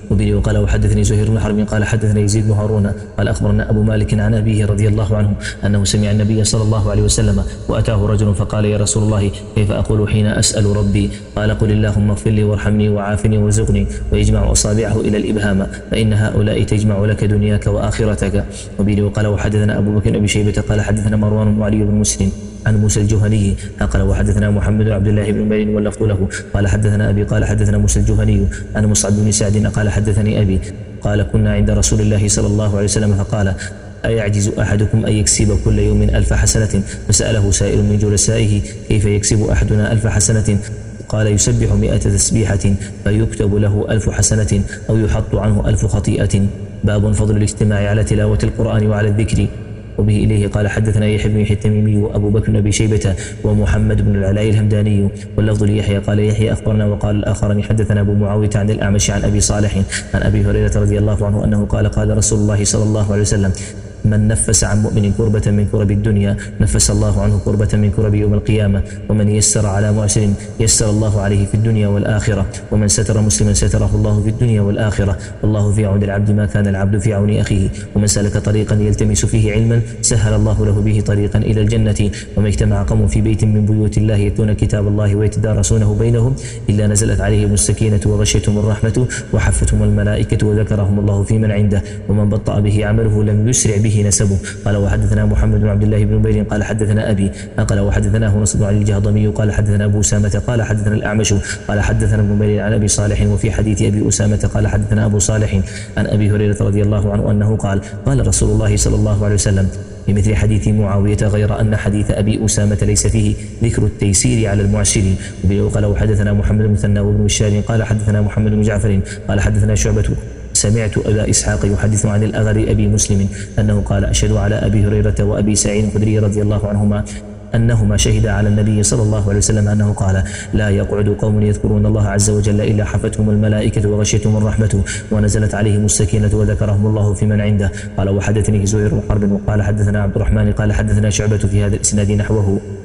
وبه وقال وحدثني زهير بن حرب قال حدثنا يزيد بن هارون قال أخبرنا أبو مالك عن أبيه رضي الله عنه أنه سمع النبي صلى الله عليه وسلم وأتاه رجل فقال يا رسول الله كيف أقول حين أسأل ربي؟ قال قل اللهم اغفر لي وارحمني وعافني وارزقني، ويجمع أصابعه إلى الإبهام، فإن هؤلاء تجمع لك دنياك وآخرتك. وبه وقال وحدثنا أبو بكر أبي شيبة قال حدثنا مروان وعلي بن مسلم عن موسى الجهني قال وحدثنا محمد بن عبد الله بن عمير واللفظ له قال حدثنا أبي قال حدثنا موسى الجهني عن مصعب بن سعد قال حدثني أبي قال كنا عند رسول الله صلى الله عليه وسلم فقال أيعجز أحدكم أن يكسب كل يوم ألف حسنة؟ فسأله سائل من جلسائه كيف يكسب أحدنا ألف حسنة؟ قال يسبح مئة تسبيحة فيكتب له ألف حسنة أو يحط عنه ألف خطيئة. باب فضل الاجتماع على تلاوة القرآن وعلى الذكر. وبه إليه قال حدثنا يحيى بن يحيى التميمي وأبو بكر بن أبي شيبة ومحمد بن العلاء الهمداني واللفظ ليحيى قال يحيى أخبرنا وقال الآخران حدثنا أبو معاوية عن الأعمش عن أبي صالح عن أبي هريرة رضي الله عنه أنه قال قال رسول الله صلى الله عليه وسلم من نفس عن مؤمن كربة من كرب الدنيا نفس الله عنه كربة من كرب يوم القيامة، ومن يسر على معسر يسر الله عليه في الدنيا والآخرة، ومن ستر مسلما ستره الله في الدنيا والآخرة، والله في عون العبد ما كان العبد في عون أخيه، ومن سلك طريقا يلتمس فيه علما سهل الله له به طريقا إلى الجنة، وما اجتمع قوم في بيت من بيوت الله يتلون كتاب الله ويتدارسونه بينهم إلا نزلت عليهم السكينة وغشيتهم الرحمة وحفتهم الملائكة وذكرهم الله في من عنده، ومن بطأ به عمله لم يسرع به نسبه. قال وحدثنا محمد بن عبد الله بن عمير قال حدثنا أبي قال وحدثناه نصر بن علي الجهضمي قال حدثنا أبو أسامة قال حدثنا الأعمش قال حدثنا ابن عمير عن أبي صالح. وفي حديث أبي أسامة قال حدثنا أبو صالح عن أبي هريرة رضي الله عنه أنه قال قال رسول الله صلى الله عليه وسلم بمثل حديث معاوية غير أن حديث أبي أسامة ليس فيه ذكر التيسير على المعسرين. وقال وحدثنا محمد بن مثنى وابن بشار قال حدثنا محمد بن جعفر قال حدثنا شعبة سمعت أبا إسحاق يحدث عن الأغر أبي مسلم أنه قال أشهد على أبي هريرة وأبي سعيد الخدري رضي الله عنهما أنهما شهدا على النبي صلى الله عليه وسلم أنه قال لا يقعد قوم يذكرون الله عز وجل إلا حفتهم الملائكة وغشيتهم الرحمة ونزلت عليهم السكينة وذكرهم الله في من عنده. قال وحدثني زهير بن حرب وقال حدثنا عبد الرحمن قال حدثنا شعبة في هذا الإسناد نحوه.